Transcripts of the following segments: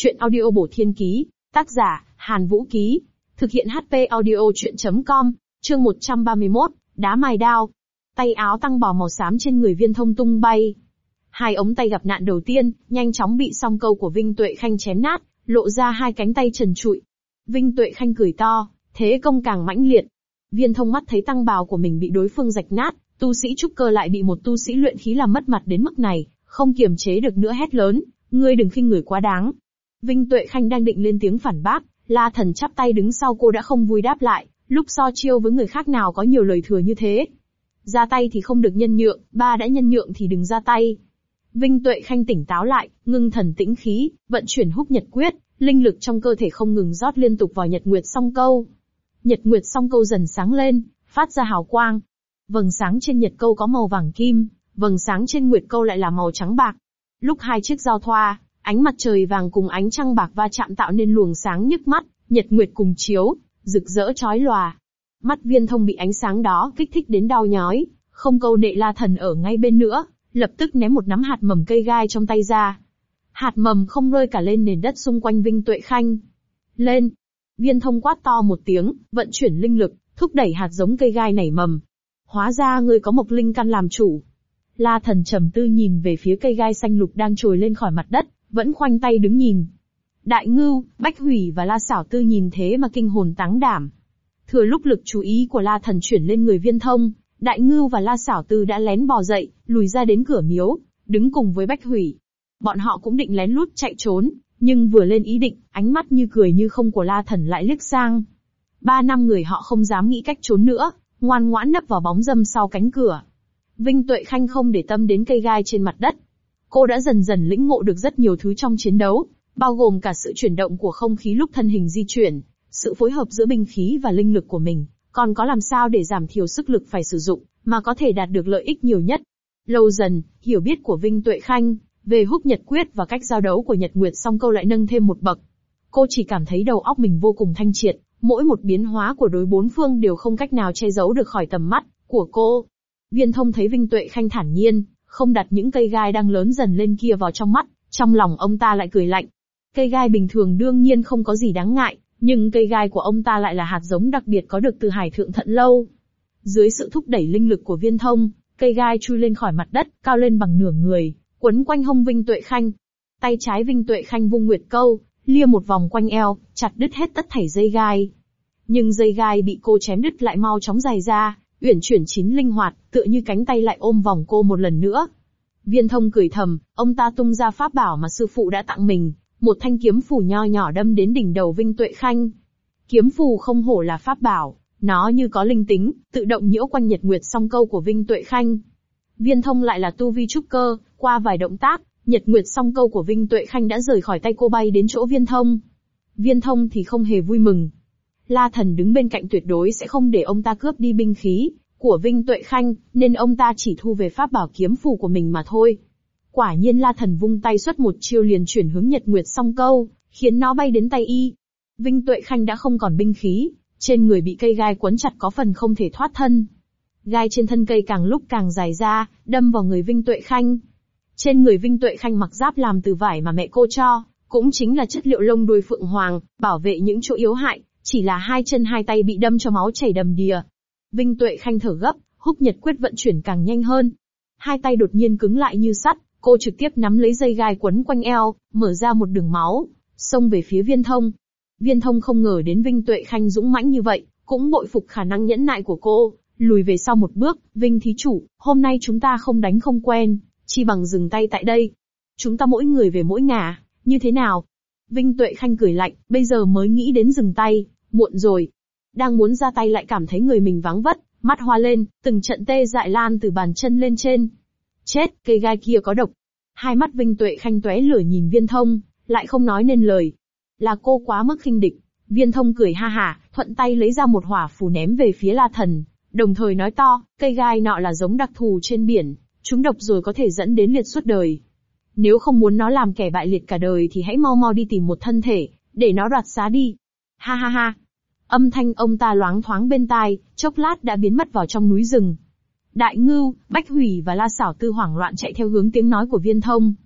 Chuyện audio bổ thiên ký, tác giả, Hàn Vũ Ký. Thực hiện HP audio chuyện.com, chương 131, đá mài đao. Tay áo tăng bào màu xám trên người Viên Thông tung bay. Hai ống tay gặp nạn đầu tiên, nhanh chóng bị song câu của Vinh Tuệ Khanh chém nát, lộ ra hai cánh tay trần trụi. Vinh Tuệ Khanh cười to, thế công càng mãnh liệt. Viên Thông mắt thấy tăng bào của mình bị đối phương rạch nát, tu sĩ trúc cơ lại bị một tu sĩ luyện khí làm mất mặt đến mức này, không kiềm chế được nữa hét lớn, ngươi đừng khinh người quá đáng. Vinh Tuệ Khanh đang định lên tiếng phản bác, La Thần chắp tay đứng sau cô đã không vui đáp lại, lúc so chiêu với người khác nào có nhiều lời thừa như thế. Ra tay thì không được nhân nhượng, ba đã nhân nhượng thì đừng ra tay. Vinh Tuệ Khanh tỉnh táo lại, ngưng thần tĩnh khí, vận chuyển Húc Nhật Quyết, linh lực trong cơ thể không ngừng rót liên tục vào Nhật Nguyệt song câu. Nhật Nguyệt song câu dần sáng lên, phát ra hào quang. Vầng sáng trên Nhật câu có màu vàng kim, vầng sáng trên Nguyệt câu lại là màu trắng bạc. Lúc hai chiếc giao thoa, ánh mặt trời vàng cùng ánh trăng bạc va chạm tạo nên luồng sáng nhức mắt, nhật nguyệt cùng chiếu, rực rỡ chói lòa. Mắt Viên Thông bị ánh sáng đó kích thích đến đau nhói, không câu nệ La Thần ở ngay bên nữa, lập tức ném một nắm hạt mầm cây gai trong tay ra. Hạt mầm không rơi cả lên nền đất xung quanh Vinh Tuệ Khanh. Lên! Viên Thông quát to một tiếng, vận chuyển linh lực, thúc đẩy hạt giống cây gai nảy mầm. Hóa ra ngươi có mộc linh căn làm chủ. La Thần trầm tư nhìn về phía cây gai xanh lục đang trồi lên khỏi mặt đất, vẫn khoanh tay đứng nhìn. Đại Ngưu, Bách Hủy và La Xảo Tư nhìn thế mà kinh hồn táng đảm. Thừa lúc lực chú ý của La Thần chuyển lên người Viên Thông, Đại Ngưu và La Xảo Tư đã lén bò dậy, lùi ra đến cửa miếu, đứng cùng với Bách Hủy. Bọn họ cũng định lén lút chạy trốn, nhưng vừa lên ý định, ánh mắt như cười như không của La Thần lại liếc sang. 3 năm người họ không dám nghĩ cách trốn nữa, ngoan ngoãn nấp vào bóng râm sau cánh cửa. Vinh Tuệ Khanh không để tâm đến cây gai trên mặt đất. Cô đã dần dần lĩnh ngộ được rất nhiều thứ trong chiến đấu, bao gồm cả sự chuyển động của không khí lúc thân hình di chuyển, sự phối hợp giữa binh khí và linh lực của mình, còn có làm sao để giảm thiểu sức lực phải sử dụng, mà có thể đạt được lợi ích nhiều nhất. Lâu dần, hiểu biết của Vinh Tuệ Khanh về Húc Nhật Quyết và cách giao đấu của Nhật Nguyệt song câu lại nâng thêm một bậc. Cô chỉ cảm thấy đầu óc mình vô cùng thanh triệt, mỗi một biến hóa của đối bốn phương đều không cách nào che giấu được khỏi tầm mắt của cô. Viên Thông thấy Vinh Tuệ Khanh thản nhiên, không đặt những cây gai đang lớn dần lên kia vào trong mắt, trong lòng ông ta lại cười lạnh. Cây gai bình thường đương nhiên không có gì đáng ngại, nhưng cây gai của ông ta lại là hạt giống đặc biệt có được từ Hải Thượng Thận Lâu. Dưới sự thúc đẩy linh lực của Viên Thông, cây gai chui lên khỏi mặt đất, cao lên bằng nửa người, quấn quanh hông Vinh Tuệ Khanh. Tay trái Vinh Tuệ Khanh vung nguyệt câu, lia một vòng quanh eo, chặt đứt hết tất thảy dây gai. Nhưng dây gai bị cô chém đứt lại mau chóng dài ra, uyển chuyển chín linh hoạt, tựa như cánh tay lại ôm vòng cô một lần nữa. Viên Thông cười thầm, ông ta tung ra pháp bảo mà sư phụ đã tặng mình, một thanh kiếm phù nho nhỏ đâm đến đỉnh đầu Vinh Tuệ Khanh. Kiếm phù không hổ là pháp bảo, nó như có linh tính, tự động nhiễu quanh Nhật Nguyệt song câu của Vinh Tuệ Khanh. Viên Thông lại là tu vi trúc cơ, qua vài động tác, Nhật Nguyệt song câu của Vinh Tuệ Khanh đã rời khỏi tay cô bay đến chỗ Viên Thông. Viên Thông thì không hề vui mừng. La Thần đứng bên cạnh tuyệt đối sẽ không để ông ta cướp đi binh khí của Vinh Tuệ Khanh, nên ông ta chỉ thu về pháp bảo kiếm phù của mình mà thôi. Quả nhiên La Thần vung tay xuất một chiêu liền chuyển hướng Nhật Nguyệt song câu, khiến nó bay đến tay y. Vinh Tuệ Khanh đã không còn binh khí, trên người bị cây gai quấn chặt có phần không thể thoát thân. Gai trên thân cây càng lúc càng dài ra, đâm vào người Vinh Tuệ Khanh. Trên người Vinh Tuệ Khanh mặc giáp làm từ vải mà mẹ cô cho, cũng chính là chất liệu lông đuôi phượng hoàng, bảo vệ những chỗ yếu hại, chỉ là hai chân hai tay bị đâm cho máu chảy đầm đìa. Vinh Tuệ Khanh thở gấp, Húc Nhật Quyết vận chuyển càng nhanh hơn. Hai tay đột nhiên cứng lại như sắt, cô trực tiếp nắm lấy dây gai quấn quanh eo, mở ra một đường máu, xông về phía Viên Thông. Viên Thông không ngờ đến Vinh Tuệ Khanh dũng mãnh như vậy, cũng bội phục khả năng nhẫn nại của cô, lùi về sau một bước, Vinh thí chủ, hôm nay chúng ta không đánh không quen, chi bằng dừng tay tại đây. Chúng ta mỗi người về mỗi ngả, như thế nào? Vinh Tuệ Khanh cười lạnh, bây giờ mới nghĩ đến dừng tay, muộn rồi. Đang muốn ra tay lại cảm thấy người mình vắng vất, mắt hoa lên, từng trận tê dại lan từ bàn chân lên trên. Chết, cây gai kia có độc. Hai mắt Vinh Tuệ Khanh tóe lửa nhìn Viên Thông, lại không nói nên lời. Là cô quá mức khinh địch. Viên Thông cười ha hả, thuận tay lấy ra một hỏa phù ném về phía La Thần, đồng thời nói to, cây gai nọ là giống đặc thù trên biển, chúng độc rồi có thể dẫn đến liệt suốt đời. Nếu không muốn nó làm kẻ bại liệt cả đời thì hãy mau mau đi tìm một thân thể, để nó đoạt xá đi. Ha ha ha. Âm thanh ông ta loáng thoáng bên tai, chốc lát đã biến mất vào trong núi rừng. Đại Ngưu, Bách Hủy và La Xảo Tư hoảng loạn chạy theo hướng tiếng nói của Viên Thông.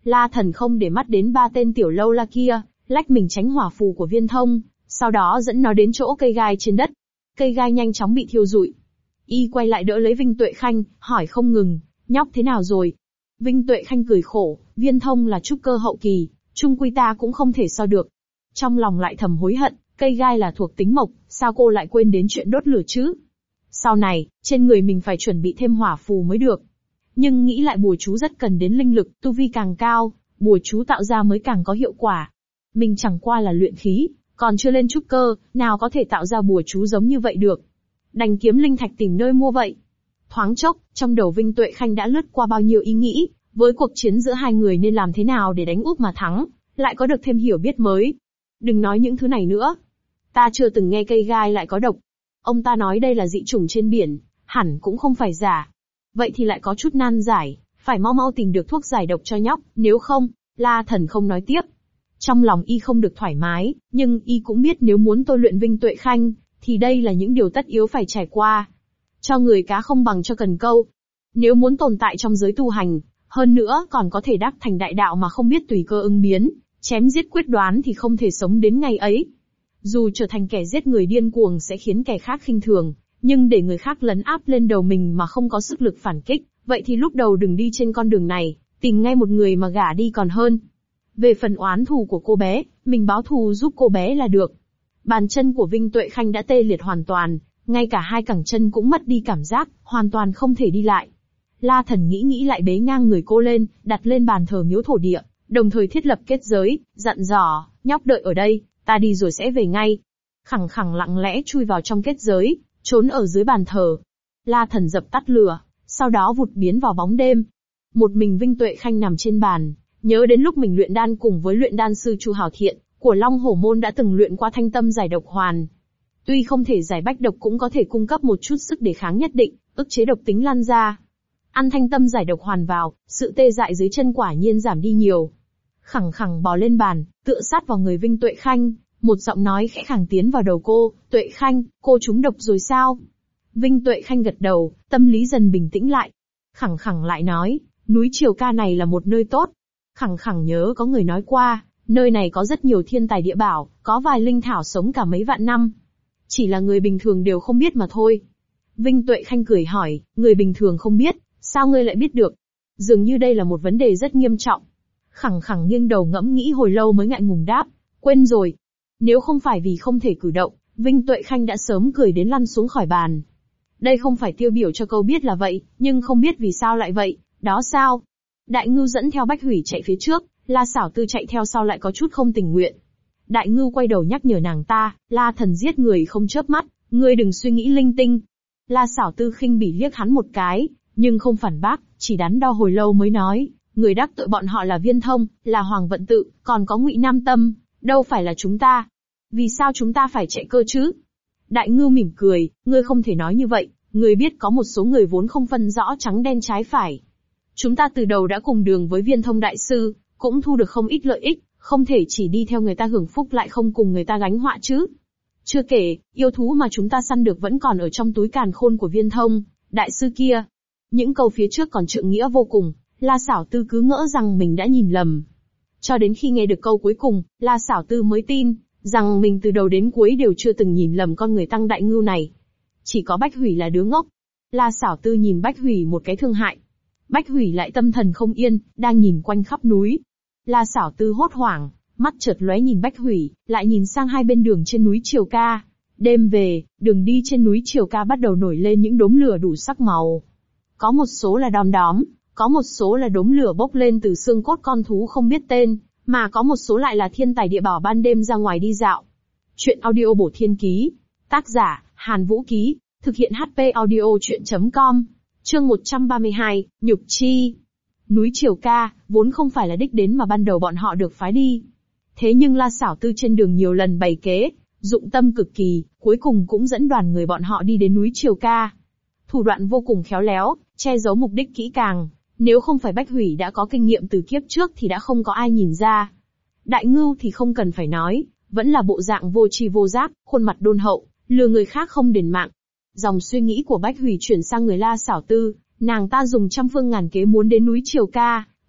La Thần không để mắt đến ba tên tiểu lâu la kia, lách mình tránh hỏa phù của Viên Thông, sau đó dẫn nó đến chỗ cây gai trên đất. Cây gai nhanh chóng bị thiêu rụi. Y quay lại đỡ lấy Vinh Tuệ Khanh, hỏi không ngừng, nhóc thế nào rồi? Vinh Tuệ Khanh cười khổ, Viên Thông là trúc cơ hậu kỳ, chung quy ta cũng không thể so được. Trong lòng lại thầm hối hận, cây gai là thuộc tính mộc, sao cô lại quên đến chuyện đốt lửa chứ? Sau này, trên người mình phải chuẩn bị thêm hỏa phù mới được. Nhưng nghĩ lại bùa chú rất cần đến linh lực, tu vi càng cao, bùa chú tạo ra mới càng có hiệu quả. Mình chẳng qua là luyện khí, còn chưa lên trúc cơ, nào có thể tạo ra bùa chú giống như vậy được. Đành kiếm linh thạch tìm nơi mua vậy. Thoáng chốc, trong đầu Vinh Tuệ Khanh đã lướt qua bao nhiêu ý nghĩ, với cuộc chiến giữa hai người nên làm thế nào để đánh úp mà thắng, lại có được thêm hiểu biết mới. Đừng nói những thứ này nữa. Ta chưa từng nghe cây gai lại có độc. Ông ta nói đây là dị chủng trên biển, hẳn cũng không phải giả. Vậy thì lại có chút nan giải, phải mau mau tìm được thuốc giải độc cho nhóc, nếu không, La Thần không nói tiếp. Trong lòng y không được thoải mái, nhưng y cũng biết nếu muốn tôi luyện Vinh Tuệ Khanh, thì đây là những điều tất yếu phải trải qua. Cho người cá không bằng cho cần câu. Nếu muốn tồn tại trong giới tu hành, hơn nữa còn có thể đắc thành đại đạo mà không biết tùy cơ ứng biến, chém giết quyết đoán thì không thể sống đến ngày ấy. Dù trở thành kẻ giết người điên cuồng sẽ khiến kẻ khác khinh thường, nhưng để người khác lấn áp lên đầu mình mà không có sức lực phản kích, vậy thì lúc đầu đừng đi trên con đường này, tìm ngay một người mà gả đi còn hơn. Về phần oán thù của cô bé, mình báo thù giúp cô bé là được. Bàn chân của Vinh Tuệ Khanh đã tê liệt hoàn toàn, ngay cả hai cẳng chân cũng mất đi cảm giác, hoàn toàn không thể đi lại. La Thần nghĩ lại bế ngang người cô lên, đặt lên bàn thờ miếu thổ địa, đồng thời thiết lập kết giới, dặn dò, nhóc đợi ở đây, ta đi rồi sẽ về ngay. Khẳng khẳng lặng lẽ chui vào trong kết giới, trốn ở dưới bàn thờ. La Thần dập tắt lửa, sau đó vụt biến vào bóng đêm. Một mình Vinh Tuệ Khanh nằm trên bàn, nhớ đến lúc mình luyện đan cùng với luyện đan sư Chu Hảo Thiện, của Long Hổ Môn đã từng luyện qua thanh tâm giải độc hoàn. Tuy không thể giải bách độc cũng có thể cung cấp một chút sức đề kháng nhất định, ức chế độc tính lan ra. Ăn thanh tâm giải độc hoàn vào, sự tê dại dưới chân quả nhiên giảm đi nhiều. Khẳng khẳng bò lên bàn, tựa sát vào người Vinh Tuệ Khanh, một giọng nói khẽ khàng tiến vào đầu cô, Tuệ Khanh, cô trúng độc rồi sao? Vinh Tuệ Khanh gật đầu, tâm lý dần bình tĩnh lại. Khẳng khẳng lại nói, núi Triều Ca này là một nơi tốt. Khẳng khẳng nhớ có người nói qua, nơi này có rất nhiều thiên tài địa bảo, có vài linh thảo sống cả mấy vạn năm. Chỉ là người bình thường đều không biết mà thôi. Vinh Tuệ Khanh cười hỏi, người bình thường không biết, sao ngươi lại biết được? Dường như đây là một vấn đề rất nghiêm trọng. Khẳng khẳng nghiêng đầu ngẫm nghĩ hồi lâu mới ngại ngùng đáp, quên rồi. Nếu không phải vì không thể cử động, Vinh Tuệ Khanh đã sớm cười đến lăn xuống khỏi bàn. Đây không phải tiêu biểu cho câu biết là vậy, nhưng không biết vì sao lại vậy, đó sao? Đại Ngưu dẫn theo Bách Hủy chạy phía trước, La Xảo Tư chạy theo sau lại có chút không tình nguyện. Đại Ngưu quay đầu nhắc nhở nàng ta, La Thần giết người không chớp mắt, ngươi đừng suy nghĩ linh tinh. La Xảo Tư khinh bỉ liếc hắn một cái, nhưng không phản bác, chỉ đắn đo hồi lâu mới nói, người đắc tội bọn họ là Viên Thông, là Hoàng Vận Tự, còn có Ngụy Nam Tâm, đâu phải là chúng ta. Vì sao chúng ta phải chạy cơ chứ? Đại Ngưu mỉm cười, ngươi không thể nói như vậy, ngươi biết có một số người vốn không phân rõ trắng đen trái phải. Chúng ta từ đầu đã cùng đường với Viên Thông đại sư, cũng thu được không ít lợi ích, không thể chỉ đi theo người ta hưởng phúc lại không cùng người ta gánh họa chứ. Chưa kể, yêu thú mà chúng ta săn được vẫn còn ở trong túi càn khôn của Viên Thông đại sư kia. Những câu phía trước còn trượng nghĩa vô cùng, La Xảo Tư cứ ngỡ rằng mình đã nhìn lầm. Cho đến khi nghe được câu cuối cùng, La Xảo Tư mới tin rằng mình từ đầu đến cuối đều chưa từng nhìn lầm con người Tăng Đại Ngưu này. Chỉ có Bách Hủy là đứa ngốc. La Xảo Tư nhìn Bách Hủy một cái thương hại. Bách Hủy lại tâm thần không yên, đang nhìn quanh khắp núi. La Xảo Tư hốt hoảng, mắt chợt lóe nhìn Bách Hủy, lại nhìn sang hai bên đường trên núi Triều Ca. Đêm về, đường đi trên núi Triều Ca bắt đầu nổi lên những đốm lửa đủ sắc màu. Có một số là đom đóm, có một số là đốm lửa bốc lên từ xương cốt con thú không biết tên, mà có một số lại là thiên tài địa bảo ban đêm ra ngoài đi dạo. Chuyện audio bổ thiên ký. Tác giả, Hàn Vũ Ký. Thực hiện HP audio chuyện.com. Chương 132, Nhục Chi. Núi Triều Ca, vốn không phải là đích đến mà ban đầu bọn họ được phái đi. Thế nhưng La Xảo Tư trên đường nhiều lần bày kế, dụng tâm cực kỳ, cuối cùng cũng dẫn đoàn người bọn họ đi đến núi Triều Ca. Thủ đoạn vô cùng khéo léo, che giấu mục đích kỹ càng. Nếu không phải Bách Hủy đã có kinh nghiệm từ kiếp trước thì đã không có ai nhìn ra. Đại Ngưu thì không cần phải nói, vẫn là bộ dạng vô tri vô giác, khuôn mặt đôn hậu, lừa người khác không đền mạng. Dòng suy nghĩ của Bách Hủy chuyển sang người La Xảo Tư, nàng ta dùng trăm phương ngàn kế muốn đến núi Triều Ca,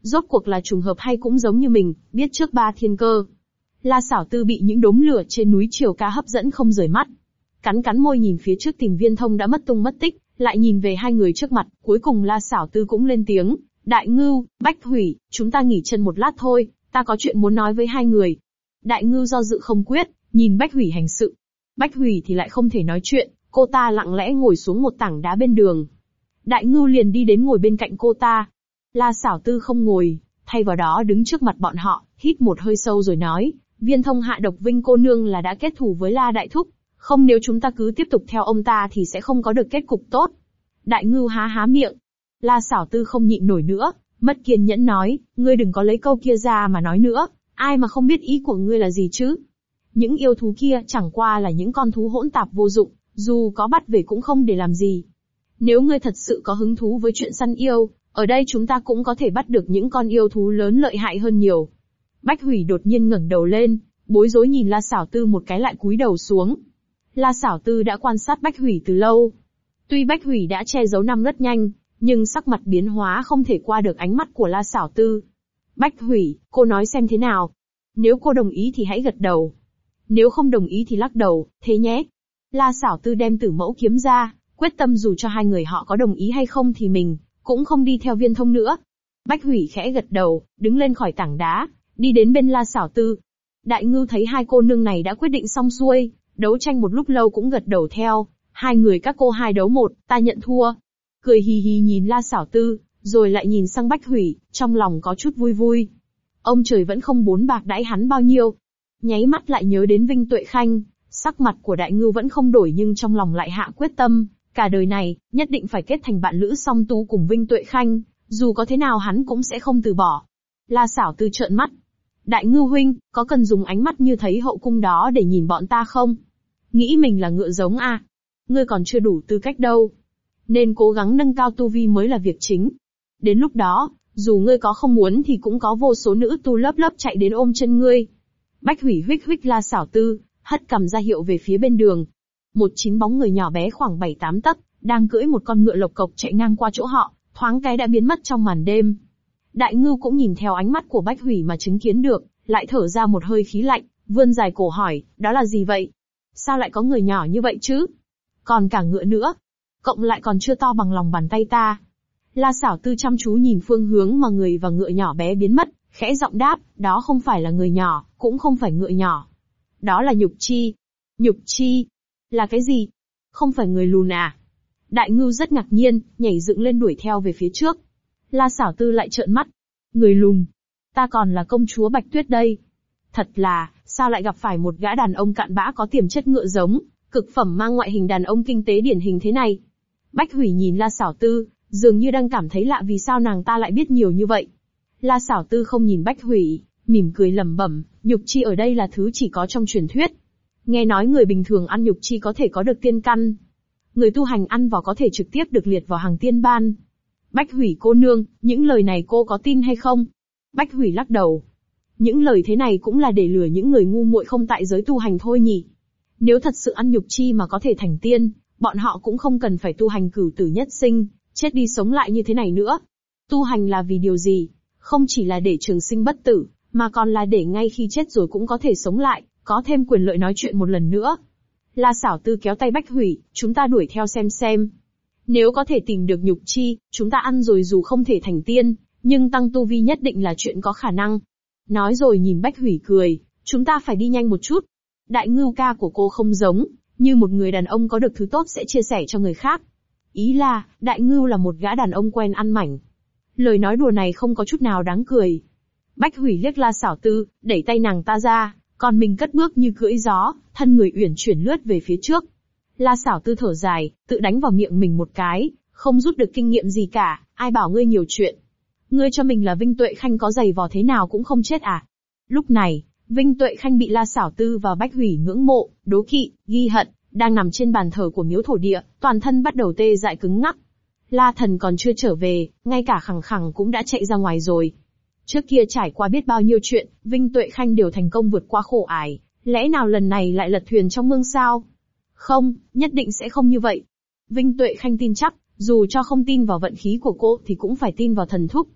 Rốt cuộc là trùng hợp hay cũng giống như mình, biết trước ba thiên cơ. La Xảo Tư bị những đốm lửa trên núi Triều Ca hấp dẫn không rời mắt. Cắn cắn môi nhìn phía trước tìm Viên Thông đã mất tung mất tích, lại nhìn về hai người trước mặt, cuối cùng La Xảo Tư cũng lên tiếng, Đại Ngưu, Bách Hủy, chúng ta nghỉ chân một lát thôi, ta có chuyện muốn nói với hai người. Đại Ngưu do dự không quyết, nhìn Bách Hủy hành sự. Bách Hủy thì lại không thể nói chuyện, cô ta lặng lẽ ngồi xuống một tảng đá bên đường. Đại Ngưu liền đi đến ngồi bên cạnh cô ta. La Xảo Tư không ngồi, thay vào đó đứng trước mặt bọn họ, hít một hơi sâu rồi nói, Viên Thông hạ độc Vinh cô nương là đã kết thù với La Đại Thúc, không nếu chúng ta cứ tiếp tục theo ông ta thì sẽ không có được kết cục tốt. Đại Ngưu há há miệng. La Xảo Tư không nhịn nổi nữa, mất kiên nhẫn nói, ngươi đừng có lấy câu kia ra mà nói nữa, ai mà không biết ý của ngươi là gì chứ. Những yêu thú kia chẳng qua là những con thú hỗn tạp vô dụng, dù có bắt về cũng không để làm gì. Nếu ngươi thật sự có hứng thú với chuyện săn yêu, ở đây chúng ta cũng có thể bắt được những con yêu thú lớn lợi hại hơn nhiều. Bách Hủy đột nhiên ngẩng đầu lên, bối rối nhìn La Xảo Tư một cái lại cúi đầu xuống. La Xảo Tư đã quan sát Bách Hủy từ lâu. Tuy Bách Hủy đã che giấu năm rất nhanh, nhưng sắc mặt biến hóa không thể qua được ánh mắt của La Xảo Tư. Bách Hủy, cô nói xem thế nào. Nếu cô đồng ý thì hãy gật đầu. Nếu không đồng ý thì lắc đầu, thế nhé. La Xảo Tư đem Tử Mẫu kiếm ra, quyết tâm dù cho hai người họ có đồng ý hay không thì mình cũng không đi theo Viên Thông nữa. Bách Hủy khẽ gật đầu, đứng lên khỏi tảng đá, đi đến bên La Xảo Tư. Đại Ngưu thấy hai cô nương này đã quyết định xong xuôi, đấu tranh một lúc lâu cũng gật đầu theo. Hai người các cô 2 đấu 1, ta nhận thua. Cười hì hì nhìn La Xảo Tư, rồi lại nhìn sang Bách Hủy, trong lòng có chút vui vui. Ông trời vẫn không bốn bạc đãi hắn bao nhiêu. Nháy mắt lại nhớ đến Vinh Tuệ Khanh, sắc mặt của Đại Ngưu vẫn không đổi nhưng trong lòng lại hạ quyết tâm, cả đời này, nhất định phải kết thành bạn lữ song tu cùng Vinh Tuệ Khanh, dù có thế nào hắn cũng sẽ không từ bỏ. La Xảo Tư trợn mắt. Đại Ngưu huynh, có cần dùng ánh mắt như thấy hậu cung đó để nhìn bọn ta không? Nghĩ mình là ngựa giống à? Ngươi còn chưa đủ tư cách đâu. Nên cố gắng nâng cao tu vi mới là việc chính. Đến lúc đó, dù ngươi có không muốn thì cũng có vô số nữ tu lớp lớp chạy đến ôm chân ngươi. Bách Hủy huých huých La Xảo Tư, hất cằm ra hiệu về phía bên đường. Một chín bóng người nhỏ bé khoảng 7-8 tấc, đang cưỡi một con ngựa lộc cộc chạy ngang qua chỗ họ, thoáng cái đã biến mất trong màn đêm. Đại Ngưu cũng nhìn theo ánh mắt của Bách Hủy mà chứng kiến được, lại thở ra một hơi khí lạnh, vươn dài cổ hỏi, đó là gì vậy? Sao lại có người nhỏ như vậy chứ? Còn cả ngựa nữa. Cộng lại còn chưa to bằng lòng bàn tay ta. La Xảo Tư chăm chú nhìn phương hướng mà người và ngựa nhỏ bé biến mất, khẽ giọng đáp, đó không phải là người nhỏ, cũng không phải ngựa nhỏ. Đó là nhục chi. Nhục chi? Là cái gì? Không phải người lùn à? Đại Ngưu rất ngạc nhiên, nhảy dựng lên đuổi theo về phía trước. La Xảo Tư lại trợn mắt. Người lùn? Ta còn là công chúa Bạch Tuyết đây. Thật là, sao lại gặp phải một gã đàn ông cạn bã có tiềm chất ngựa giống, cực phẩm mang ngoại hình đàn ông kinh tế điển hình thế này. Bách Hủy nhìn La Xảo Tư, dường như đang cảm thấy lạ vì sao nàng ta lại biết nhiều như vậy. La Xảo Tư không nhìn Bách Hủy, mỉm cười lẩm bẩm, nhục chi ở đây là thứ chỉ có trong truyền thuyết. Nghe nói người bình thường ăn nhục chi có thể có được tiên căn. Người tu hành ăn vào có thể trực tiếp được liệt vào hàng tiên ban. Bách Hủy cô nương, những lời này cô có tin hay không? Bách Hủy lắc đầu. Những lời thế này cũng là để lừa những người ngu muội không tại giới tu hành thôi nhỉ. Nếu thật sự ăn nhục chi mà có thể thành tiên, bọn họ cũng không cần phải tu hành cửu tử nhất sinh, chết đi sống lại như thế này nữa. Tu hành là vì điều gì? Không chỉ là để trường sinh bất tử, mà còn là để ngay khi chết rồi cũng có thể sống lại, có thêm quyền lợi nói chuyện một lần nữa. La Xảo Tư kéo tay Bách Hủy, chúng ta đuổi theo xem. Nếu có thể tìm được nhục chi, chúng ta ăn rồi dù không thể thành tiên, nhưng tăng tu vi nhất định là chuyện có khả năng. Nói rồi nhìn Bách Hủy cười, chúng ta phải đi nhanh một chút. Đại Ngưu ca của cô không giống, như một người đàn ông có được thứ tốt sẽ chia sẻ cho người khác. Ý là, Đại Ngưu là một gã đàn ông quen ăn mảnh. Lời nói đùa này không có chút nào đáng cười. Bách Hủy liếc La Xảo Tư, đẩy tay nàng ta ra, còn mình cất bước như cưỡi gió, thân người uyển chuyển lướt về phía trước. La Xảo Tư thở dài, tự đánh vào miệng mình một cái, không rút được kinh nghiệm gì cả, ai bảo ngươi nhiều chuyện. Ngươi cho mình là Vinh Tuệ Khanh có giày vò thế nào cũng không chết à? Lúc này, Vinh Tuệ Khanh bị La Xảo Tư và Bách Hủy ngưỡng mộ, đố kỵ, ghi hận, đang nằm trên bàn thờ của miếu thổ địa, toàn thân bắt đầu tê dại cứng ngắc. La Thần còn chưa trở về, ngay cả Khẳng Khẳng cũng đã chạy ra ngoài rồi. Trước kia trải qua biết bao nhiêu chuyện, Vinh Tuệ Khanh đều thành công vượt qua khổ ải, lẽ nào lần này lại lật thuyền trong mương sao? Không, nhất định sẽ không như vậy. Vinh Tuệ Khanh tin chắc, dù cho không tin vào vận khí của cô thì cũng phải tin vào thần thúc.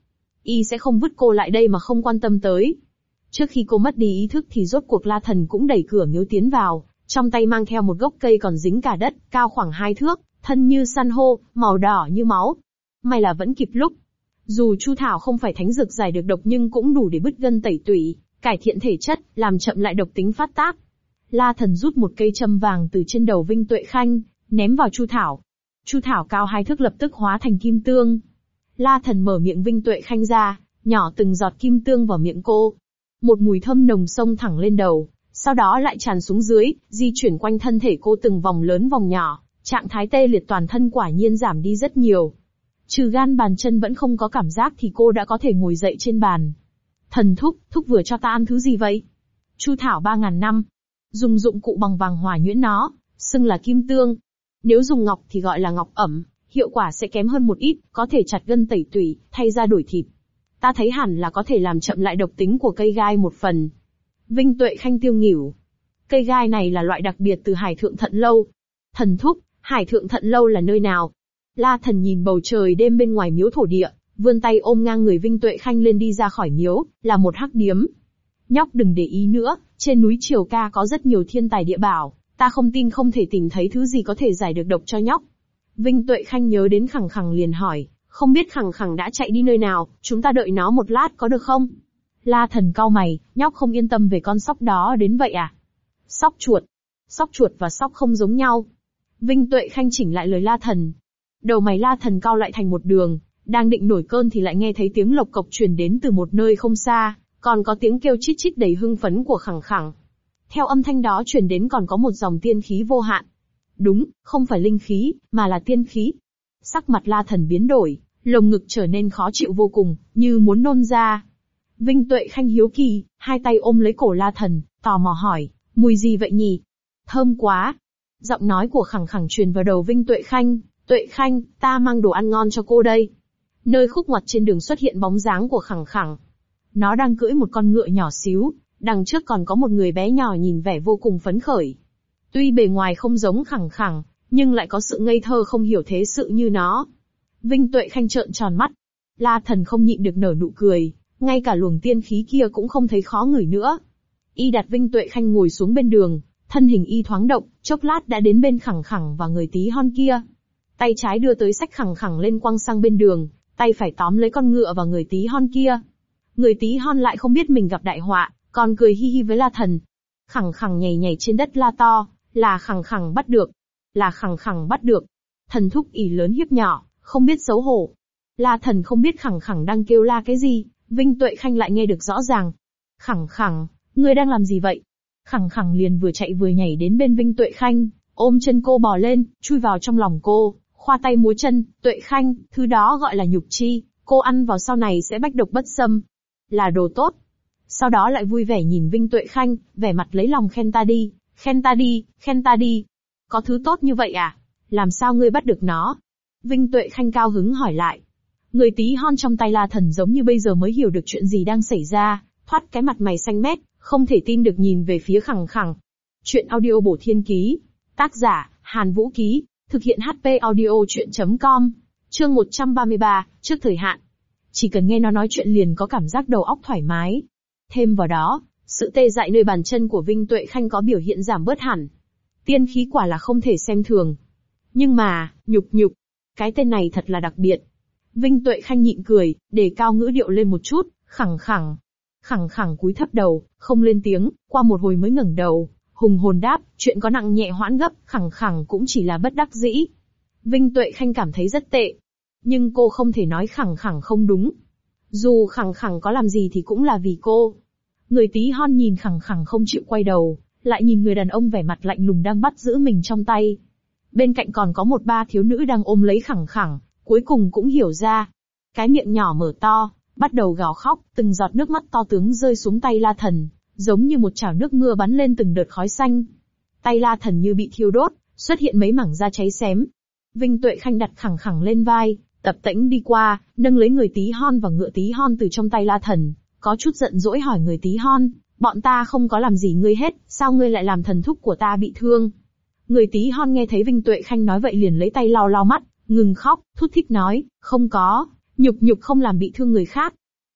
y sẽ không vứt cô lại đây mà không quan tâm tới. Trước khi cô mất đi ý thức thì rốt cuộc La Thần cũng đẩy cửa miếu tiến vào, trong tay mang theo một gốc cây còn dính cả đất, cao khoảng 2 thước, thân như san hô, màu đỏ như máu. May là vẫn kịp lúc. Dù Chu Thảo không phải thánh dược giải được độc nhưng cũng đủ để bứt gân tẩy tủy, cải thiện thể chất, làm chậm lại độc tính phát tác. La Thần rút một cây châm vàng từ trên đầu Vinh Tuệ Khanh, ném vào Chu Thảo. Chu Thảo cao 2 thước lập tức hóa thành kim tương. La Thần mở miệng Vinh Tuệ Khanh ra, nhỏ từng giọt kim tương vào miệng cô. Một mùi thơm nồng xông thẳng lên đầu, sau đó lại tràn xuống dưới, di chuyển quanh thân thể cô từng vòng lớn vòng nhỏ, trạng thái tê liệt toàn thân quả nhiên giảm đi rất nhiều. Trừ gan bàn chân vẫn không có cảm giác thì cô đã có thể ngồi dậy trên bàn. Thần thúc vừa cho ta ăn thứ gì vậy? Chu Thảo 3000 năm. Dùng dụng cụ bằng vàng hòa nhuyễn nó, xưng là kim tương. Nếu dùng ngọc thì gọi là ngọc ẩm, hiệu quả sẽ kém hơn một ít, có thể chặt gân tẩy tủy, thay ra đổi thịt. Ta thấy hẳn là có thể làm chậm lại độc tính của cây gai một phần. Vinh Tuệ Khanh tiêu nghỉu. Cây gai này là loại đặc biệt từ Hải Thượng Thận Lâu. Thần thúc, Hải Thượng Thận Lâu là nơi nào? La Thần nhìn bầu trời đêm bên ngoài miếu thổ địa, vươn tay ôm ngang người Vinh Tuệ Khanh lên đi ra khỏi miếu, là một hắc điếm. Nhóc đừng để ý nữa, trên núi Triều Ca có rất nhiều thiên tài địa bảo, ta không tin không thể tìm thấy thứ gì có thể giải được độc cho nhóc. Vinh Tuệ Khanh nhớ đến Khẳng Khẳng liền hỏi, không biết Khẳng Khẳng đã chạy đi nơi nào, chúng ta đợi nó một lát có được không? La Thần cau mày, nhóc không yên tâm về con sóc đó đến vậy à? Sóc chuột và sóc không giống nhau. Vinh Tuệ Khanh chỉnh lại lời La Thần. Đầu mày La Thần cau lại thành một đường, đang định nổi cơn thì lại nghe thấy tiếng lộc cộc truyền đến từ một nơi không xa, còn có tiếng kêu chít chít đầy hưng phấn của Khẳng Khẳng. Theo âm thanh đó truyền đến còn có một dòng tiên khí vô hạn. Đúng, không phải linh khí, mà là tiên khí. Sắc mặt La Thần biến đổi, lồng ngực trở nên khó chịu vô cùng, như muốn nôn ra. Vinh Tuệ Khanh hiếu kỳ, hai tay ôm lấy cổ La Thần, tò mò hỏi, mùi gì vậy nhỉ? Thơm quá. Giọng nói của Khẳng Khẳng truyền vào đầu Vinh Tuệ Khanh, Tuệ Khanh, ta mang đồ ăn ngon cho cô đây. Nơi khúc ngoặt trên đường xuất hiện bóng dáng của Khẳng Khẳng. Nó đang cưỡi một con ngựa nhỏ xíu, đằng trước còn có một người bé nhỏ nhìn vẻ vô cùng phấn khởi. Tuy bề ngoài không giống Khẳng Khẳng, nhưng lại có sự ngây thơ không hiểu thế sự như nó. Vinh Tuệ Khanh trợn tròn mắt. La Thần không nhịn được nở nụ cười, ngay cả luồng tiên khí kia cũng không thấy khó ngửi nữa. Y đặt Vinh Tuệ Khanh ngồi xuống bên đường, thân hình y thoáng động, chốc lát đã đến bên Khẳng Khẳng và người tí hon kia. Tay trái đưa tới xách Khẳng Khẳng lên quăng sang bên đường, tay phải tóm lấy con ngựa và người tí hon kia. Người tí hon lại không biết mình gặp đại họa, còn cười hi hi với La Thần. Khẳng Khẳng nhảy nhảy trên đất la to, là Khẳng Khẳng bắt được. Là Khẳng Khẳng bắt được. Thần thúc ỷ lớn hiếp nhỏ, không biết xấu hổ. La Thần không biết Khẳng Khẳng đang kêu la cái gì, Vinh Tuệ Khanh lại nghe được rõ ràng. Khẳng Khẳng, ngươi đang làm gì vậy? Khẳng Khẳng liền vừa chạy vừa nhảy đến bên Vinh Tuệ Khanh, ôm chân cô bò lên, chui vào trong lòng cô, khoa tay múa chân, Tuệ Khanh, thứ đó gọi là nhục chi, cô ăn vào sau này sẽ bách độc bất xâm. Là đồ tốt. Sau đó lại vui vẻ nhìn Vinh Tuệ Khanh, vẻ mặt lấy lòng khen ta đi, khen ta đi, khen ta đi. Có thứ tốt như vậy à? Làm sao ngươi bắt được nó? Vinh Tuệ Khanh cao hứng hỏi lại. Người tí hon trong tay La Thần giống như bây giờ mới hiểu được chuyện gì đang xảy ra, thoát cái mặt mày xanh mét, không thể tin được nhìn về phía Khẳng Khẳng. Chuyện audio bổ thiên ký. Tác giả, Hàn Vũ Ký. Thực hiện HP audio chuyện.com. Chương 133, trước thời hạn. Chỉ cần nghe nó nói chuyện liền có cảm giác đầu óc thoải mái. Thêm vào đó, sự tê dại nơi bàn chân của Vinh Tuệ Khanh có biểu hiện giảm bớt hẳn. Tiên khí quả là không thể xem thường. Nhưng mà, nhục, cái tên này thật là đặc biệt. Vinh Tuệ Khanh nhịn cười, đề cao ngữ điệu lên một chút, Khẳng Khẳng. Khẳng Khẳng cúi thấp đầu, không lên tiếng, qua một hồi mới ngẩng đầu, hùng hồn đáp, chuyện có nặng nhẹ hoãn gấp, Khẳng Khẳng cũng chỉ là bất đắc dĩ. Vinh Tuệ Khanh cảm thấy rất tệ. Nhưng cô không thể nói Khẳng Khẳng không đúng. Dù Khẳng Khẳng có làm gì thì cũng là vì cô. Người tí hon nhìn Khẳng Khẳng không chịu quay đầu, lại nhìn người đàn ông vẻ mặt lạnh lùng đang bắt giữ mình trong tay. Bên cạnh còn có một ba thiếu nữ đang ôm lấy Khẳng Khẳng, cuối cùng cũng hiểu ra. Cái miệng nhỏ mở to, bắt đầu gào khóc, từng giọt nước mắt to tướng rơi xuống tay La Thần, giống như một chảo nước mưa bắn lên từng đợt khói xanh. Tay La Thần như bị thiêu đốt, xuất hiện mấy mảng da cháy xém. Vinh Tuệ Khanh đặt Khẳng Khẳng lên vai, tập tễnh đi qua, nâng lấy người tí hon và ngựa tí hon từ trong tay La Thần, có chút giận dỗi hỏi người tí hon, bọn ta không có làm gì ngươi hết, sao ngươi lại làm thần thúc của ta bị thương? Người tí hon nghe thấy Vinh Tuệ Khanh nói vậy liền lấy tay lau lau mắt, ngừng khóc, thút thít nói, không có, nhục không làm bị thương người khác.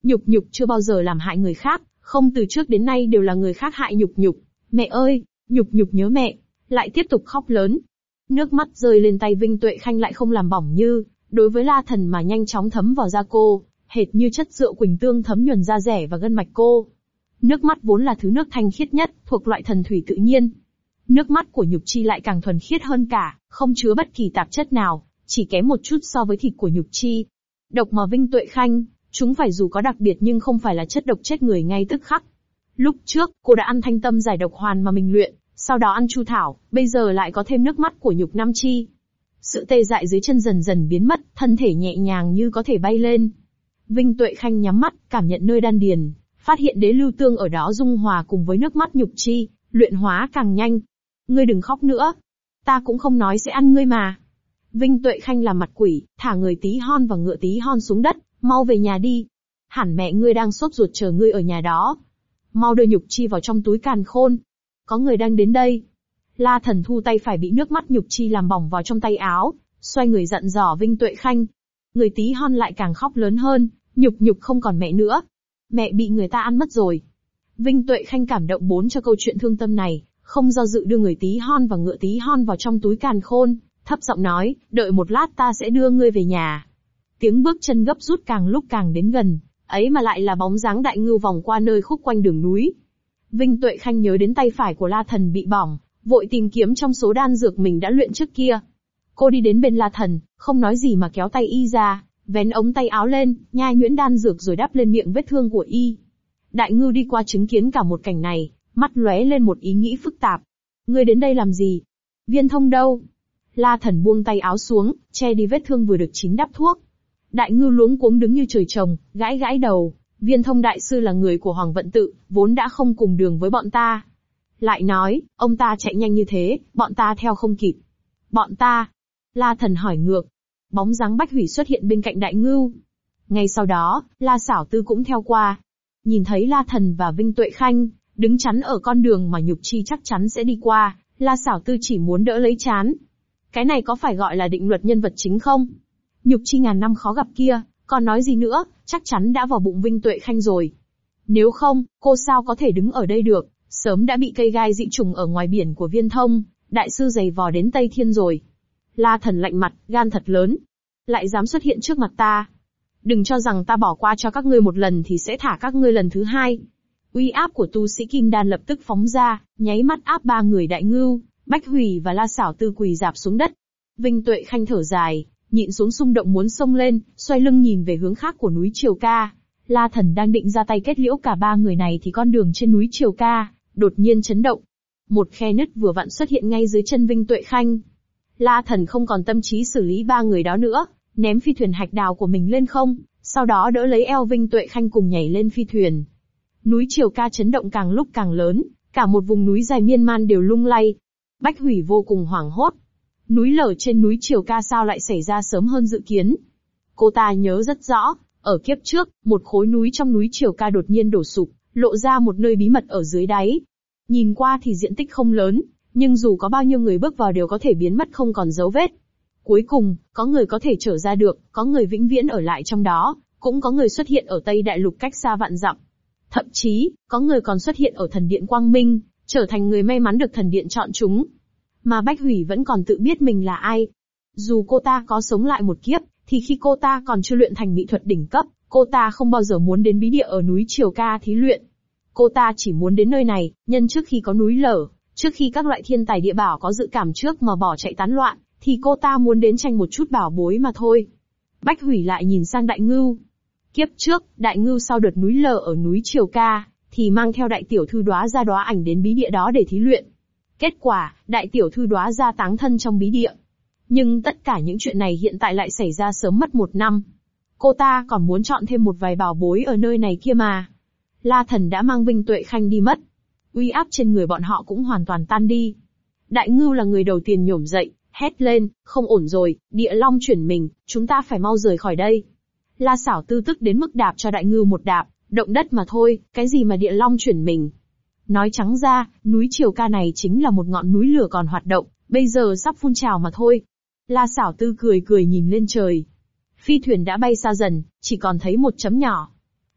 Nhục Nhục chưa bao giờ làm hại người khác, không từ trước đến nay đều là người khác hại Nhục Nhục. Mẹ ơi, Nhục Nhục nhớ mẹ, lại tiếp tục khóc lớn. Nước mắt rơi lên tay Vinh Tuệ Khanh lại không làm bỏng như, đối với La Thần mà nhanh chóng thấm vào da cô, hệt như chất rượu quỳnh tương thấm nhuần da rẻ và gân mạch cô. Nước mắt vốn là thứ nước thanh khiết nhất, thuộc loại thần thủy tự nhiên. Nước mắt của Nhục Chi lại càng thuần khiết hơn cả, không chứa bất kỳ tạp chất nào, chỉ kém một chút so với thịt của Nhục Chi. Độc mà Vinh Tuệ Khanh, chúng phải dù có đặc biệt nhưng không phải là chất độc chết người ngay tức khắc. Lúc trước, cô đã ăn thanh tâm giải độc hoàn mà mình luyện, sau đó ăn chu thảo, bây giờ lại có thêm nước mắt của Nhục Nam Chi. Sự tê dại dưới chân dần dần biến mất, thân thể nhẹ nhàng như có thể bay lên. Vinh Tuệ Khanh nhắm mắt, cảm nhận nơi đan điền, phát hiện đế lưu tương ở đó dung hòa cùng với nước mắt Nhục Chi, luyện hóa càng nhanh. Ngươi đừng khóc nữa. Ta cũng không nói sẽ ăn ngươi mà. Vinh Tuệ Khanh làm mặt quỷ, thả người tí hon và ngựa tí hon xuống đất, mau về nhà đi. Hẳn mẹ ngươi đang sốt ruột chờ ngươi ở nhà đó. Mau đưa Nhục Chi vào trong túi càn khôn. Có người đang đến đây. La Thần thu tay phải bị nước mắt Nhục Chi làm bỏng vào trong tay áo, xoay người dặn dò Vinh Tuệ Khanh. Người tí hon lại càng khóc lớn hơn, Nhục Nhục không còn mẹ nữa. Mẹ bị người ta ăn mất rồi. Vinh Tuệ Khanh cảm động cho câu chuyện thương tâm này, không do dự đưa người tí hon và ngựa tí hon vào trong túi càn khôn, thấp giọng nói, đợi một lát ta sẽ đưa ngươi về nhà. Tiếng bước chân gấp rút càng lúc càng đến gần, ấy mà lại là bóng dáng Đại Ngưu vòng qua nơi khúc quanh đường núi. Vinh Tuệ Khanh nhớ đến tay phải của La Thần bị bỏng, vội tìm kiếm trong số đan dược mình đã luyện trước kia. Cô đi đến bên La Thần, không nói gì mà kéo tay y ra, vén ống tay áo lên, nhai nhuyễn đan dược rồi đắp lên miệng vết thương của y. Đại Ngưu đi qua chứng kiến cả một cảnh này, mắt lóe lên một ý nghĩ phức tạp. Ngươi đến đây làm gì? Viên Thông đâu? La Thần buông tay áo xuống, che đi vết thương vừa được chín đắp thuốc. Đại Ngưu luống cuống đứng như trời trồng, gãi gãi đầu. Viên Thông đại sư là người của Hoàng Vận Tự, vốn đã không cùng đường với bọn ta. Lại nói, ông ta chạy nhanh như thế, bọn ta theo không kịp. Bọn ta? La Thần hỏi ngược. Bóng dáng Bách Hủy xuất hiện bên cạnh Đại Ngưu. Ngay sau đó, La Xảo Tư cũng theo qua. Nhìn thấy La Thần và Vinh Tuệ Khanh đứng chắn ở con đường mà Nhục Chi chắc chắn sẽ đi qua, La Xảo Tư chỉ muốn đỡ lấy trán. Cái này có phải gọi là định luật nhân vật chính không? Nhục Chi ngàn năm khó gặp kia, còn nói gì nữa, chắc chắn đã vào bụng Vinh Tuệ Khanh rồi. Nếu không, cô sao có thể đứng ở đây được, sớm đã bị cây gai dị trùng ở ngoài biển của Viên Thông, đại sư giày vò đến Tây Thiên rồi. La Thần lạnh mặt, gan thật lớn. Lại dám xuất hiện trước mặt ta. Đừng cho rằng ta bỏ qua cho các ngươi một lần thì sẽ thả các ngươi lần thứ hai. Uy áp của tu sĩ Kim Đan lập tức phóng ra, nháy mắt áp ba người Đại Ngưu, Bách Hủy và La Xảo Tư quỳ rạp xuống đất. Vinh Tuệ Khanh thở dài, nhịn xuống xung động muốn xông lên, xoay lưng nhìn về hướng khác của núi Triều Ca. La Thần đang định ra tay kết liễu cả ba người này thì con đường trên núi Triều Ca đột nhiên chấn động. Một khe nứt vừa vặn xuất hiện ngay dưới chân Vinh Tuệ Khanh. La Thần không còn tâm trí xử lý ba người đó nữa, ném phi thuyền hạch đào của mình lên không, sau đó đỡ lấy eo Vinh Tuệ Khanh cùng nhảy lên phi thuyền. Núi Triều Ca chấn động càng lúc càng lớn, cả một vùng núi dài miên man đều lung lay. Bách Hủy vô cùng hoảng hốt. Núi lở trên núi Triều Ca sao lại xảy ra sớm hơn dự kiến? Cô ta nhớ rất rõ, ở kiếp trước, một khối núi trong núi Triều Ca đột nhiên đổ sụp, lộ ra một nơi bí mật ở dưới đáy. Nhìn qua thì diện tích không lớn, nhưng dù có bao nhiêu người bước vào đều có thể biến mất không còn dấu vết. Cuối cùng, có người có thể trở ra được, có người vĩnh viễn ở lại trong đó, cũng có người xuất hiện ở Tây Đại Lục cách xa vạn dặm. Thậm chí, có người còn xuất hiện ở thần điện Quang Minh, trở thành người may mắn được thần điện chọn chúng. Mà Bách Hủy vẫn còn tự biết mình là ai. Dù cô ta có sống lại một kiếp, thì khi cô ta còn chưa luyện thành mỹ thuật đỉnh cấp, cô ta không bao giờ muốn đến bí địa ở núi Triều Ca thí luyện. Cô ta chỉ muốn đến nơi này, nhân trước khi có núi lở, trước khi các loại thiên tài địa bảo có dự cảm trước mà bỏ chạy tán loạn, thì cô ta muốn đến tranh một chút bảo bối mà thôi. Bách Hủy lại nhìn sang Đại Ngưu. Kiếp trước, Đại Ngưu sau đợt núi lở ở núi Triều Ca, thì mang theo đại tiểu thư Đóa Gia Đóa Ảnh đến bí địa đó để thí luyện. Kết quả, đại tiểu thư Đóa Gia táng thân trong bí địa. Nhưng tất cả những chuyện này hiện tại lại xảy ra sớm mất 1 năm. Cô ta còn muốn chọn thêm một vài bảo bối ở nơi này kia mà. La Thần đã mang Vinh Tuệ Khanh đi mất. Uy áp trên người bọn họ cũng hoàn toàn tan đi. Đại Ngưu là người đầu tiên nhổm dậy, hét lên, không ổn rồi, địa long chuyển mình, chúng ta phải mau rời khỏi đây. La Xảo Tư tức đến mức đạp cho Đại Ngưu một đạp, động đất mà thôi, cái gì mà địa long chuyển mình. Nói trắng ra, núi Triều Ca này chính là một ngọn núi lửa còn hoạt động, bây giờ sắp phun trào mà thôi. La Xảo Tư cười cười nhìn lên trời. Phi thuyền đã bay xa dần, chỉ còn thấy một chấm nhỏ.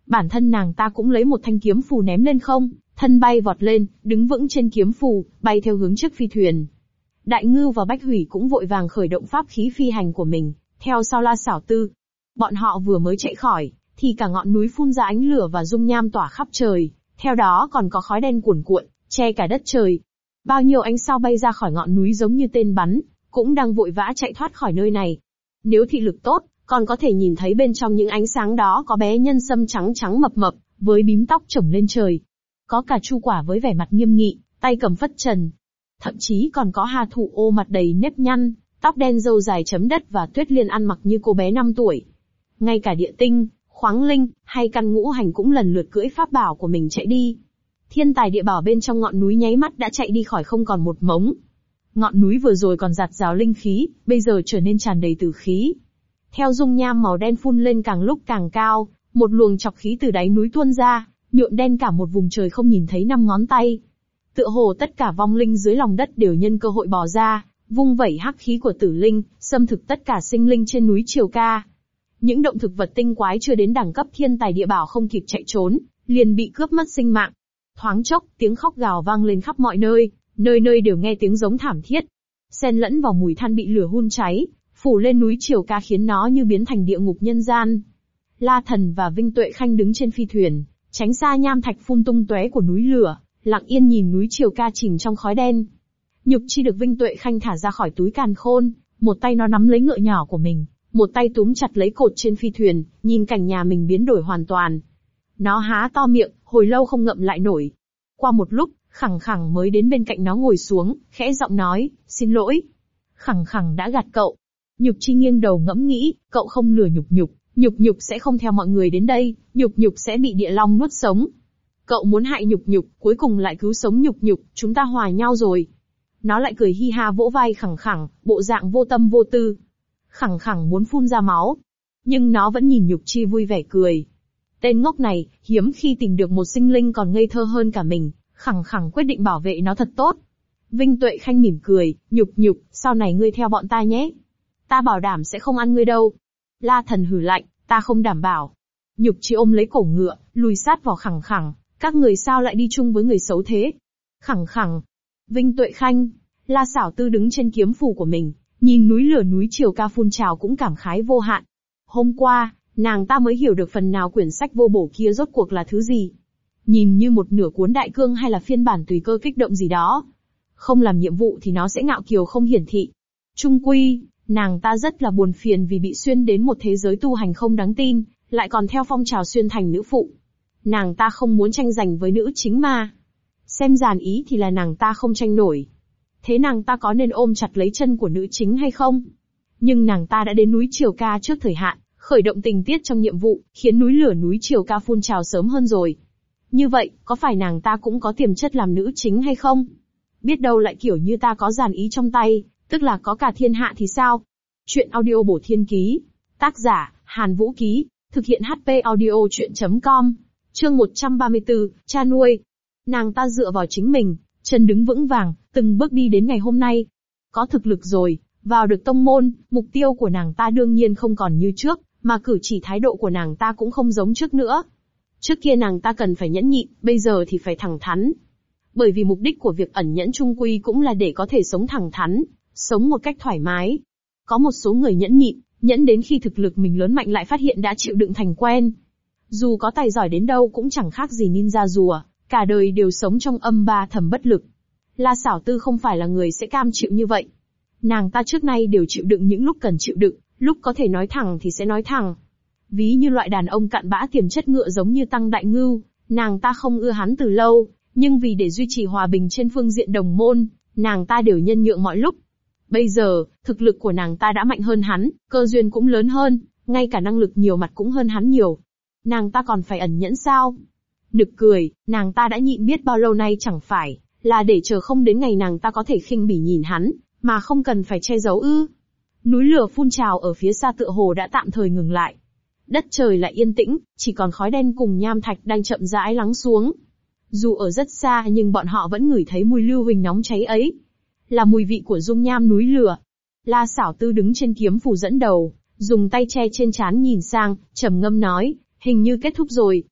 Bản thân nàng ta cũng lấy một thanh kiếm phù ném lên không, thân bay vọt lên, đứng vững trên kiếm phù, bay theo hướng trước phi thuyền. Đại Ngưu và Bách Hủy cũng vội vàng khởi động pháp khí phi hành của mình, theo sau La Xảo Tư. Bọn họ vừa mới chạy khỏi, thì cả ngọn núi phun ra ánh lửa và dung nham tỏa khắp trời, theo đó còn có khói đen cuồn cuộn, che cả đất trời. Bao nhiêu ánh sao bay ra khỏi ngọn núi giống như tên bắn, cũng đang vội vã chạy thoát khỏi nơi này. Nếu thị lực tốt, còn có thể nhìn thấy bên trong những ánh sáng đó có bé nhân sâm trắng trắng mập mập, với bím tóc chổng lên trời. Có cả Chu Quả với vẻ mặt nghiêm nghị, tay cầm phất trần. Thậm chí còn có Hà Thụ Ô mặt đầy nếp nhăn, tóc đen râu dài chấm đất và Tuyết Liên ăn mặc như cô bé 5 tuổi. Ngay cả Địa Tinh, Khoáng Linh, hay Căn Ngũ Hành cũng lần lượt cưỡi pháp bảo của mình chạy đi. Thiên tài địa bảo bên trong ngọn núi nháy mắt đã chạy đi khỏi không còn một mống. Ngọn núi vừa rồi còn rạt rào linh khí, bây giờ trở nên tràn đầy tử khí. Theo dung nham màu đen phun lên càng lúc càng cao, một luồng chọc khí từ đáy núi tuôn ra, nhuộm đen cả một vùng trời không nhìn thấy 5 ngón tay. Tựa hồ tất cả vong linh dưới lòng đất đều nhân cơ hội bò ra, vung vẩy hắc khí của tử linh, xâm thực tất cả sinh linh trên núi Triều Ca. Những động thực vật tinh quái chưa đến đẳng cấp thiên tài địa bảo không kịp chạy trốn, liền bị cướp mất sinh mạng. Thoáng chốc, tiếng khóc gào vang lên khắp mọi nơi, nơi nơi đều nghe tiếng giống thảm thiết. Xen lẫn vào mùi than bị lửa hun cháy, phủ lên núi Triều Ca khiến nó như biến thành địa ngục nhân gian. La Thần và Vinh Tuệ Khanh đứng trên phi thuyền, tránh xa nham thạch phun tung tóe của núi lửa, lặng yên nhìn núi Triều Ca chìm trong khói đen. Nhục Chi được Vinh Tuệ Khanh thả ra khỏi túi càn khôn, một tay nó nắm lấy ngựa nhỏ của mình, một tay túm chặt lấy cột trên phi thuyền, nhìn cảnh nhà mình biến đổi hoàn toàn. Nó há to miệng, hồi lâu không ngậm lại nổi. Qua một lúc, Khẳng Khẳng mới đến bên cạnh nó ngồi xuống, khẽ giọng nói, xin lỗi. Khẳng Khẳng đã gạt cậu. Nhục Chi nghiêng đầu ngẫm nghĩ, cậu không lừa Nhục Nhục, Nhục Nhục sẽ không theo mọi người đến đây, Nhục Nhục sẽ bị địa long nuốt sống. Cậu muốn hại Nhục Nhục, cuối cùng lại cứu sống Nhục Nhục, chúng ta hòa nhau rồi. Nó lại cười hi ha vỗ vai Khẳng Khẳng, bộ dạng vô tâm vô tư. Khẳng Khẳng muốn phun ra máu, nhưng nó vẫn nhìn Nhục Chi vui vẻ cười. Tên ngốc này, hiếm khi tìm được một sinh linh còn ngây thơ hơn cả mình, Khẳng Khẳng quyết định bảo vệ nó thật tốt. Vinh Tuệ Khanh mỉm cười, Nhục Nhục, sau này ngươi theo bọn ta nhé. Ta bảo đảm sẽ không ăn ngươi đâu. La Thần hừ lạnh, ta không đảm bảo. Nhục Chi ôm lấy cổ ngựa, lùi sát vào Khẳng Khẳng, các người sao lại đi chung với người xấu thế? Khẳng Khẳng, Vinh Tuệ Khanh, La Xảo Tư đứng trên kiếm phù của mình, nhìn núi lửa núi Triều Ca phun trào cũng cảm khái vô hạn. Hôm qua, nàng ta mới hiểu được phần nào quyển sách vô bổ kia rốt cuộc là thứ gì. Nhìn như một nửa cuốn đại cương hay là phiên bản tùy cơ kích động gì đó. Không làm nhiệm vụ thì nó sẽ ngạo kiều không hiển thị. Chung quy, nàng ta rất là buồn phiền vì bị xuyên đến một thế giới tu hành không đáng tin, lại còn theo phong trào xuyên thành nữ phụ. Nàng ta không muốn tranh giành với nữ chính mà. Xem dàn ý thì là nàng ta không tranh nổi. Thế nàng ta có nên ôm chặt lấy chân của nữ chính hay không? Nhưng nàng ta đã đến núi Triều Ca trước thời hạn, khởi động tình tiết trong nhiệm vụ, khiến núi lửa núi Triều Ca phun trào sớm hơn rồi. Như vậy, có phải nàng ta cũng có tiềm chất làm nữ chính hay không? Biết đâu lại kiểu như ta có dàn ý trong tay, tức là có cả thiên hạ thì sao? Chuyện audio bổ thiên ký. Tác giả, Hàn Vũ Ký. Thực hiện HP audio chuyện.com. Chương 134, cha nuôi. Nàng ta dựa vào chính mình, chân đứng vững vàng, từng bước đi đến ngày hôm nay. Có thực lực rồi, vào được tông môn, mục tiêu của nàng ta đương nhiên không còn như trước, mà cử chỉ thái độ của nàng ta cũng không giống trước nữa. Trước kia nàng ta cần phải nhẫn nhịn, bây giờ thì phải thẳng thắn. Bởi vì mục đích của việc ẩn nhẫn chung quy cũng là để có thể sống thẳng thắn, sống một cách thoải mái. Có một số người nhẫn nhịn, nhẫn đến khi thực lực mình lớn mạnh lại phát hiện đã chịu đựng thành quen. Dù có tài giỏi đến đâu cũng chẳng khác gì ninja rùa, cả đời đều sống trong âm ba thầm bất lực. La Xảo Tư không phải là người sẽ cam chịu như vậy. Nàng ta trước nay đều chịu đựng những lúc cần chịu đựng, lúc có thể nói thẳng thì sẽ nói thẳng. Ví như loại đàn ông cặn bã tiềm chất ngựa giống như Tăng Đại Ngưu, nàng ta không ưa hắn từ lâu, nhưng vì để duy trì hòa bình trên phương diện đồng môn, nàng ta đều nhân nhượng mọi lúc. Bây giờ, thực lực của nàng ta đã mạnh hơn hắn, cơ duyên cũng lớn hơn, ngay cả năng lực nhiều mặt cũng hơn hắn nhiều. Nàng ta còn phải ẩn nhẫn sao? Nực cười, nàng ta đã nhịn biết bao lâu nay chẳng phải là để chờ không đến ngày nàng ta có thể khinh bỉ nhìn hắn, mà không cần phải che giấu ư? Núi lửa phun trào ở phía xa tựa hồ đã tạm thời ngừng lại. Đất trời lại yên tĩnh, chỉ còn khói đen cùng nham thạch đang chậm rãi lắng xuống. Dù ở rất xa nhưng bọn họ vẫn ngửi thấy mùi lưu huỳnh nóng cháy ấy. Là mùi vị của dung nham núi lửa. La Xảo Tư đứng trên kiếm phù dẫn đầu, dùng tay che trên trán nhìn sang, trầm ngâm nói, hình như kết thúc rồi.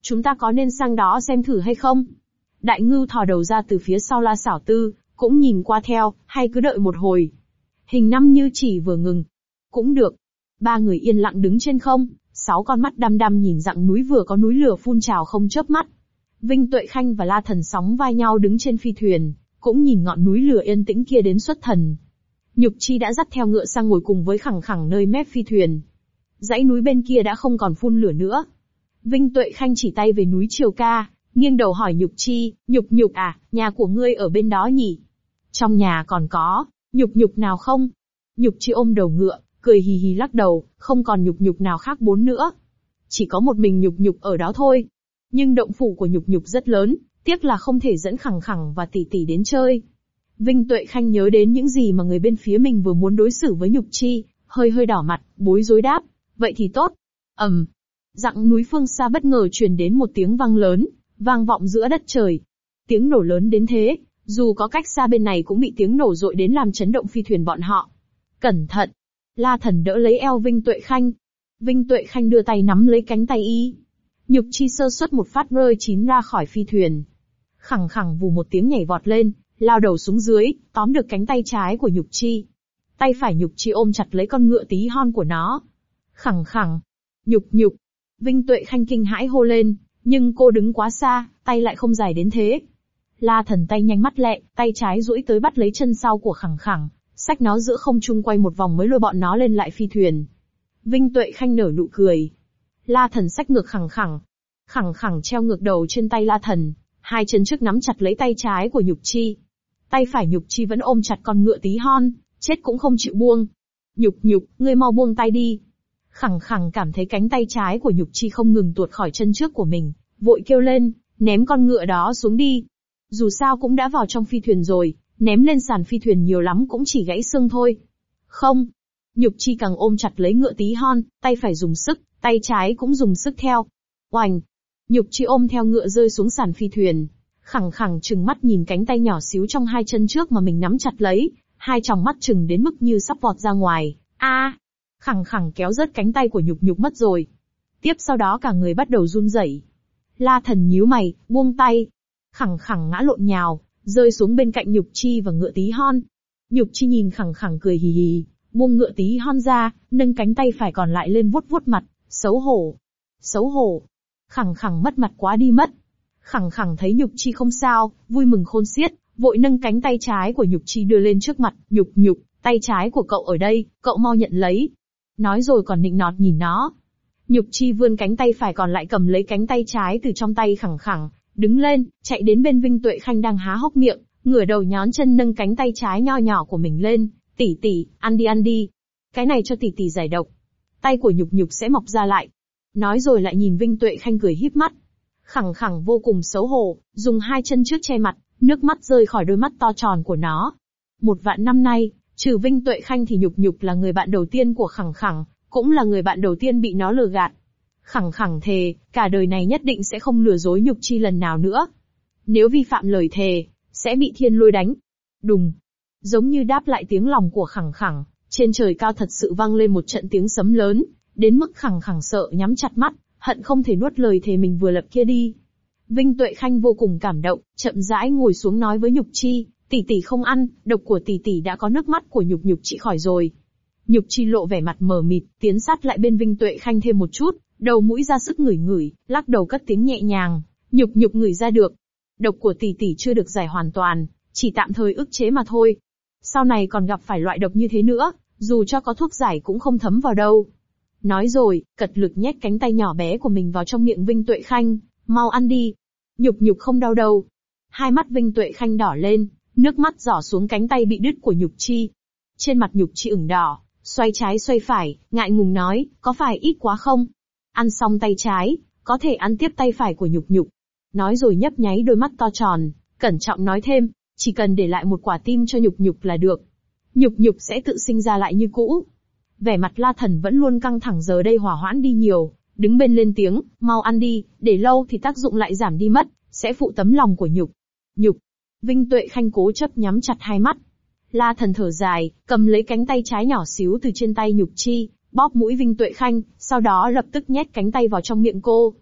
Chúng ta có nên sang đó xem thử hay không? Đại ngưu thò đầu ra từ phía sau La Xảo Tư, cũng nhìn qua theo, hay cứ đợi một hồi. Hình năm như chỉ vừa ngừng. Cũng được. Ba người yên lặng đứng trên không, 6 con mắt đăm đăm nhìn dặng núi vừa có núi lửa phun trào không chớp mắt. Vinh Tuệ Khanh và La Thần sóng vai nhau đứng trên phi thuyền, cũng nhìn ngọn núi lửa yên tĩnh kia đến xuất thần. Nhục Chi đã dắt theo ngựa sang ngồi cùng với Khẳng Khẳng nơi mép phi thuyền. Dãy núi bên kia đã không còn phun lửa nữa. Vinh Tuệ Khanh chỉ tay về núi Triều Ca, nghiêng đầu hỏi Nhục Chi, Nhục à, nhà của ngươi ở bên đó nhỉ? Trong nhà còn có Nhục nào không? Nhục Chi ôm đầu ngựa, cười hì hì lắc đầu, không còn Nhục nào khác bốn nữa. Chỉ có một mình Nhục ở đó thôi. Nhưng động phủ của Nhục rất lớn, tiếc là không thể dẫn Khẳng Khẳng và tỷ tỷ đến chơi. Vinh Tuệ Khanh nhớ đến những gì mà người bên phía mình vừa muốn đối xử với Nhục Chi, hơi đỏ mặt, bối rối đáp, vậy thì tốt. Dặng núi phương xa bất ngờ truyền đến một tiếng vang lớn, vang vọng giữa đất trời. Tiếng nổ lớn đến thế, dù có cách xa bên này cũng bị tiếng nổ dội đến làm chấn động phi thuyền bọn họ. Cẩn thận! La Thần đỡ lấy eo Vinh Tuệ Khanh. Vinh Tuệ Khanh đưa tay nắm lấy cánh tay y. Nhục Chi sơ suất một phát rơi chín ra khỏi phi thuyền. Khẳng Khẳng vù một tiếng nhảy vọt lên, lao đầu xuống dưới, tóm được cánh tay trái của Nhục Chi. Tay phải Nhục Chi ôm chặt lấy con ngựa tí hon của nó. Khẳng Khẳng! Nhục! Vinh Tuệ Khanh kinh hãi hô lên, nhưng cô đứng quá xa, tay lại không dài đến thế. La Thần tay nhanh mắt lẹ, tay trái duỗi tới bắt lấy chân sau của Khẳng Khẳng, xách nó giữa không trung quay một vòng mới lôi bọn nó lên lại phi thuyền. Vinh Tuệ Khanh nở nụ cười. La Thần xách ngược Khẳng Khẳng. Khẳng Khẳng treo ngược đầu trên tay La Thần, hai chân trước nắm chặt lấy tay trái của Nhục Chi. Tay phải Nhục Chi vẫn ôm chặt con ngựa tí hon, chết cũng không chịu buông. Nhục, ngươi mau buông tay đi. Khẳng Khẳng cảm thấy cánh tay trái của Nhục Chi không ngừng tuột khỏi chân trước của mình, vội kêu lên, ném con ngựa đó xuống đi. Dù sao cũng đã vào trong phi thuyền rồi, ném lên sàn phi thuyền nhiều lắm cũng chỉ gãy xương thôi. Không. Nhục Chi càng ôm chặt lấy ngựa tí hon, tay phải dùng sức, tay trái cũng dùng sức theo. Oành. Nhục Chi ôm theo ngựa rơi xuống sàn phi thuyền. Khẳng Khẳng trừng mắt nhìn cánh tay nhỏ xíu trong hai chân trước mà mình nắm chặt lấy, hai tròng mắt trừng đến mức như sắp vọt ra ngoài. Khẳng Khẳng kéo rớt cánh tay của Nhục mất rồi. Tiếp sau đó cả người bắt đầu run rẩy. La Thần nhíu mày, buông tay. Khẳng Khẳng ngã lộn nhào, rơi xuống bên cạnh Nhục Chi và ngựa tí hon. Nhục Chi nhìn Khẳng Khẳng cười hì hì, buông ngựa tí hon ra, nâng cánh tay phải còn lại lên vuốt mặt, xấu hổ. Khẳng Khẳng mất mặt quá đi mất. Khẳng Khẳng thấy Nhục Chi không sao, vui mừng khôn xiết, vội nâng cánh tay trái của Nhục Chi đưa lên trước mặt. Nhục, tay trái của cậu ở đây, cậu mau nhận lấy. Nói rồi còn nịnh nọt nhìn nó. Nhục Chi vươn cánh tay phải còn lại cầm lấy cánh tay trái từ trong tay Khẳng Khẳng, đứng lên, chạy đến bên Vinh Tuệ Khanh đang há hốc miệng, ngửa đầu nhón chân nâng cánh tay trái nho nhỏ của mình lên. Tỷ, ăn đi. Cái này cho tỷ giải độc. Tay của Nhục sẽ mọc ra lại. Nói rồi lại nhìn Vinh Tuệ Khanh cười híp mắt. Khẳng Khẳng vô cùng xấu hổ, dùng hai chân trước che mặt, nước mắt rơi khỏi đôi mắt to tròn của nó. 1 vạn năm nay, trừ Vinh Tuệ Khanh thì Nhục là người bạn đầu tiên của Khẳng Khẳng, cũng là người bạn đầu tiên bị nó lừa gạt. Khẳng Khẳng thề, cả đời này nhất định sẽ không lừa dối Nhục Chi lần nào nữa. Nếu vi phạm lời thề, sẽ bị thiên lôi đánh. Đùng. Giống như đáp lại tiếng lòng của Khẳng Khẳng, trên trời cao thật sự vang lên một trận tiếng sấm lớn, đến mức Khẳng Khẳng sợ nhắm chặt mắt, hận không thể nuốt lời thề mình vừa lập kia đi. Vinh Tuệ Khanh vô cùng cảm động, chậm rãi ngồi xuống nói với Nhục Chi, tỷ không ăn, độc của tỷ đã có nước mắt của Nhục trị khỏi rồi. Nhục Chi lộ vẻ mặt mờ mịt, tiến sát lại bên Vinh Tuệ Khanh thêm một chút, đầu mũi ra sức ngửi, lắc đầu cất tiếng nhẹ nhàng, Nhục ngửi ra được. Độc của tỷ chưa được giải hoàn toàn, chỉ tạm thời ức chế mà thôi. Sau này còn gặp phải loại độc như thế nữa, dù cho có thuốc giải cũng không thấm vào đâu. Nói rồi, cật lực nhét cánh tay nhỏ bé của mình vào trong miệng Vinh Tuệ Khanh, mau ăn đi. Nhục không đau đâu. Hai mắt Vinh Tuệ Khanh đỏ lên, nước mắt giỏ xuống cánh tay bị đứt của Nhục Chi. Trên mặt Nhục Chi ửng đỏ, xoay trái xoay phải, ngại ngùng nói, có phải ít quá không? Ăn xong tay trái, có thể ăn tiếp tay phải của Nhục. Nói rồi nhấp nháy đôi mắt to tròn, cẩn trọng nói thêm, chỉ cần để lại một quả tim cho Nhục là được. Nhục sẽ tự sinh ra lại như cũ. Vẻ mặt La Thần vẫn luôn căng thẳng giờ đây hòa hoãn đi nhiều, đứng bên lên tiếng, mau ăn đi, để lâu thì tác dụng lại giảm đi mất, sẽ phụ tấm lòng của Nhục. Vinh Tuệ Khanh cố chấp nhắm chặt hai mắt. La Thần thở dài, cầm lấy cánh tay trái nhỏ xíu từ trên tay Nhục Chi, bóp mũi Vinh Tuệ Khanh, sau đó lập tức nhét cánh tay vào trong miệng cô.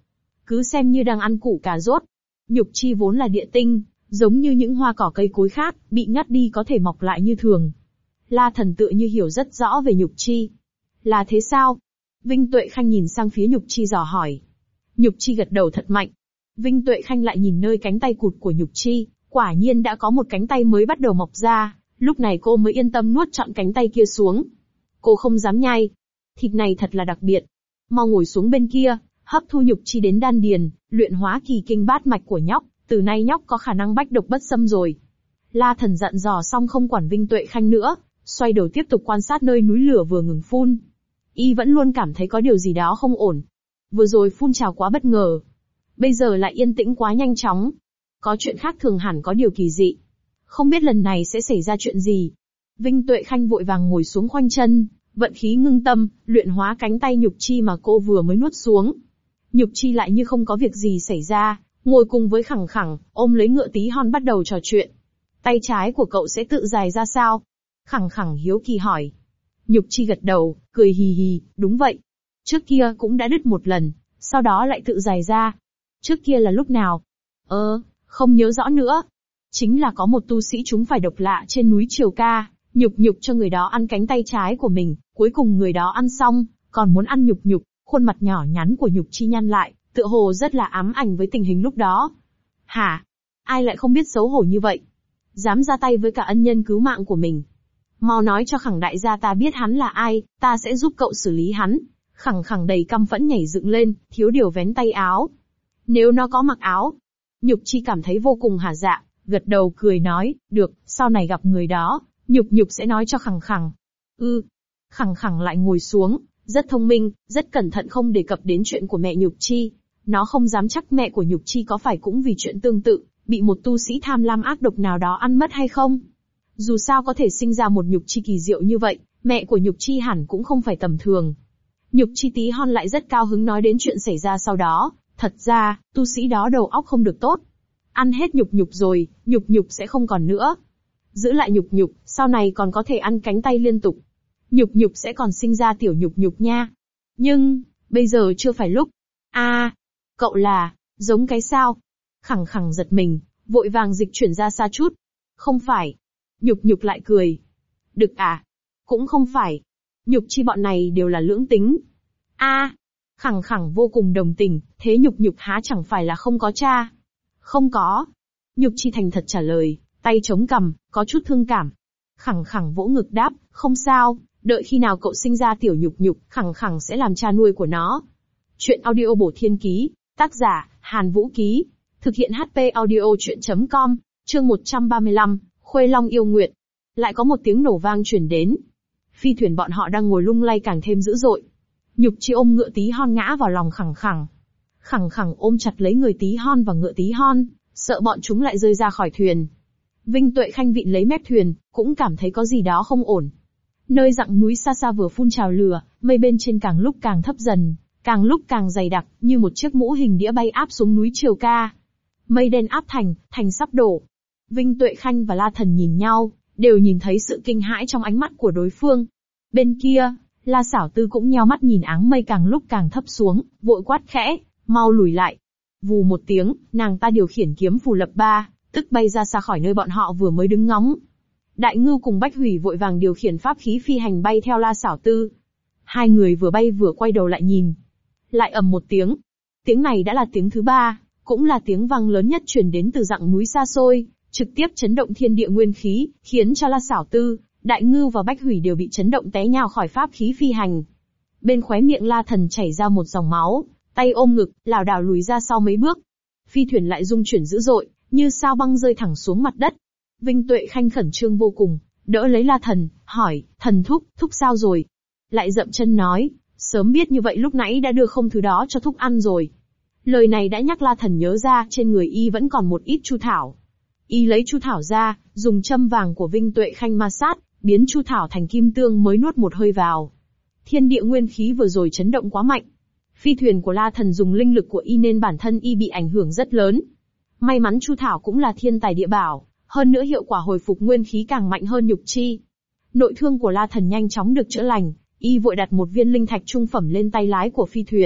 cứ xem như đang ăn củ cà rốt. Nhục chi vốn là địa tinh, giống như những hoa cỏ cây cối khác, bị ngắt đi có thể mọc lại như thường. La Thần tựa như hiểu rất rõ về nhục chi. Là thế sao? Vinh Tuệ Khanh nhìn sang phía nhục chi dò hỏi. Nhục chi gật đầu thật mạnh. Vinh Tuệ Khanh lại nhìn nơi cánh tay cụt của nhục chi, quả nhiên đã có một cánh tay mới bắt đầu mọc ra, lúc này cô mới yên tâm nuốt trọn cánh tay kia xuống. Cô không dám nhai. Thịt này thật là đặc biệt. Mau ngồi xuống bên kia, hấp thu nhục chi đến đan điền, luyện hóa kỳ kinh bát mạch của nhóc, từ nay nhóc có khả năng bách độc bất xâm rồi. La Thần dặn dò xong không quản Vinh Tuệ Khanh nữa, xoay đầu tiếp tục quan sát nơi núi lửa vừa ngừng phun. Y vẫn luôn cảm thấy có điều gì đó không ổn. Vừa rồi phun trào quá bất ngờ. Bây giờ lại yên tĩnh quá nhanh chóng. Có chuyện khác thường hẳn có điều kỳ dị. Không biết lần này sẽ xảy ra chuyện gì. Vinh Tuệ Khanh vội vàng ngồi xuống khoanh chân, vận khí ngưng tâm, luyện hóa cánh tay nhục chi mà cô vừa mới nuốt xuống. Nhục chi lại như không có việc gì xảy ra, ngồi cùng với Khẳng Khẳng, ôm lấy Ngựa Tí Hon bắt đầu trò chuyện. Tay trái của cậu sẽ tự dài ra sao? Khẳng Khẳng hiếu kỳ hỏi. Nhục chi gật đầu, cười hì hì, đúng vậy. Trước kia cũng đã đứt một lần, sau đó lại tự dài ra. Trước kia là lúc nào? Không nhớ rõ nữa. Chính là có một tu sĩ chúng phải độc lạ trên núi Triều Ca, nhục cho người đó ăn cánh tay trái của mình, cuối cùng người đó ăn xong, còn muốn ăn nhục, khuôn mặt nhỏ nhắn của nhục chi nhăn lại, tựa hồ rất là ám ảnh với tình hình lúc đó. Hả? Ai lại không biết xấu hổ như vậy? Dám ra tay với cả ân nhân cứu mạng của mình. Mau nói cho Khẳng đại gia ta biết hắn là ai, ta sẽ giúp cậu xử lý hắn. Khẳng Khẳng đầy căm phẫn nhảy dựng lên, thiếu điều vén tay áo. Nếu nó có mặc áo. Nhục chi cảm thấy vô cùng hả dạ, gật đầu cười nói, được, sau này gặp người đó, nhục sẽ nói cho Khẳng Khẳng. Khẳng Khẳng lại ngồi xuống, rất thông minh, rất cẩn thận không đề cập đến chuyện của mẹ nhục chi. Nó không dám chắc mẹ của nhục chi có phải cũng vì chuyện tương tự, bị một tu sĩ tham lam ác độc nào đó ăn mất hay không. Dù sao có thể sinh ra một nhục chi kỳ diệu như vậy, mẹ của nhục chi hẳn cũng không phải tầm thường. Nhục chi Tí Hon lại rất cao hứng nói đến chuyện xảy ra sau đó, thật ra, tu sĩ đó đầu óc không được tốt. Ăn hết nhục rồi, nhục sẽ không còn nữa. Giữ lại nhục, sau này còn có thể ăn cánh tay liên tục. Nhục sẽ còn sinh ra tiểu nhục nha. Nhưng, bây giờ chưa phải lúc. Cậu là, giống cái sao? Khẳng Khẳng giật mình, vội vàng dịch chuyển ra xa chút. Không phải. Nhục lại cười. Đực à? Cũng không phải. Nhục chi bọn này đều là lưỡng tính. Khẳng Khẳng vô cùng đồng tình, thế nhục há chẳng phải là không có cha? Không có. Nhục chi thành thật trả lời, tay chống cằm, có chút thương cảm. Khẳng Khẳng vỗ ngực đáp, không sao, đợi khi nào cậu sinh ra tiểu nhục, Khẳng Khẳng sẽ làm cha nuôi của nó. Chuyện audio bổ thiên ký, tác giả, Hàn Vũ Ký. Thực hiện HP audio chuyện.com, chương 135, Khuê Long yêu nguyệt. Lại có một tiếng nổ vang truyền đến. Phi thuyền bọn họ đang ngồi lung lay càng thêm dữ dội. Nhục chi ôm Ngựa Tí Hon ngã vào lòng Khẳng Khẳng. Khẳng Khẳng ôm chặt lấy người Tí Hon và Ngựa Tí Hon, sợ bọn chúng lại rơi ra khỏi thuyền. Vinh Tuệ Khanh vịn lấy mép thuyền, cũng cảm thấy có gì đó không ổn. Nơi dặng núi xa xa vừa phun trào lửa, mây bên trên càng lúc càng thấp dần, càng lúc càng dày đặc, như một chiếc mũ hình đĩa bay áp xuống núi Triều Ca. Mây đen áp thành sắp đổ. Vinh Tuệ Khanh và La Thần nhìn nhau, đều nhìn thấy sự kinh hãi trong ánh mắt của đối phương. Bên kia, La Xảo Tư cũng nheo mắt nhìn áng mây càng lúc càng thấp xuống, vội quát khẽ, mau lùi lại. Vù một tiếng, nàng ta điều khiển kiếm phù lập ba, tức bay ra xa khỏi nơi bọn họ vừa mới đứng ngóng. Đại Ngưu cùng Bách Hủy vội vàng điều khiển pháp khí phi hành bay theo La Xảo Tư. Hai người vừa bay vừa quay đầu lại nhìn. Lại ầm một tiếng. Tiếng này đã là tiếng thứ ba, cũng là tiếng vang lớn nhất truyền đến từ dặng núi xa xôi, trực tiếp chấn động thiên địa nguyên khí, khiến cho La Xảo Tư, Đại Ngưu và Bách Hủy đều bị chấn động té nhào khỏi pháp khí phi hành. Bên khóe miệng La Thần chảy ra một dòng máu, tay ôm ngực, lảo đảo lùi ra sau mấy bước. Phi thuyền lại rung chuyển dữ dội, như sao băng rơi thẳng xuống mặt đất. Vinh Tuệ Khanh khẩn trương vô cùng, đỡ lấy La Thần, hỏi, thần thúc sao rồi? Lại dậm chân nói, sớm biết như vậy lúc nãy đã đưa không thứ đó cho thúc ăn rồi. Lời này đã nhắc La Thần nhớ ra trên người y vẫn còn một ít chu thảo. Y lấy chu thảo ra, dùng châm vàng của Vinh Tuệ Khanh ma sát, biến chu thảo thành kim tương mới nuốt một hơi vào. Thiên địa nguyên khí vừa rồi chấn động quá mạnh. Phi thuyền của La Thần dùng linh lực của y nên bản thân y bị ảnh hưởng rất lớn. May mắn chu thảo cũng là thiên tài địa bảo, hơn nữa hiệu quả hồi phục nguyên khí càng mạnh hơn nhục chi. Nội thương của La Thần nhanh chóng được chữa lành, y vội đặt một viên linh thạch trung phẩm lên tay lái của phi thuyền,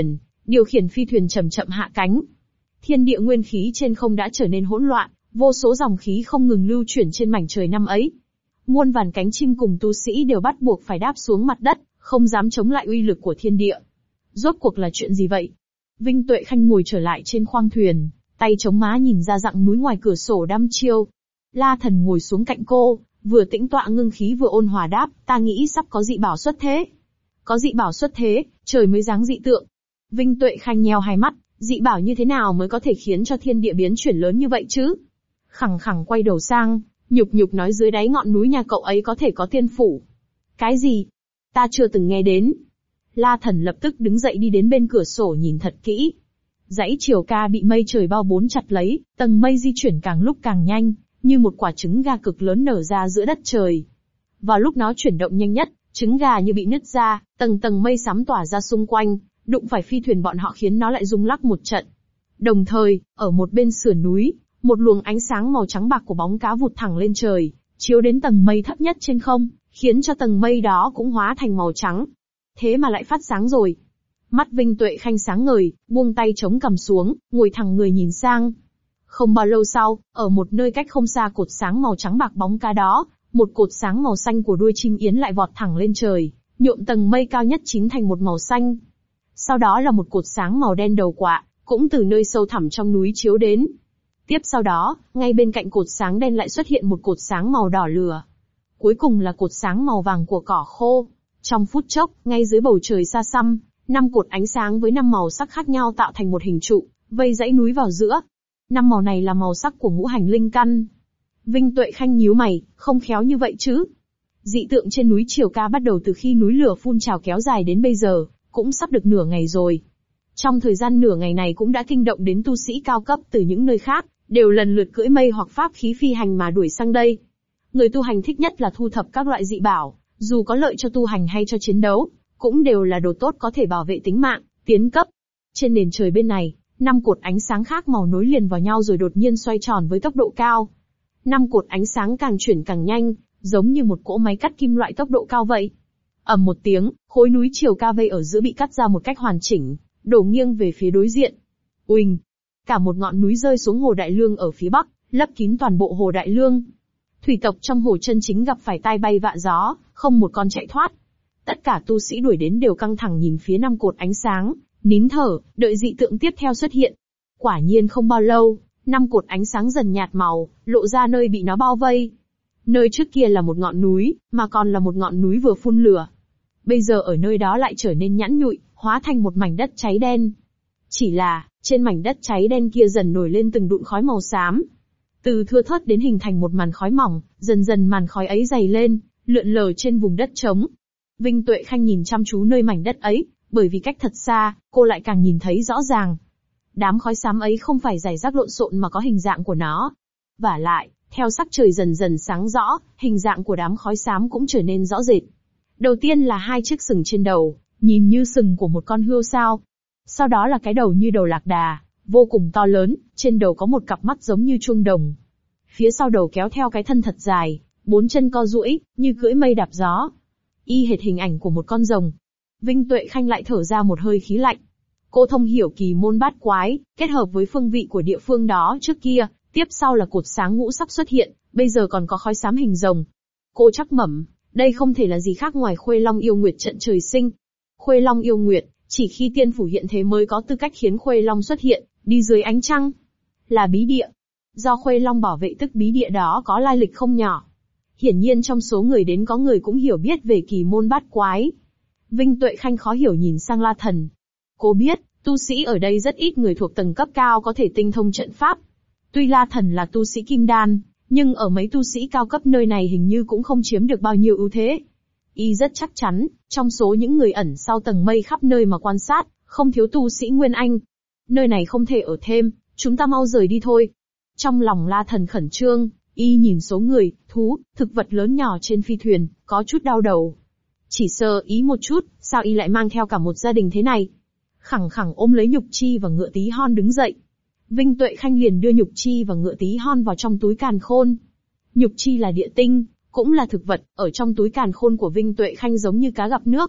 điều khiển phi thuyền chậm chậm hạ cánh. Thiên địa nguyên khí trên không đã trở nên hỗn loạn, vô số dòng khí không ngừng lưu chuyển trên mảnh trời năm ấy. Muôn vàn cánh chim cùng tu sĩ đều bắt buộc phải đáp xuống mặt đất, không dám chống lại uy lực của thiên địa. Rốt cuộc là chuyện gì vậy? Vinh Tuệ Khanh ngồi trở lại trên khoang thuyền, tay chống má nhìn ra dặng núi ngoài cửa sổ đăm chiêu. La Thần ngồi xuống cạnh cô, vừa tĩnh tọa ngưng khí vừa ôn hòa đáp, ta nghĩ sắp có dị bảo xuất thế. Có dị bảo xuất thế, trời mới giáng dị tượng. Vinh Tuệ Khanh nheo hai mắt, dị bảo như thế nào mới có thể khiến cho thiên địa biến chuyển lớn như vậy chứ? Khẳng khẳng quay đầu sang, nhục nhục nói dưới đáy ngọn núi nhà cậu ấy có thể có tiên phủ. Cái gì? Ta chưa từng nghe đến. La Thần lập tức đứng dậy đi đến bên cửa sổ nhìn thật kỹ. Dãy chiều ca bị mây trời bao bốn chặt lấy, tầng mây di chuyển càng lúc càng nhanh, như một quả trứng gà cực lớn nở ra giữa đất trời. Vào lúc nó chuyển động nhanh nhất, trứng gà như bị nứt ra, tầng tầng mây xám tỏa ra xung quanh, đụng phải phi thuyền bọn họ khiến nó lại rung lắc một trận. Đồng thời, ở một bên sườn núi, một luồng ánh sáng màu trắng bạc của bóng cá vụt thẳng lên trời, chiếu đến tầng mây thấp nhất trên không, khiến cho tầng mây đó cũng hóa thành màu trắng. Thế mà lại phát sáng rồi. Mắt Vinh Tuệ Khanh sáng ngời, buông tay chống cằm xuống, ngồi thẳng người nhìn sang. Không bao lâu sau, ở một nơi cách không xa cột sáng màu trắng bạc bóng cá đó, một cột sáng màu xanh của đuôi chim yến lại vọt thẳng lên trời, nhuộm tầng mây cao nhất chín thành một màu xanh. Sau đó là một cột sáng màu đen đầu quạ, cũng từ nơi sâu thẳm trong núi chiếu đến. Tiếp sau đó, ngay bên cạnh cột sáng đen lại xuất hiện một cột sáng màu đỏ lửa. Cuối cùng là cột sáng màu vàng của cỏ khô. Trong phút chốc, ngay dưới bầu trời xa xăm, 5 cột ánh sáng với 5 màu sắc khác nhau tạo thành một hình trụ, vây dãy núi vào giữa. 5 màu này là màu sắc của ngũ hành linh căn. Vinh Tuệ Khanh nhíu mày, không khéo như vậy chứ. Dị tượng trên núi Triều Ca bắt đầu từ khi núi lửa phun trào kéo dài đến bây giờ, cũng sắp được nửa ngày rồi. Trong thời gian nửa ngày này cũng đã kinh động đến tu sĩ cao cấp từ những nơi khác, đều lần lượt cưỡi mây hoặc pháp khí phi hành mà đuổi sang đây. Người tu hành thích nhất là thu thập các loại dị bảo, dù có lợi cho tu hành hay cho chiến đấu, cũng đều là đồ tốt có thể bảo vệ tính mạng, tiến cấp. Trên nền trời bên này, 5 cột ánh sáng khác màu nối liền vào nhau rồi đột nhiên xoay tròn với tốc độ cao. 5 cột ánh sáng càng chuyển càng nhanh, giống như một cỗ máy cắt kim loại tốc độ cao vậy. Ầm một tiếng, khối núi Triều Ca vây ở giữa bị cắt ra một cách hoàn chỉnh, đổ nghiêng về phía đối diện. Uỳnh! Cả một ngọn núi rơi xuống hồ Đại Lương ở phía bắc, lấp kín toàn bộ hồ Đại Lương. Thủy tộc trong hồ chân chính gặp phải tai bay vạ gió, không một con chạy thoát. Tất cả tu sĩ đuổi đến đều căng thẳng nhìn phía 5 cột ánh sáng, nín thở, đợi dị tượng tiếp theo xuất hiện. Quả nhiên không bao lâu, 5 cột ánh sáng dần nhạt màu, lộ ra nơi bị nó bao vây. Nơi trước kia là một ngọn núi, mà còn là một ngọn núi vừa phun lửa. Bây giờ ở nơi đó lại trở nên nhẵn nhụi, hóa thành một mảnh đất cháy đen. Chỉ là, trên mảnh đất cháy đen kia dần nổi lên từng đụn khói màu xám. Từ thưa thớt đến hình thành một màn khói mỏng, dần dần màn khói ấy dày lên, lượn lờ trên vùng đất trống. Vinh Tuệ Khanh nhìn chăm chú nơi mảnh đất ấy, bởi vì cách thật xa, cô lại càng nhìn thấy rõ ràng. Đám khói xám ấy không phải rải rác lộn xộn mà có hình dạng của nó. Vả lại, theo sắc trời dần dần sáng rõ, hình dạng của đám khói xám cũng trở nên rõ rệt. Đầu tiên là 2 chiếc sừng trên đầu, nhìn như sừng của một con hươu sao. Sau đó là cái đầu như đầu lạc đà, vô cùng to lớn, trên đầu có một cặp mắt giống như chuông đồng. Phía sau đầu kéo theo cái thân thật dài, 4 chân co duỗi, như cưỡi mây đạp gió. Y hệt hình ảnh của một con rồng. Vinh Tuệ Khanh lại thở ra một hơi khí lạnh. Cô thông hiểu kỳ môn bát quái, kết hợp với phương vị của địa phương đó trước kia, tiếp sau là cột sáng ngũ sắc xuất hiện, bây giờ còn có khói xám hình rồng. Cô chắc mẩm, đây không thể là gì khác ngoài Khuê Long yêu nguyệt trận trời sinh. Khuê Long yêu nguyệt, chỉ khi tiên phủ hiện thế mới có tư cách khiến Khuê Long xuất hiện, đi dưới ánh trăng. Là bí địa. Do Khuê Long bảo vệ tức bí địa đó có lai lịch không nhỏ. Hiển nhiên trong số người đến có người cũng hiểu biết về kỳ môn bát quái. Vinh Tuệ Khanh khó hiểu nhìn sang La Thần. Cô biết, tu sĩ ở đây rất ít người thuộc tầng cấp cao có thể tinh thông trận pháp. Tuy La Thần là tu sĩ kim đan, nhưng ở mấy tu sĩ cao cấp nơi này hình như cũng không chiếm được bao nhiêu ưu thế. Y rất chắc chắn, trong số những người ẩn sau tầng mây khắp nơi mà quan sát, không thiếu tu sĩ Nguyên Anh. Nơi này không thể ở thêm, chúng ta mau rời đi thôi. Trong lòng La Thần khẩn trương, Y nhìn số người, thú, thực vật lớn nhỏ trên phi thuyền, có chút đau đầu. Chỉ sơ ý một chút, sao Y lại mang theo cả một gia đình thế này? Khẳng khẳng ôm lấy Nhục Chi và Ngựa Tí Hon đứng dậy. Vinh Tuệ Khanh liền đưa Nhục Chi và Ngựa Tí Hon vào trong túi càn khôn. Nhục Chi là địa tinh, cũng là thực vật, ở trong túi càn khôn của Vinh Tuệ Khanh giống như cá gặp nước.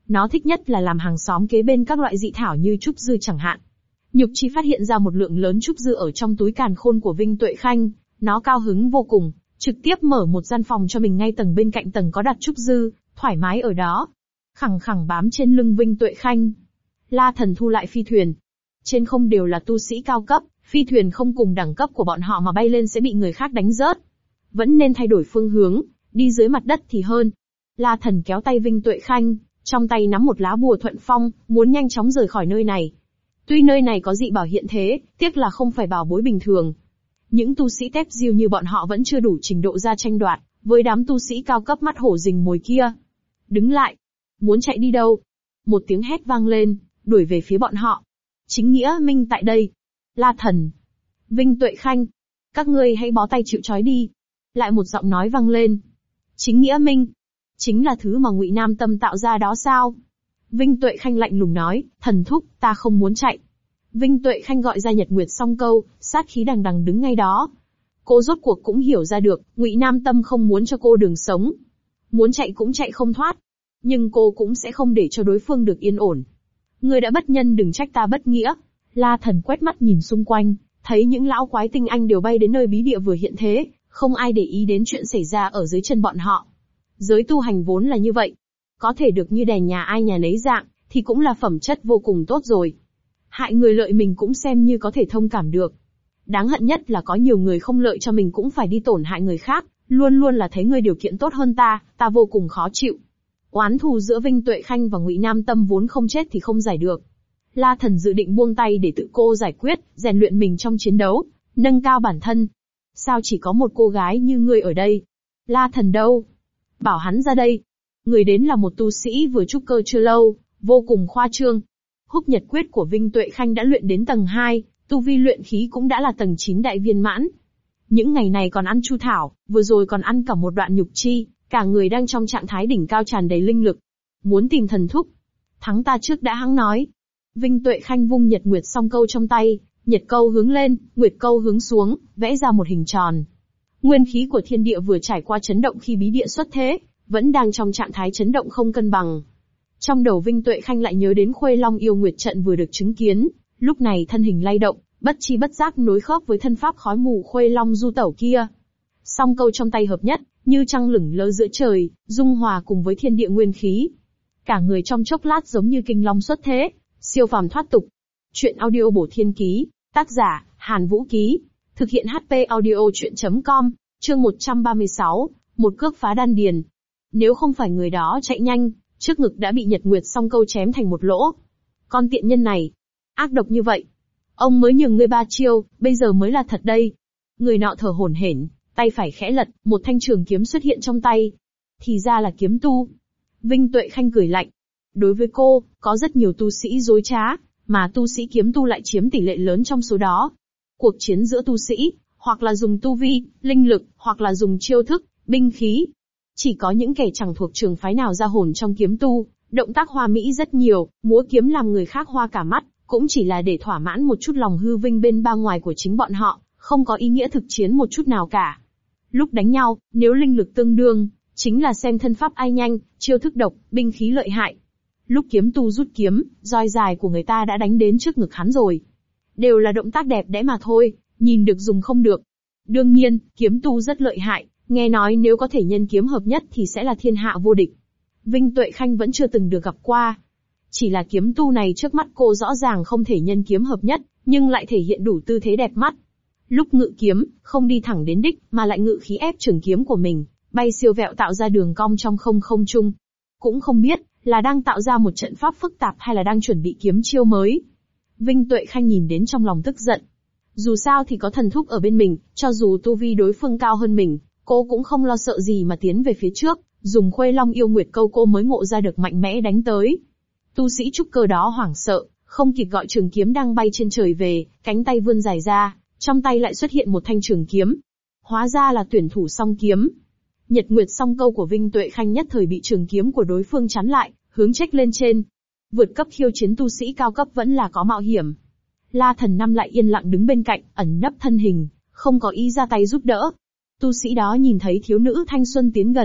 Nó thích nhất là làm hàng xóm kế bên các loại dị thảo như trúc dư chẳng hạn. Nhục Chi phát hiện ra một lượng lớn trúc dư ở trong túi càn khôn của Vinh Tuệ Khanh, nó cao hứng vô cùng, trực tiếp mở một gian phòng cho mình ngay tầng bên cạnh tầng có đặt trúc dư, thoải mái ở đó. Khẳng khẳng bám trên lưng Vinh Tuệ Khanh. La Thần thu lại phi thuyền. Trên không đều là tu sĩ cao cấp, phi thuyền không cùng đẳng cấp của bọn họ mà bay lên sẽ bị người khác đánh rớt. Vẫn nên thay đổi phương hướng, đi dưới mặt đất thì hơn. La Thần kéo tay Vinh Tuệ Khanh, trong tay nắm một lá bùa thuận phong, muốn nhanh chóng rời khỏi nơi này. Tuy nơi này có dị bảo hiện thế, tiếc là không phải bảo bối bình thường. Những tu sĩ tép diêu như bọn họ vẫn chưa đủ trình độ ra tranh đoạt, với đám tu sĩ cao cấp mắt hổ rình mồi kia. Đứng lại! Muốn chạy đi đâu? Một tiếng hét vang lên, đuổi về phía bọn họ. Chính nghĩa minh tại đây. La Thần. Vinh Tuệ Khanh. Các ngươi hãy bó tay chịu trói đi. Lại một giọng nói vang lên. Chính nghĩa minh. Chính là thứ mà Ngụy Nam Tâm tạo ra đó sao? Vinh Tuệ Khanh lạnh lùng nói, thần thúc, ta không muốn chạy. Vinh Tuệ Khanh gọi ra Nhật Nguyệt Song Câu, sát khí đằng đằng đứng ngay đó. Cô rốt cuộc cũng hiểu ra được, Ngụy Nam Tâm không muốn cho cô đường sống. Muốn chạy cũng chạy không thoát. Nhưng cô cũng sẽ không để cho đối phương được yên ổn. Ngươi đã bất nhân đừng trách ta bất nghĩa. La Thần quét mắt nhìn xung quanh, thấy những lão quái tinh anh đều bay đến nơi bí địa vừa hiện thế, không ai để ý đến chuyện xảy ra ở dưới chân bọn họ. Giới tu hành vốn là như vậy. Có thể được như đèn nhà ai nhà nấy dạng, thì cũng là phẩm chất vô cùng tốt rồi. Hại người lợi mình cũng xem như có thể thông cảm được. Đáng hận nhất là có nhiều người không lợi cho mình cũng phải đi tổn hại người khác, luôn luôn là thấy người điều kiện tốt hơn ta vô cùng khó chịu. Oán thù giữa Vinh Tuệ Khanh và Ngụy Nam Tâm vốn không chết thì không giải được. La Thần dự định buông tay để tự cô giải quyết, rèn luyện mình trong chiến đấu, nâng cao bản thân. Sao chỉ có một cô gái như ngươi ở đây? La Thần đâu? Bảo hắn ra đây. Người đến là một tu sĩ vừa trúc cơ chưa lâu, vô cùng khoa trương. Húc Nhật Quyết của Vinh Tuệ Khanh đã luyện đến tầng 2, tu vi luyện khí cũng đã là tầng 9 đại viên mãn. Những ngày này còn ăn chu thảo, vừa rồi còn ăn cả một đoạn nhục chi, cả người đang trong trạng thái đỉnh cao tràn đầy linh lực. Muốn tìm thần thúc. Thắng ta trước đã hắng nói. Vinh Tuệ Khanh vung Nhật Nguyệt Song Câu trong tay, Nhật Câu hướng lên, Nguyệt Câu hướng xuống, vẽ ra một hình tròn. Nguyên khí của thiên địa vừa trải qua chấn động khi bí địa xuất thế, vẫn đang trong trạng thái chấn động không cân bằng. Trong đầu Vinh Tuệ Khanh lại nhớ đến Khuê Long yêu nguyệt trận vừa được chứng kiến, lúc này thân hình lay động, bất chi bất giác nối khớp với thân pháp khói mù Khuê Long du tẩu kia. Song câu trong tay hợp nhất, như trăng lửng lơ giữa trời, dung hòa cùng với thiên địa nguyên khí. Cả người trong chốc lát giống như kinh long xuất thế, siêu phàm thoát tục. Chuyện audio bổ thiên ký, tác giả, Hàn Vũ Ký. Thực hiện HP audio chuyện.com, chương 136, một cước phá đan điền. Nếu không phải người đó chạy nhanh, trước ngực đã bị Nhật Nguyệt Song Câu chém thành một lỗ. Con tiện nhân này, ác độc như vậy. Ông mới nhường ngươi 3 chiêu, bây giờ mới là thật đây. Người nọ thở hổn hển, tay phải khẽ lật, một thanh trường kiếm xuất hiện trong tay. Thì ra là kiếm tu. Vinh Tuệ Khanh cười lạnh. Đối với cô, có rất nhiều tu sĩ dối trá, mà tu sĩ kiếm tu lại chiếm tỷ lệ lớn trong số đó. Cuộc chiến giữa tu sĩ, hoặc là dùng tu vi, linh lực, hoặc là dùng chiêu thức, binh khí. Chỉ có những kẻ chẳng thuộc trường phái nào ra hồn trong kiếm tu, động tác hoa mỹ rất nhiều, múa kiếm làm người khác hoa cả mắt, cũng chỉ là để thỏa mãn một chút lòng hư vinh bên ba ngoài của chính bọn họ, không có ý nghĩa thực chiến một chút nào cả. Lúc đánh nhau, nếu linh lực tương đương, chính là xem thân pháp ai nhanh, chiêu thức độc, binh khí lợi hại. Lúc kiếm tu rút kiếm, roi dài của người ta đã đánh đến trước ngực hắn rồi. Đều là động tác đẹp đẽ mà thôi, nhìn được dùng không được. Đương nhiên, kiếm tu rất lợi hại, nghe nói nếu có thể nhân kiếm hợp nhất thì sẽ là thiên hạ vô địch. Vinh Tuệ Khanh vẫn chưa từng được gặp qua. Chỉ là kiếm tu này trước mắt cô rõ ràng không thể nhân kiếm hợp nhất, nhưng lại thể hiện đủ tư thế đẹp mắt. Lúc ngự kiếm, không đi thẳng đến đích, mà lại ngự khí ép trường kiếm của mình, bay siêu vẹo tạo ra đường cong trong không trung. Cũng không biết, là đang tạo ra một trận pháp phức tạp hay là đang chuẩn bị kiếm chiêu mới. Vinh Tuệ Khanh nhìn đến trong lòng tức giận. Dù sao thì có thần thúc ở bên mình, cho dù tu vi đối phương cao hơn mình, cô cũng không lo sợ gì mà tiến về phía trước, dùng Khuê Long yêu nguyệt câu cô mới ngộ ra được mạnh mẽ đánh tới. Tu sĩ trúc cơ đó hoảng sợ, không kịp gọi trường kiếm đang bay trên trời về, cánh tay vươn dài ra, trong tay lại xuất hiện một thanh trường kiếm. Hóa ra là tuyển thủ song kiếm. Nhật Nguyệt Song Câu của Vinh Tuệ Khanh nhất thời bị trường kiếm của đối phương chắn lại, hướng trách lên trên. Vượt cấp khiêu chiến tu sĩ cao cấp vẫn là có mạo hiểm. La Thần Năm lại yên lặng đứng bên cạnh, ẩn nấp thân hình, không có ý ra tay giúp đỡ. Tu sĩ đó nhìn thấy thiếu nữ thanh xuân tiến gần,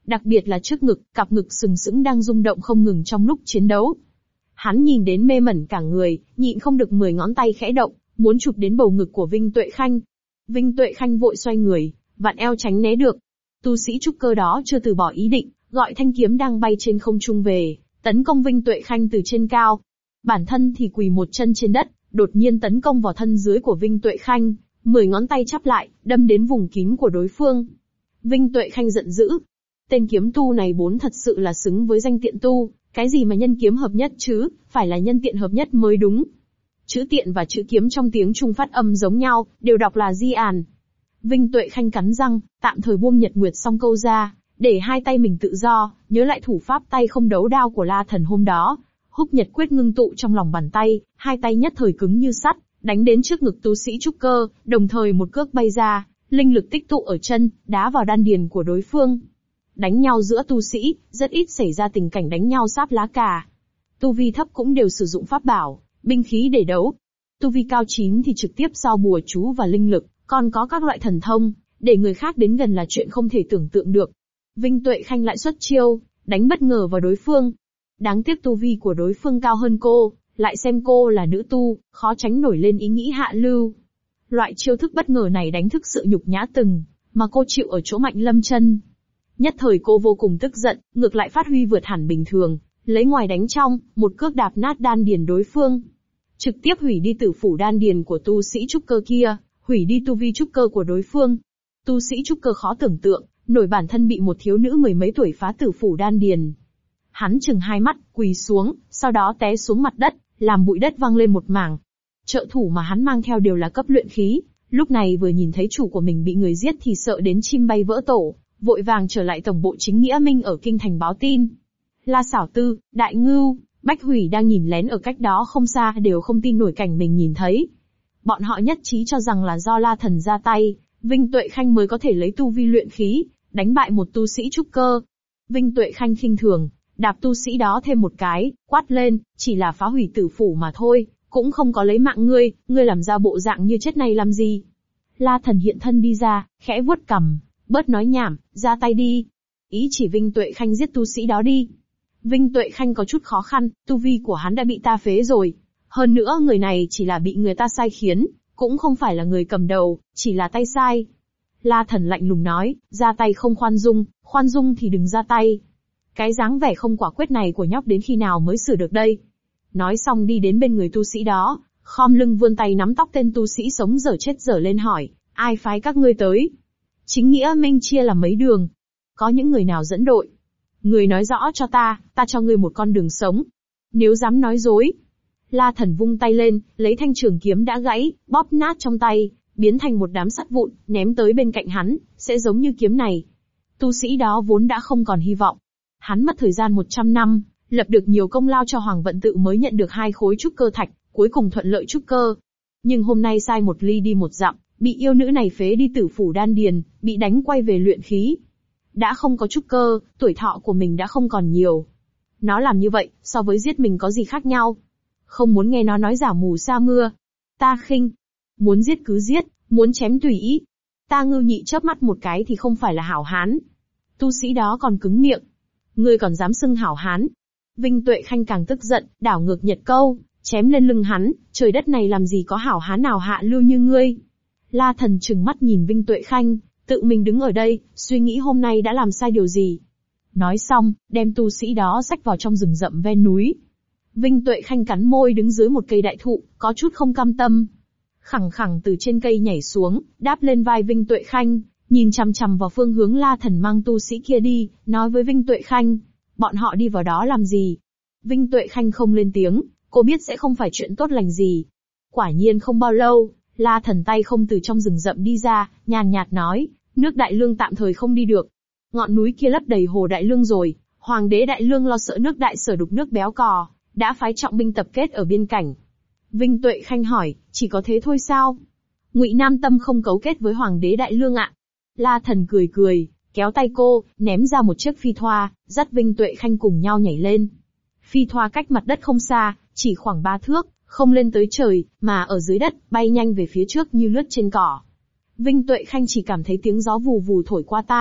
Đặc biệt là trước ngực, cặp ngực sừng sững đang rung động không ngừng trong lúc chiến đấu. Hắn nhìn đến mê mẩn cả người, nhịn không được 10 ngón tay khẽ động, muốn chụp đến bầu ngực của Vinh Tuệ Khanh. Vinh Tuệ Khanh vội xoay người, vặn eo tránh né được. Tu sĩ trúc cơ đó chưa từ bỏ ý định, gọi thanh kiếm đang bay trên không trung về, tấn công Vinh Tuệ Khanh từ trên cao. Bản thân thì quỳ một chân trên đất, đột nhiên tấn công vào thân dưới của Vinh Tuệ Khanh, 10 ngón tay chắp lại, đâm đến vùng kín của đối phương. Vinh Tuệ Khanh giận dữ. Tên kiếm tu này vốn thật sự là xứng với danh tiện tu, cái gì mà nhân kiếm hợp nhất chứ, phải là nhân tiện hợp nhất mới đúng. Chữ tiện và chữ kiếm trong tiếng Trung phát âm giống nhau, đều đọc là di àn. Vinh Tuệ Khanh cắn răng, tạm thời buông Nhật Nguyệt song câu ra, để hai tay mình tự do, nhớ lại thủ pháp tay không đấu đao của La Thần hôm đó. Húc Nhật Quyết ngưng tụ trong lòng bàn tay, hai tay nhất thời cứng như sắt, đánh đến trước ngực tu sĩ trúc cơ, đồng thời một cước bay ra, linh lực tích tụ ở chân, đá vào đan điền của đối phương. Đánh nhau giữa tu sĩ, rất ít xảy ra tình cảnh đánh nhau sáp lá cà. Tu vi thấp cũng đều sử dụng pháp bảo, binh khí để đấu. Tu vi cao 9 thì trực tiếp giao bùa chú và linh lực, còn có các loại thần thông, để người khác đến gần là chuyện không thể tưởng tượng được. Vinh Tuệ Khanh lại xuất chiêu, đánh bất ngờ vào đối phương. Đáng tiếc tu vi của đối phương cao hơn cô, lại xem cô là nữ tu, khó tránh nổi lên ý nghĩ hạ lưu. Loại chiêu thức bất ngờ này đánh thức sự nhục nhã từng, mà cô chịu ở chỗ Mạnh Lâm Chân. Nhất thời cô vô cùng tức giận, ngược lại phát huy vượt hẳn bình thường, lấy ngoài đánh trong, một cước đạp nát đan điền đối phương. Trực tiếp hủy đi tử phủ đan điền của tu sĩ trúc cơ kia, hủy đi tu vi trúc cơ của đối phương. Tu sĩ trúc cơ khó tưởng tượng, nổi bản thân bị một thiếu nữ 10 mấy tuổi phá tử phủ đan điền. Hắn chừng hai mắt, quỳ xuống, sau đó té xuống mặt đất, làm bụi đất văng lên một mảng. Trợ thủ mà hắn mang theo đều là cấp luyện khí, lúc này vừa nhìn thấy chủ của mình bị người giết thì sợ đến chim bay vỡ tổ, vội vàng trở lại tổng bộ chính nghĩa minh ở kinh thành báo tin. La Xảo Tư, Đại Ngưu, Bách Hủy đang nhìn lén ở cách đó không xa đều không tin nổi cảnh mình nhìn thấy. Bọn họ nhất trí cho rằng là do La Thần ra tay, Vinh Tuệ Khanh mới có thể lấy tu vi luyện khí, đánh bại một tu sĩ trúc cơ. Vinh Tuệ Khanh khinh thường, đạp tu sĩ đó thêm một cái, quát lên, chỉ là phá hủy tử phủ mà thôi, cũng không có lấy mạng ngươi làm ra bộ dạng như chết này làm gì. La Thần hiện thân đi ra, khẽ vuốt cằm, bớt nói nhảm, ra tay đi. Ý chỉ Vinh Tuệ Khanh giết tu sĩ đó đi. Vinh Tuệ Khanh có chút khó khăn, tu vi của hắn đã bị ta phế rồi. Hơn nữa người này chỉ là bị người ta sai khiến, cũng không phải là người cầm đầu, chỉ là tay sai. La Thần lạnh lùng nói, ra tay không khoan dung thì đừng ra tay. Cái dáng vẻ không quả quyết này của nhóc đến khi nào mới sửa được đây. Nói xong đi đến bên người tu sĩ đó, khom lưng vươn tay nắm tóc tên tu sĩ sống dở chết dở lên hỏi, ai phái các ngươi tới? Chính nghĩa minh chia làm mấy đường. Có những người nào dẫn đội? Người nói rõ cho ta cho ngươi một con đường sống. Nếu dám nói dối. La Thần vung tay lên, lấy thanh trường kiếm đã gãy, bóp nát trong tay, biến thành một đám sắt vụn, ném tới bên cạnh hắn, sẽ giống như kiếm này. Tu sĩ đó vốn đã không còn hy vọng. Hắn mất thời gian 100 năm, lập được nhiều công lao cho Hoàng Vận Tự mới nhận được 2 khối trúc cơ thạch, cuối cùng thuận lợi trúc cơ. Nhưng hôm nay sai một ly đi một dặm, bị yêu nữ này phế đi tử phủ đan điền, bị đánh quay về luyện khí. Đã không có trúc cơ, tuổi thọ của mình đã không còn nhiều. Nó làm như vậy, so với giết mình có gì khác nhau? Không muốn nghe nó nói giả mù sa mưa. Ta khinh. Muốn giết cứ giết, muốn chém tùy ý. Ta Ngưu Nhị chớp mắt một cái thì không phải là hảo hán. Tu sĩ đó còn cứng miệng. Ngươi còn dám xưng hảo hán? Vinh Tuệ Khanh càng tức giận, đảo ngược nhật câu, chém lên lưng hắn, trời đất này làm gì có hảo hán nào hạ lưu như ngươi. La Thần trừng mắt nhìn Vinh Tuệ Khanh, tự mình đứng ở đây, suy nghĩ hôm nay đã làm sai điều gì. Nói xong, đem tu sĩ đó xách vào trong rừng rậm ven núi. Vinh Tuệ Khanh cắn môi đứng dưới một cây đại thụ, có chút không cam tâm. Khẳng khẳng từ trên cây nhảy xuống, đáp lên vai Vinh Tuệ Khanh, nhìn chằm chằm vào phương hướng La Thần mang tu sĩ kia đi, nói với Vinh Tuệ Khanh, bọn họ đi vào đó làm gì? Vinh Tuệ Khanh không lên tiếng, cô biết sẽ không phải chuyện tốt lành gì. Quả nhiên không bao lâu, La Thần tay không từ trong rừng rậm đi ra, nhàn nhạt nói, nước Đại Lương tạm thời không đi được. Ngọn núi kia lấp đầy hồ Đại Lương rồi, Hoàng đế Đại Lương lo sợ nước Đại Sở đục nước béo cò, đã phái trọng binh tập kết ở biên cảnh. Vinh Tuệ Khanh hỏi, chỉ có thế thôi sao? Ngụy Nam Tâm không cấu kết với Hoàng đế Đại Lương ạ? La Thần cười cười, kéo tay cô, ném ra một chiếc phi thoa, dắt Vinh Tuệ Khanh cùng nhau nhảy lên. Phi thoa cách mặt đất không xa, chỉ khoảng 3 thước, không lên tới trời, mà ở dưới đất, bay nhanh về phía trước như lướt trên cỏ. Vinh Tuệ Khanh chỉ cảm thấy tiếng gió vù vù thổi qua tai,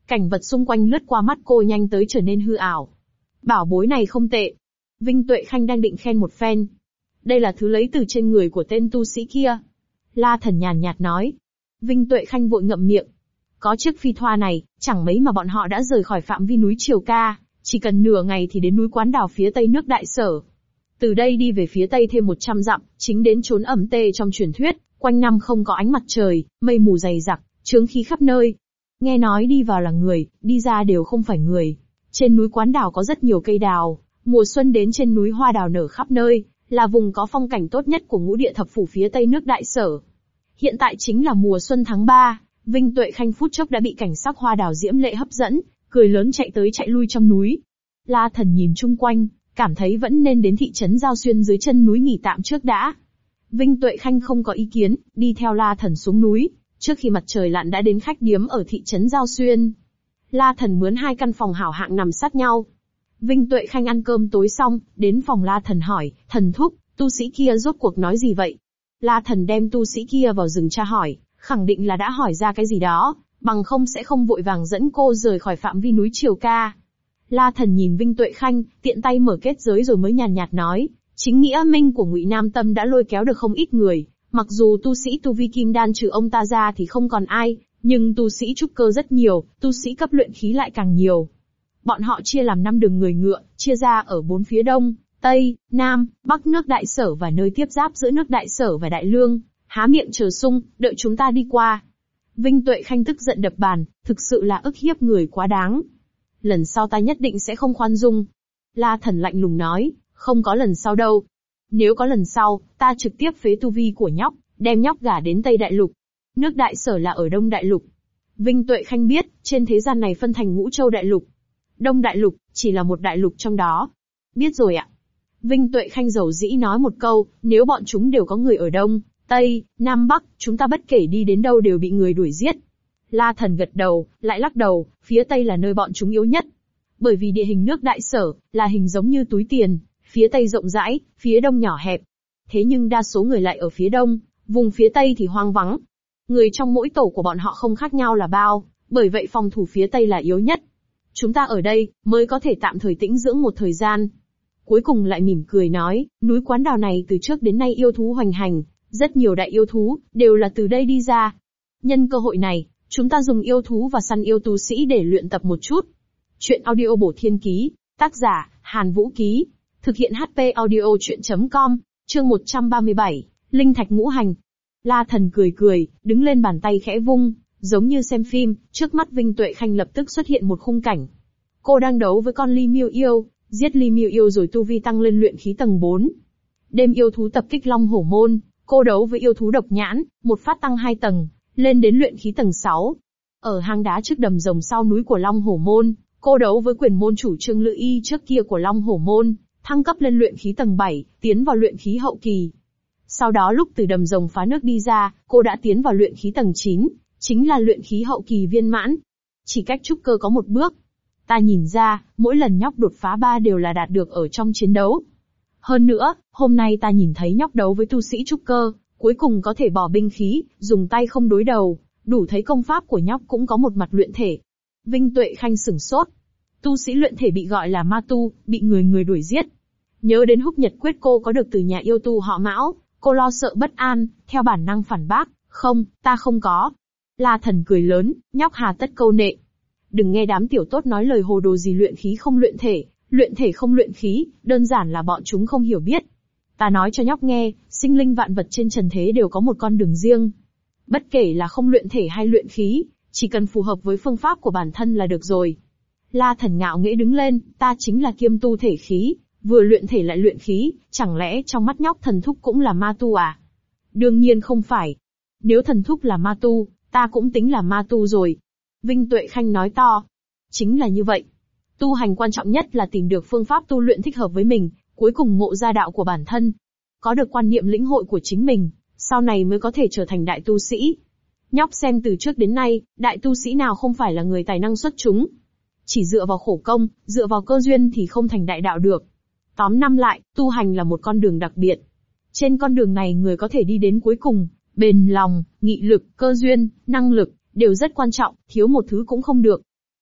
Cảnh vật xung quanh lướt qua mắt cô nhanh tới trở nên hư ảo. Bảo bối này không tệ. Vinh Tuệ Khanh đang định khen một phen. Đây là thứ lấy từ trên người của tên tu sĩ kia. La Thần nhàn nhạt nói. Vinh Tuệ Khanh vội ngậm miệng. Có chiếc phi thoa này, chẳng mấy mà bọn họ đã rời khỏi phạm vi núi Triều Ca, chỉ cần nửa ngày thì đến núi Quán Đào phía tây nước Đại Sở. Từ đây đi về phía tây thêm 100 dặm, chính đến chốn ẩm tê trong truyền thuyết, quanh năm không có ánh mặt trời, mây mù dày đặc, chướng khí khắp nơi. Nghe nói đi vào là người, đi ra đều không phải người. Trên núi Quán Đào có rất nhiều cây đào, mùa xuân đến trên núi hoa đào nở khắp nơi, là vùng có phong cảnh tốt nhất của ngũ địa thập phủ phía tây nước Đại Sở. Hiện tại chính là mùa xuân tháng 3, Vinh Tuệ Khanh phút chốc đã bị cảnh sắc hoa đào diễm lệ hấp dẫn, cười lớn chạy tới chạy lui trong núi. La Thần nhìn chung quanh, cảm thấy vẫn nên đến thị trấn Giao Xuyên dưới chân núi nghỉ tạm trước đã. Vinh Tuệ Khanh không có ý kiến, đi theo La Thần xuống núi, trước khi mặt trời lặn đã đến khách điếm ở thị trấn Giao Xuyên. La Thần mướn 2 căn phòng hảo hạng nằm sát nhau. Vinh Tuệ Khanh ăn cơm tối xong, đến phòng La Thần hỏi, thần thúc, tu sĩ kia rốt cuộc nói gì vậy? La Thần đem tu sĩ kia vào rừng tra hỏi, khẳng định là đã hỏi ra cái gì đó, bằng không sẽ không vội vàng dẫn cô rời khỏi phạm vi núi Triều Ca. La Thần nhìn Vinh Tuệ Khanh, tiện tay mở kết giới rồi mới nhàn nhạt nói, chính nghĩa minh của Ngụy Nam Tâm đã lôi kéo được không ít người, mặc dù tu sĩ tu vi kim đan trừ ông ta ra thì không còn ai, nhưng tu sĩ trúc cơ rất nhiều, tu sĩ cấp luyện khí lại càng nhiều. Bọn họ chia làm 5 đường người ngựa, chia ra ở 4 phía đông, tây, nam, bắc nước Đại Sở và nơi tiếp giáp giữa nước Đại Sở và Đại Lương, há miệng chờ sung, đợi chúng ta đi qua. Vinh Tuệ Khanh tức giận đập bàn, thực sự là ức hiếp người quá đáng. Lần sau ta nhất định sẽ không khoan dung. La Thần lạnh lùng nói, không có lần sau đâu. Nếu có lần sau, ta trực tiếp phế tu vi của nhóc, đem nhóc gả đến Tây Đại Lục. Nước Đại Sở là ở Đông Đại Lục. Vinh Tuệ Khanh biết, trên thế gian này phân thành Ngũ Châu Đại Lục. Đông Đại Lục, chỉ là một đại lục trong đó. Biết rồi ạ. Vinh Tuệ Khanh dầu dĩ nói một câu, nếu bọn chúng đều có người ở Đông, Tây, Nam Bắc, chúng ta bất kể đi đến đâu đều bị người đuổi giết. La Thần gật đầu, lại lắc đầu, phía Tây là nơi bọn chúng yếu nhất. Bởi vì địa hình nước Đại Sở, là hình giống như túi tiền, phía Tây rộng rãi, phía Đông nhỏ hẹp. Thế nhưng đa số người lại ở phía Đông, vùng phía Tây thì hoang vắng. Người trong mỗi tổ của bọn họ không khác nhau là bao, bởi vậy phòng thủ phía Tây là yếu nhất. Chúng ta ở đây, mới có thể tạm thời tĩnh dưỡng một thời gian. Cuối cùng lại mỉm cười nói, núi Quán Đào này từ trước đến nay yêu thú hoành hành, rất nhiều đại yêu thú, đều là từ đây đi ra. Nhân cơ hội này, chúng ta dùng yêu thú và săn yêu tu sĩ để luyện tập một chút. Chuyện audio bổ thiên ký, tác giả, Hàn Vũ Ký. Thực hiện HP audio chuyện.com, chương 137, Linh Thạch Ngũ Hành. La Thần cười cười, đứng lên bàn tay khẽ vung, giống như xem phim, trước mắt Vinh Tuệ Khanh lập tức xuất hiện một khung cảnh. Cô đang đấu với con Ly Miêu Yêu, giết Ly Miêu Yêu rồi tu vi tăng lên luyện khí tầng 4. Đêm yêu thú tập kích Long Hổ Môn, cô đấu với yêu thú Độc Nhãn, một phát tăng 2 tầng, lên đến luyện khí tầng 6. Ở hang đá trước đầm rồng sau núi của Long Hổ Môn, cô đấu với quyền môn chủ Trương Lữ Y trước kia của Long Hổ Môn, thăng cấp lên luyện khí tầng 7, tiến vào luyện khí hậu kỳ. Sau đó lúc từ đầm rồng phá nước đi ra, cô đã tiến vào luyện khí tầng 9, chính là luyện khí hậu kỳ viên mãn. Chỉ cách trúc cơ có một bước. Ta nhìn ra, mỗi lần nhóc đột phá 3 đều là đạt được ở trong chiến đấu. Hơn nữa, hôm nay ta nhìn thấy nhóc đấu với tu sĩ trúc cơ, cuối cùng có thể bỏ binh khí, dùng tay không đối đầu, đủ thấy công pháp của nhóc cũng có một mặt luyện thể. Vinh Tuệ Khanh sửng sốt. Tu sĩ luyện thể bị gọi là ma tu, bị người đuổi giết. Nhớ đến Húc Nhật Quyết cô có được từ nhà yêu tu họ Mão, cô lo sợ bất an, theo bản năng phản bác, không, ta không có. La Thần cười lớn, nhóc hà tất câu nệ. Đừng nghe đám tiểu tốt nói lời hồ đồ gì luyện khí không luyện thể không luyện khí, đơn giản là bọn chúng không hiểu biết. Ta nói cho nhóc nghe, sinh linh vạn vật trên trần thế đều có một con đường riêng. Bất kể là không luyện thể hay luyện khí, chỉ cần phù hợp với phương pháp của bản thân là được rồi. La Thần ngạo nghễ đứng lên, ta chính là kiêm tu thể khí, vừa luyện thể lại luyện khí, chẳng lẽ trong mắt nhóc thần thúc cũng là ma tu à? Đương nhiên không phải. Nếu thần thúc là ma tu, ta cũng tính là ma tu rồi. Vinh Tuệ Khanh nói to. Chính là như vậy. Tu hành quan trọng nhất là tìm được phương pháp tu luyện thích hợp với mình, cuối cùng ngộ ra đạo của bản thân. Có được quan niệm lĩnh hội của chính mình, sau này mới có thể trở thành đại tu sĩ. Nhóc xem từ trước đến nay, đại tu sĩ nào không phải là người tài năng xuất chúng. Chỉ dựa vào khổ công, dựa vào cơ duyên thì không thành đại đạo được. Tóm năm lại, tu hành là một con đường đặc biệt. Trên con đường này người có thể đi đến cuối cùng, bền lòng, nghị lực, cơ duyên, năng lực, đều rất quan trọng, thiếu một thứ cũng không được.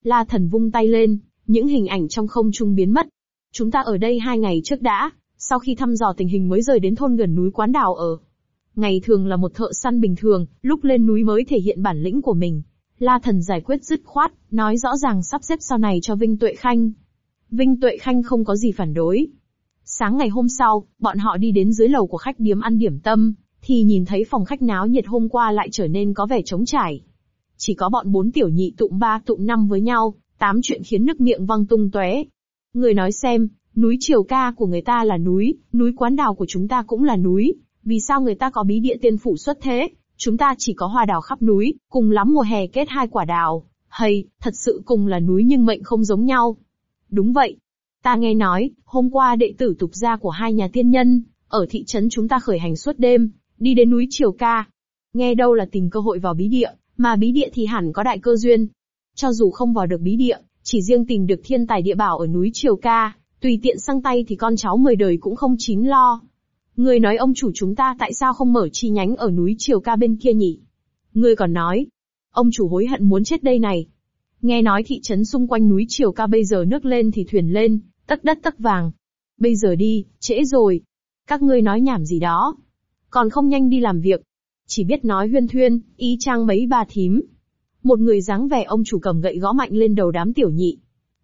La Thần vung tay lên, những hình ảnh trong không trung biến mất. Chúng ta ở đây 2 ngày trước đã, sau khi thăm dò tình hình mới rời đến thôn gần núi Quán Đào ở. Ngày thường là một thợ săn bình thường, lúc lên núi mới thể hiện bản lĩnh của mình. La Thần giải quyết dứt khoát, nói rõ ràng sắp xếp sau này cho Vinh Tuệ Khanh. Vinh Tuệ Khanh không có gì phản đối. Sáng ngày hôm sau, bọn họ đi đến dưới lầu của khách điếm ăn điểm tâm, thì nhìn thấy phòng khách náo nhiệt hôm qua lại trở nên có vẻ trống trải. Chỉ có bọn 4 tiểu nhị tụm 3 tụm 5 với nhau, tám chuyện khiến nước miệng văng tung tóe. Người nói xem, núi Triều Ca của người ta là núi Quán Đào của chúng ta cũng là núi, vì sao người ta có bí địa tiên phủ xuất thế, chúng ta chỉ có hoa đào khắp núi, cùng lắm mùa hè kết 2 quả đào, hay, thật sự cùng là núi nhưng mệnh không giống nhau. Đúng vậy. Ta nghe nói, hôm qua đệ tử tục gia của 2 nhà tiên nhân, ở thị trấn chúng ta khởi hành suốt đêm, đi đến núi Triều Ca. Nghe đâu là tìm cơ hội vào bí địa, mà bí địa thì hẳn có đại cơ duyên. Cho dù không vào được bí địa, chỉ riêng tìm được thiên tài địa bảo ở núi Triều Ca, tùy tiện sang tay thì con cháu 10 đời cũng không chín lo. Người nói ông chủ chúng ta tại sao không mở chi nhánh ở núi Triều Ca bên kia nhỉ? Người còn nói, ông chủ hối hận muốn chết đây này. Nghe nói thị trấn xung quanh núi Triều Ca bây giờ nước lên thì thuyền lên, tấc đất tấc vàng. Bây giờ đi, trễ rồi. Các ngươi nói nhảm gì đó. Còn không nhanh đi làm việc. Chỉ biết nói huyên thuyên, y chang mấy bà thím. Một người dáng vẻ ông chủ cầm gậy gõ mạnh lên đầu đám tiểu nhị.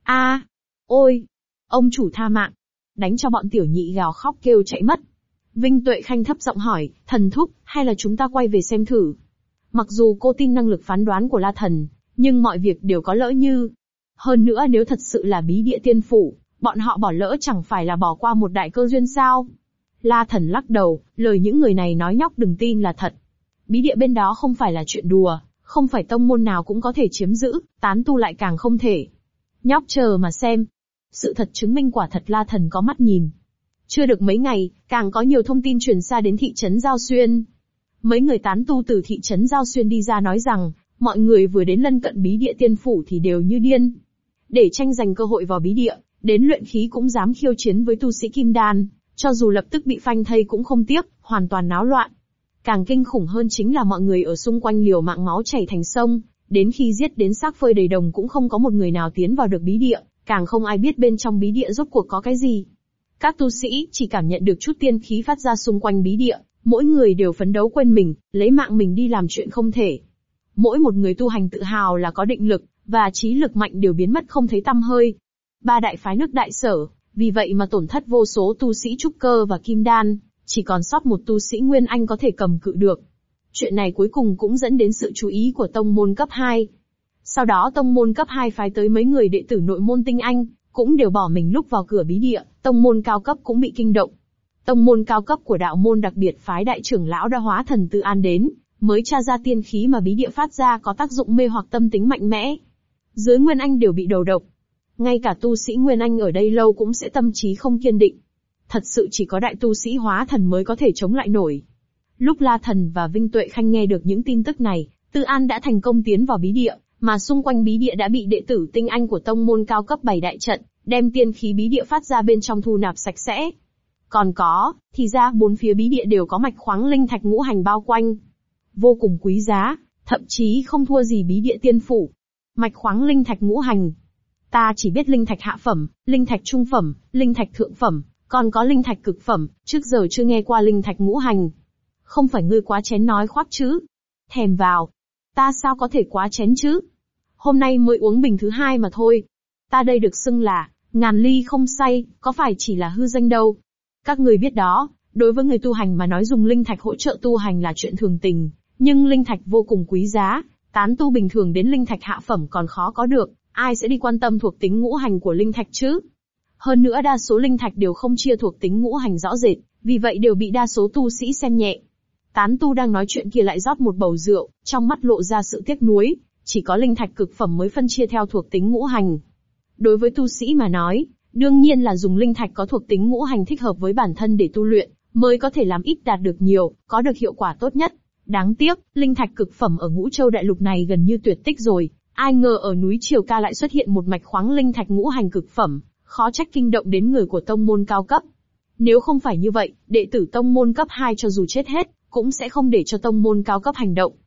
Ôi, ông chủ tha mạng. Đánh cho bọn tiểu nhị gào khóc kêu chạy mất. Vinh Tuệ Khanh thấp giọng hỏi, thần thúc, hay là chúng ta quay về xem thử? Mặc dù cô tin năng lực phán đoán của La Thần, nhưng mọi việc đều có lỡ như. Hơn nữa nếu thật sự là bí địa tiên phủ, bọn họ bỏ lỡ chẳng phải là bỏ qua một đại cơ duyên sao? La Thần lắc đầu, lời những người này nói nhóc đừng tin là thật. Bí địa bên đó không phải là chuyện đùa, không phải tông môn nào cũng có thể chiếm giữ, tán tu lại càng không thể. Nhóc chờ mà xem. Sự thật chứng minh quả thật La Thần có mắt nhìn. Chưa được mấy ngày, càng có nhiều thông tin truyền xa đến thị trấn Giao Xuyên. Mấy người tán tu từ thị trấn Giao Xuyên đi ra nói rằng, mọi người vừa đến lân cận bí địa tiên phủ thì đều như điên. Để tranh giành cơ hội vào bí địa, đến luyện khí cũng dám khiêu chiến với tu sĩ kim đan, cho dù lập tức bị phanh thây cũng không tiếc, hoàn toàn náo loạn. Càng kinh khủng hơn chính là mọi người ở xung quanh liều mạng máu chảy thành sông, đến khi giết đến xác phơi đầy đồng cũng không có một người nào tiến vào được bí địa, càng không ai biết bên trong bí địa rốt cuộc có cái gì. Các tu sĩ chỉ cảm nhận được chút tiên khí phát ra xung quanh bí địa, mỗi người đều phấn đấu quên mình, lấy mạng mình đi làm chuyện không thể. Mỗi một người tu hành tự hào là có định lực, và trí lực mạnh đều biến mất không thấy tăm hơi. 3 đại phái nước Đại Sở, vì vậy mà tổn thất vô số tu sĩ trúc cơ và kim đan, chỉ còn sót một tu sĩ Nguyên Anh có thể cầm cự được. Chuyện này cuối cùng cũng dẫn đến sự chú ý của tông môn cấp 2. Sau đó tông môn cấp 2 phái tới mấy người đệ tử nội môn tinh anh, cũng đều bỏ mình lúc vào cửa bí địa, tông môn cao cấp cũng bị kinh động. Tông môn cao cấp của đạo môn đặc biệt phái đại trưởng lão đã hóa thần Tư An đến, mới tra ra tiên khí mà bí địa phát ra có tác dụng mê hoặc tâm tính mạnh mẽ. Dưới Nguyên Anh đều bị đầu độc. Ngay cả tu sĩ Nguyên Anh ở đây lâu cũng sẽ tâm trí không kiên định. Thật sự chỉ có đại tu sĩ hóa thần mới có thể chống lại nổi. Lúc La Thần và Vinh Tuệ Khanh nghe được những tin tức này, Tư An đã thành công tiến vào bí địa, mà xung quanh bí địa đã bị đệ tử tinh anh của tông môn cao cấp bày đại trận, đem tiên khí bí địa phát ra bên trong thu nạp sạch sẽ. Còn có, thì ra 4 phía bí địa đều có mạch khoáng linh thạch ngũ hành bao quanh. Vô cùng quý giá, thậm chí không thua gì bí địa tiên phủ. Mạch khoáng linh thạch ngũ hành. Ta chỉ biết linh thạch hạ phẩm, linh thạch trung phẩm, linh thạch thượng phẩm, còn có linh thạch cực phẩm, trước giờ chưa nghe qua linh thạch ngũ hành. Không phải ngươi quá chén nói khoác chứ? Thèm vào. Ta sao có thể quá chén chứ? Hôm nay mới uống bình thứ 2 mà thôi. Ta đây được xưng là ngàn ly không say, có phải chỉ là hư danh đâu. Các người biết đó, đối với người tu hành mà nói dùng linh thạch hỗ trợ tu hành là chuyện thường tình, nhưng linh thạch vô cùng quý giá, tán tu bình thường đến linh thạch hạ phẩm còn khó có được, ai sẽ đi quan tâm thuộc tính ngũ hành của linh thạch chứ? Hơn nữa đa số linh thạch đều không chia thuộc tính ngũ hành rõ rệt, vì vậy đều bị đa số tu sĩ xem nhẹ. Tán tu đang nói chuyện kia lại rót một bầu rượu, trong mắt lộ ra sự tiếc nuối, chỉ có linh thạch cực phẩm mới phân chia theo thuộc tính ngũ hành. Đối với tu sĩ mà nói, đương nhiên là dùng linh thạch có thuộc tính ngũ hành thích hợp với bản thân để tu luyện, mới có thể làm ít đạt được nhiều, có được hiệu quả tốt nhất. Đáng tiếc, linh thạch cực phẩm ở Ngũ Châu đại lục này gần như tuyệt tích rồi, ai ngờ ở núi Triều Ca lại xuất hiện một mạch khoáng linh thạch ngũ hành cực phẩm, khó trách kinh động đến người của tông môn cao cấp. Nếu không phải như vậy, đệ tử tông môn cấp 2 cho dù chết hết, cũng sẽ không để cho tông môn cao cấp hành động.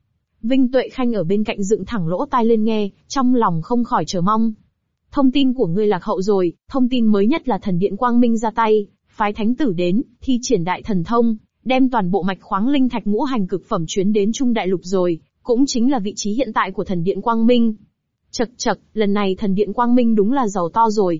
Vinh Tuệ Khanh ở bên cạnh dựng thẳng lỗ tai lên nghe, trong lòng không khỏi chờ mong. Thông tin của ngươi lạc hậu rồi, thông tin mới nhất là thần điện Quang Minh ra tay, phái thánh tử đến, thi triển đại thần thông, đem toàn bộ mạch khoáng linh thạch ngũ hành cực phẩm chuyến đến Trung Đại Lục rồi, cũng chính là vị trí hiện tại của thần điện Quang Minh. Chậc chậc, lần này thần điện Quang Minh đúng là giàu to rồi.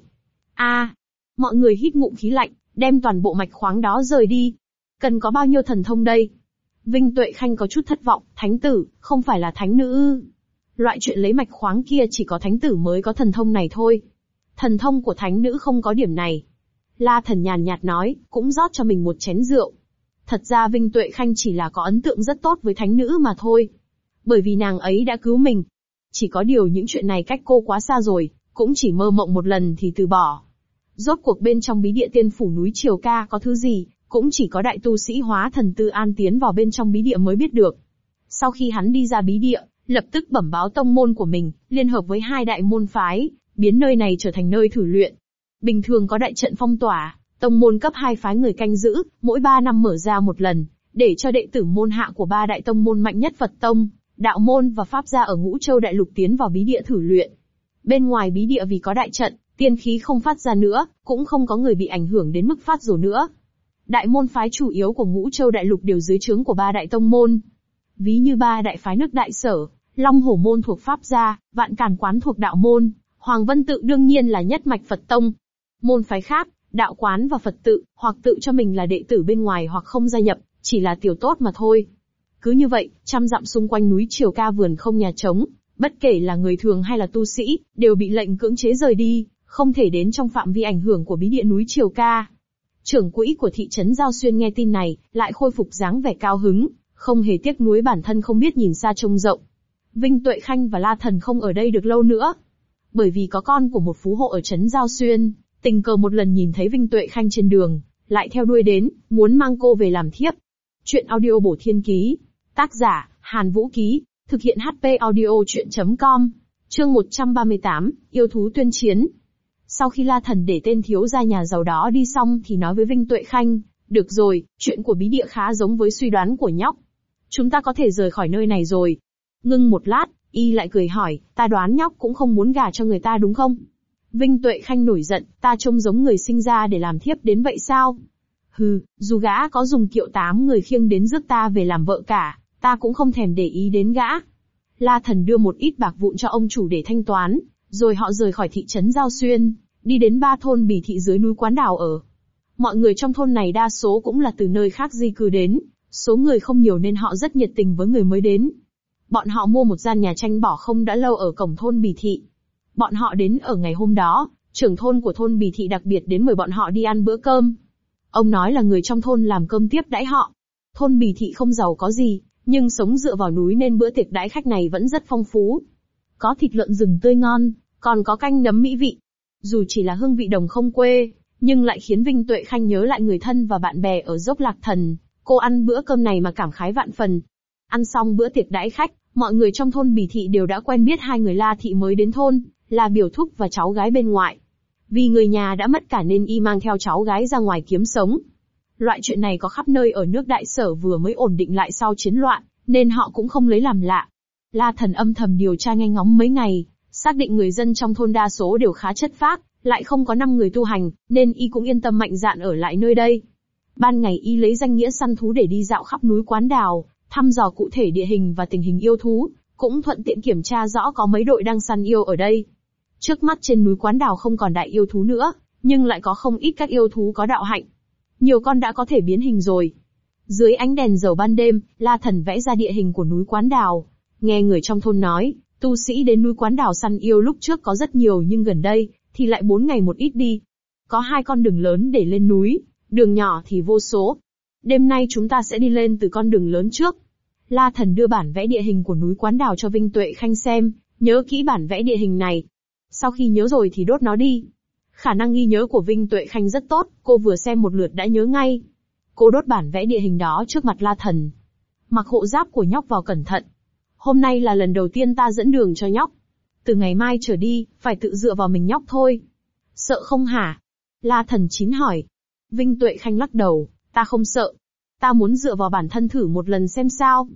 Mọi người hít ngụm khí lạnh, đem toàn bộ mạch khoáng đó rời đi. Cần có bao nhiêu thần thông đây? Vinh Tuệ Khanh có chút thất vọng, thánh tử, không phải là thánh nữ ư? Loại chuyện lấy mạch khoáng kia chỉ có thánh tử mới có thần thông này thôi. Thần thông của thánh nữ không có điểm này. La Thần nhàn nhạt nói, cũng rót cho mình một chén rượu. Thật ra Vinh Tuệ Khanh chỉ là có ấn tượng rất tốt với thánh nữ mà thôi. Bởi vì nàng ấy đã cứu mình. Chỉ có điều những chuyện này cách cô quá xa rồi, cũng chỉ mơ mộng một lần thì từ bỏ. Rốt cuộc bên trong bí địa tiên phủ núi Triều Ca có thứ gì, cũng chỉ có đại tu sĩ hóa thần Tư An tiến vào bên trong bí địa mới biết được. Sau khi hắn đi ra bí địa, lập tức bẩm báo tông môn của mình, liên hợp với 2 đại môn phái, biến nơi này trở thành nơi thử luyện. Bình thường có đại trận phong tỏa, tông môn cấp 2 phái người canh giữ, mỗi 3 năm mở ra một lần, để cho đệ tử môn hạ của 3 đại tông môn mạnh nhất Phật tông, đạo môn và pháp gia ở Ngũ Châu Đại Lục tiến vào bí địa thử luyện. Bên ngoài bí địa vì có đại trận, tiên khí không phát ra nữa, cũng không có người bị ảnh hưởng đến mức phát rồ nữa. Đại môn phái chủ yếu của Ngũ Châu Đại Lục đều dưới trướng của 3 đại tông môn. Ví như 3 đại phái nước Đại Sở, Long Hổ môn thuộc pháp gia, Vạn Càn quán thuộc đạo môn, Hoàng Vân tự đương nhiên là nhất mạch Phật tông. Môn phái khác, đạo quán và Phật tự, hoặc tự cho mình là đệ tử bên ngoài hoặc không gia nhập, chỉ là tiểu tốt mà thôi. Cứ như vậy, trăm dặm xung quanh núi Triều Ca vườn không nhà trống, bất kể là người thường hay là tu sĩ, đều bị lệnh cưỡng chế rời đi, không thể đến trong phạm vi ảnh hưởng của bí địa núi Triều Ca. Trưởng quỹ của thị trấn Giao Xuyên nghe tin này, lại khôi phục dáng vẻ cao hứng, không hề tiếc nuối bản thân không biết nhìn xa trông rộng. Vinh Tuệ Khanh và La Thần không ở đây được lâu nữa. Bởi vì có con của một phú hộ ở trấn Giao Xuyên, tình cờ một lần nhìn thấy Vinh Tuệ Khanh trên đường, lại theo đuôi đến, muốn mang cô về làm thiếp. Chuyện audio bổ thiên ký. Tác giả, Hàn Vũ Ký. Thực hiện HP audio chuyện.com. Chương 138, yêu thú tuyên chiến. Sau khi La Thần để tên thiếu gia nhà giàu đó đi xong thì nói với Vinh Tuệ Khanh, được rồi, chuyện của bí địa khá giống với suy đoán của nhóc. Chúng ta có thể rời khỏi nơi này rồi. Ngưng một lát, y lại cười hỏi, ta đoán nhóc cũng không muốn gả cho người ta đúng không? Vinh Tuệ Khanh nổi giận, ta trông giống người sinh ra để làm thiếp đến vậy sao? Hừ, dù gã có dùng kiệu 8 người khiêng đến rước ta về làm vợ cả, ta cũng không thèm để ý đến gã. La Thần đưa một ít bạc vụn cho ông chủ để thanh toán, rồi họ rời khỏi thị trấn Giao Xuyên, đi đến 3 thôn Bì Thị dưới núi Quán Đào ở. Mọi người trong thôn này đa số cũng là từ nơi khác di cư đến, số người không nhiều nên họ rất nhiệt tình với người mới đến. Bọn họ mua một gian nhà tranh bỏ không đã lâu ở cổng thôn Bì Thị. Bọn họ đến ở ngày hôm đó, trưởng thôn của thôn Bì Thị đặc biệt đến mời bọn họ đi ăn bữa cơm. Ông nói là người trong thôn làm cơm tiếp đãi họ. Thôn Bì Thị không giàu có gì, nhưng sống dựa vào núi nên bữa tiệc đãi khách này vẫn rất phong phú. Có thịt lợn rừng tươi ngon, còn có canh nấm mỹ vị. Dù chỉ là hương vị đồng không quê, nhưng lại khiến Vinh Tuệ Khanh nhớ lại người thân và bạn bè ở Dốc Lạc Thần. Cô ăn bữa cơm này mà cảm khái vạn phần. Ăn xong bữa tiệc đãi khách, mọi người trong thôn Bì Thị đều đã quen biết 2 người La Thị mới đến thôn, là biểu thúc và cháu gái bên ngoại. Vì người nhà đã mất cả nên y mang theo cháu gái ra ngoài kiếm sống. Loại chuyện này có khắp nơi ở nước Đại Sở vừa mới ổn định lại sau chiến loạn, nên họ cũng không lấy làm lạ. La Thần âm thầm điều tra nghe ngóng mấy ngày, xác định người dân trong thôn đa số đều khá chất phác, lại không có 5 người tu hành, nên y cũng yên tâm mạnh dạn ở lại nơi đây. Ban ngày y lấy danh nghĩa săn thú để đi dạo khắp núi Quán Đào, thăm dò cụ thể địa hình và tình hình yêu thú, cũng thuận tiện kiểm tra rõ có mấy đội đang săn yêu ở đây. Trước mắt trên núi Quán Đào không còn đại yêu thú nữa, nhưng lại có không ít các yêu thú có đạo hạnh. Nhiều con đã có thể biến hình rồi. Dưới ánh đèn dầu ban đêm, La Thần vẽ ra địa hình của núi Quán Đào. Nghe người trong thôn nói, tu sĩ đến núi Quán Đào săn yêu lúc trước có rất nhiều nhưng gần đây, thì lại 4 ngày một ít đi. Có 2 con đường lớn để lên núi, đường nhỏ thì vô số. Đêm nay chúng ta sẽ đi lên từ con đường lớn trước. La Thần đưa bản vẽ địa hình của núi Quán Đào cho Vinh Tuệ Khanh xem, nhớ kỹ bản vẽ địa hình này. Sau khi nhớ rồi thì đốt nó đi. Khả năng ghi nhớ của Vinh Tuệ Khanh rất tốt, cô vừa xem một lượt đã nhớ ngay. Cô đốt bản vẽ địa hình đó trước mặt La Thần. Mặc hộ giáp của nhóc vào cẩn thận. Hôm nay là lần đầu tiên ta dẫn đường cho nhóc. Từ ngày mai trở đi, phải tự dựa vào mình nhóc thôi. Sợ không hả? La Thần chín hỏi. Vinh Tuệ Khanh lắc đầu, ta không sợ. Ta muốn dựa vào bản thân thử một lần xem sao.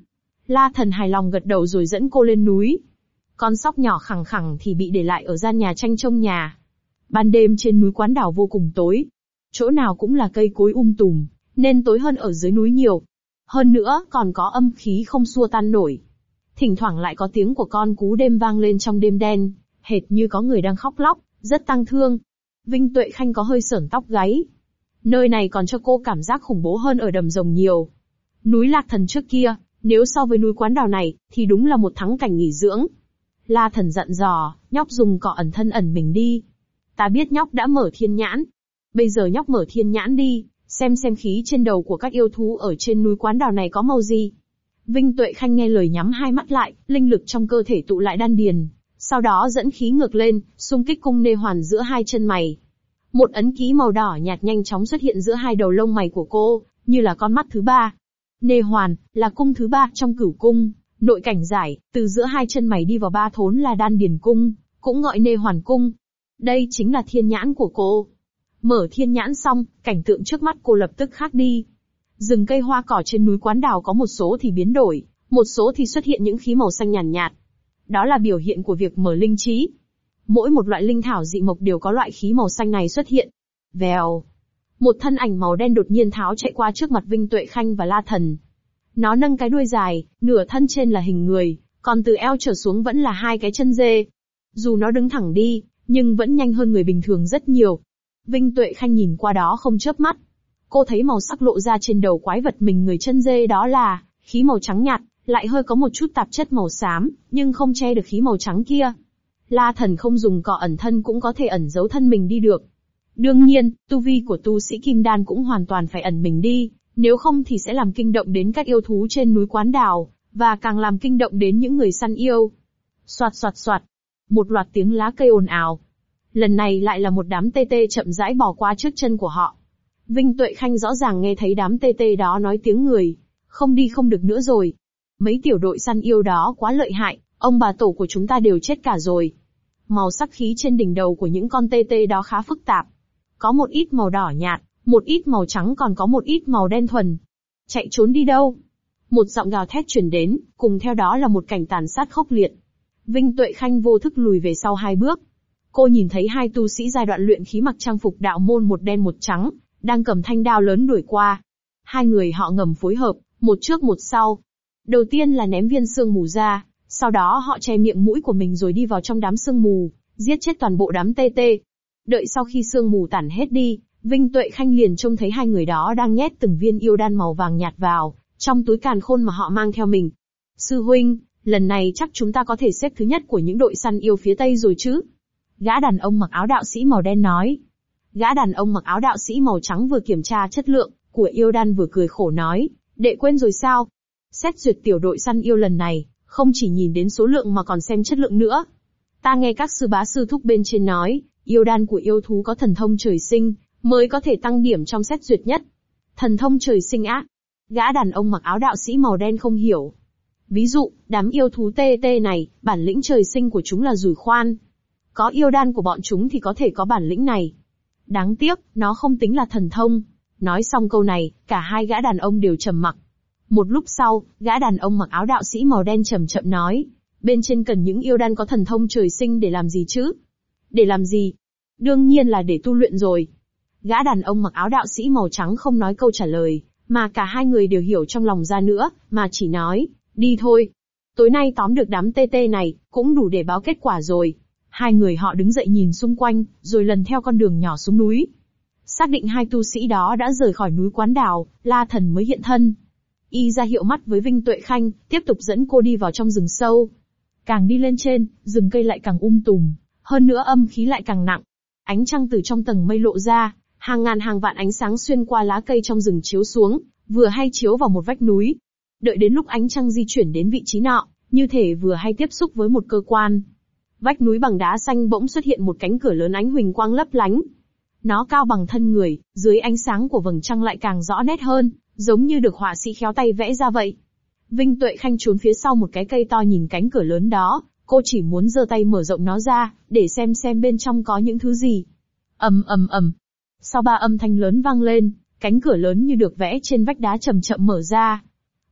La Thần hài lòng gật đầu rồi dẫn cô lên núi. Con sóc nhỏ khẳng khẳng thì bị để lại ở gian nhà tranh trông nhà. Ban đêm trên núi Quán Đảo vô cùng tối. Chỗ nào cũng là cây cối tùm, nên tối hơn ở dưới núi nhiều. Hơn nữa còn có âm khí không xua tan nổi. Thỉnh thoảng lại có tiếng của con cú đêm vang lên trong đêm đen, hệt như có người đang khóc lóc, rất tang thương. Vinh Tuệ Khanh có hơi sởn tóc gáy. Nơi này còn cho cô cảm giác khủng bố hơn ở Đầm Rồng nhiều. Núi Lạc Thần trước kia, nếu so với núi Quán Đảo này, thì đúng là một thắng cảnh nghỉ dưỡng. La Thần dặn dò, nhóc dùng cỏ ẩn thân ẩn mình đi. Ta biết nhóc đã mở thiên nhãn. Bây giờ nhóc mở thiên nhãn đi, xem khí trên đầu của các yêu thú ở trên núi Quán Đảo này có màu gì. Vinh Tuệ Khanh nghe lời nhắm hai mắt lại, linh lực trong cơ thể tụ lại đan điền. Sau đó dẫn khí ngược lên, xung kích cung nê hoàn giữa hai chân mày. Một ấn ký màu đỏ nhạt nhanh chóng xuất hiện giữa hai đầu lông mày của cô, như là con mắt thứ ba. Nê hoàn, là cung thứ ba trong cửu cung, nội cảnh giải, từ giữa hai chân mày đi vào ba thốn là đan điền cung, cũng gọi nê hoàn cung. Đây chính là thiên nhãn của cô. Mở thiên nhãn xong, cảnh tượng trước mắt cô lập tức khác đi. Rừng cây hoa cỏ trên núi Quán Đảo có một số thì biến đổi, một số thì xuất hiện những khí màu xanh nhàn nhạt. Đó là biểu hiện của việc mở linh trí. Mỗi một loại linh thảo dị mộc đều có loại khí màu xanh này xuất hiện. Vèo. Một thân ảnh màu đen đột nhiên tháo chạy qua trước mặt Vinh Tuệ Khanh và La Thần. Nó nâng cái đuôi dài, nửa thân trên là hình người, còn từ eo trở xuống vẫn là hai cái chân dê. Dù nó đứng thẳng đi, nhưng vẫn nhanh hơn người bình thường rất nhiều. Vinh Tuệ Khanh nhìn qua đó không chớp mắt. Cô thấy màu sắc lộ ra trên đầu quái vật mình người chân dê đó là khí màu trắng nhạt, lại hơi có một chút tạp chất màu xám, nhưng không che được khí màu trắng kia. La Thần không dùng cỏ ẩn thân cũng có thể ẩn giấu thân mình đi được. Đương nhiên, tu vi của tu sĩ kim đan cũng hoàn toàn phải ẩn mình đi, nếu không thì sẽ làm kinh động đến các yêu thú trên núi Quán Đảo, và càng làm kinh động đến những người săn yêu. Soạt soạt soạt, một loạt tiếng lá cây ồn ào. Lần này lại là một đám tê tê chậm rãi bò qua trước chân của họ. Vinh Tuệ Khanh rõ ràng nghe thấy đám tê tê đó nói tiếng người. Không đi không được nữa rồi. Mấy tiểu đội săn yêu đó quá lợi hại, ông bà tổ của chúng ta đều chết cả rồi. Màu sắc khí trên đỉnh đầu của những con tê tê đó khá phức tạp. Có một ít màu đỏ nhạt, một ít màu trắng còn có một ít màu đen thuần. Chạy trốn đi đâu? Một giọng gào thét truyền đến, cùng theo đó là một cảnh tàn sát khốc liệt. Vinh Tuệ Khanh vô thức lùi về sau hai bước. Cô nhìn thấy hai tu sĩ giai đoạn luyện khí mặc trang phục đạo môn một đen một trắng, đang cầm thanh đao lớn đuổi qua. Hai người họ ngầm phối hợp, một trước một sau. Đầu tiên là ném viên sương mù ra, sau đó họ che miệng mũi của mình rồi đi vào trong đám sương mù, giết chết toàn bộ đám tê tê. Đợi sau khi sương mù tản hết đi, Vinh Tuệ Khanh liền trông thấy hai người đó đang nhét từng viên yêu đan màu vàng nhạt vào trong túi càn khôn mà họ mang theo mình. Sư huynh, lần này chắc chúng ta có thể xếp thứ nhất của những đội săn yêu phía Tây rồi chứ? Gã đàn ông mặc áo đạo sĩ màu đen nói. Gã đàn ông mặc áo đạo sĩ màu trắng vừa kiểm tra chất lượng của yêu đan vừa cười khổ nói, đệ quên rồi sao? Xét duyệt tiểu đội săn yêu lần này, không chỉ nhìn đến số lượng mà còn xem chất lượng nữa. Ta nghe các sư bá sư thúc bên trên nói, yêu đan của yêu thú có thần thông trời sinh, mới có thể tăng điểm trong xét duyệt nhất. Thần thông trời sinh á? Gã đàn ông mặc áo đạo sĩ màu đen không hiểu. Ví dụ, đám yêu thú tê tê này, bản lĩnh trời sinh của chúng là rủi khoan. Có yêu đan của bọn chúng thì có thể có bản lĩnh này. Đáng tiếc, nó không tính là thần thông. Nói xong câu này, cả hai gã đàn ông đều trầm mặc. Một lúc sau, gã đàn ông mặc áo đạo sĩ màu đen chậm chậm nói, bên trên cần những yêu đan có thần thông trời sinh để làm gì chứ? Để làm gì? Đương nhiên là để tu luyện rồi. Gã đàn ông mặc áo đạo sĩ màu trắng không nói câu trả lời, mà cả hai người đều hiểu trong lòng ra nữa, mà chỉ nói, đi thôi. Tối nay tóm được đám tê tê này, cũng đủ để báo kết quả rồi. Hai người họ đứng dậy nhìn xung quanh, rồi lần theo con đường nhỏ xuống núi. Xác định hai tu sĩ đó đã rời khỏi núi Quán Đảo, La Thần mới hiện thân. Y ra hiệu mắt với Vinh Tuệ Khanh, tiếp tục dẫn cô đi vào trong rừng sâu. Càng đi lên trên, rừng cây lại càng tùm, hơn nữa âm khí lại càng nặng. Ánh trăng từ trong tầng mây lộ ra, hàng ngàn hàng vạn ánh sáng xuyên qua lá cây trong rừng chiếu xuống, vừa hay chiếu vào một vách núi. Đợi đến lúc ánh trăng di chuyển đến vị trí nọ, như thể vừa hay tiếp xúc với một cơ quan. Vách núi bằng đá xanh bỗng xuất hiện một cánh cửa lớn ánh huỳnh quang lấp lánh. Nó cao bằng thân người, dưới ánh sáng của vầng trăng lại càng rõ nét hơn, giống như được họa sĩ khéo tay vẽ ra vậy. Vinh Tuệ Khanh trốn phía sau một cái cây to nhìn cánh cửa lớn đó, cô chỉ muốn giơ tay mở rộng nó ra, để xem bên trong có những thứ gì. Ầm ầm ầm. Sau ba âm thanh lớn vang lên, cánh cửa lớn như được vẽ trên vách đá chậm chậm mở ra.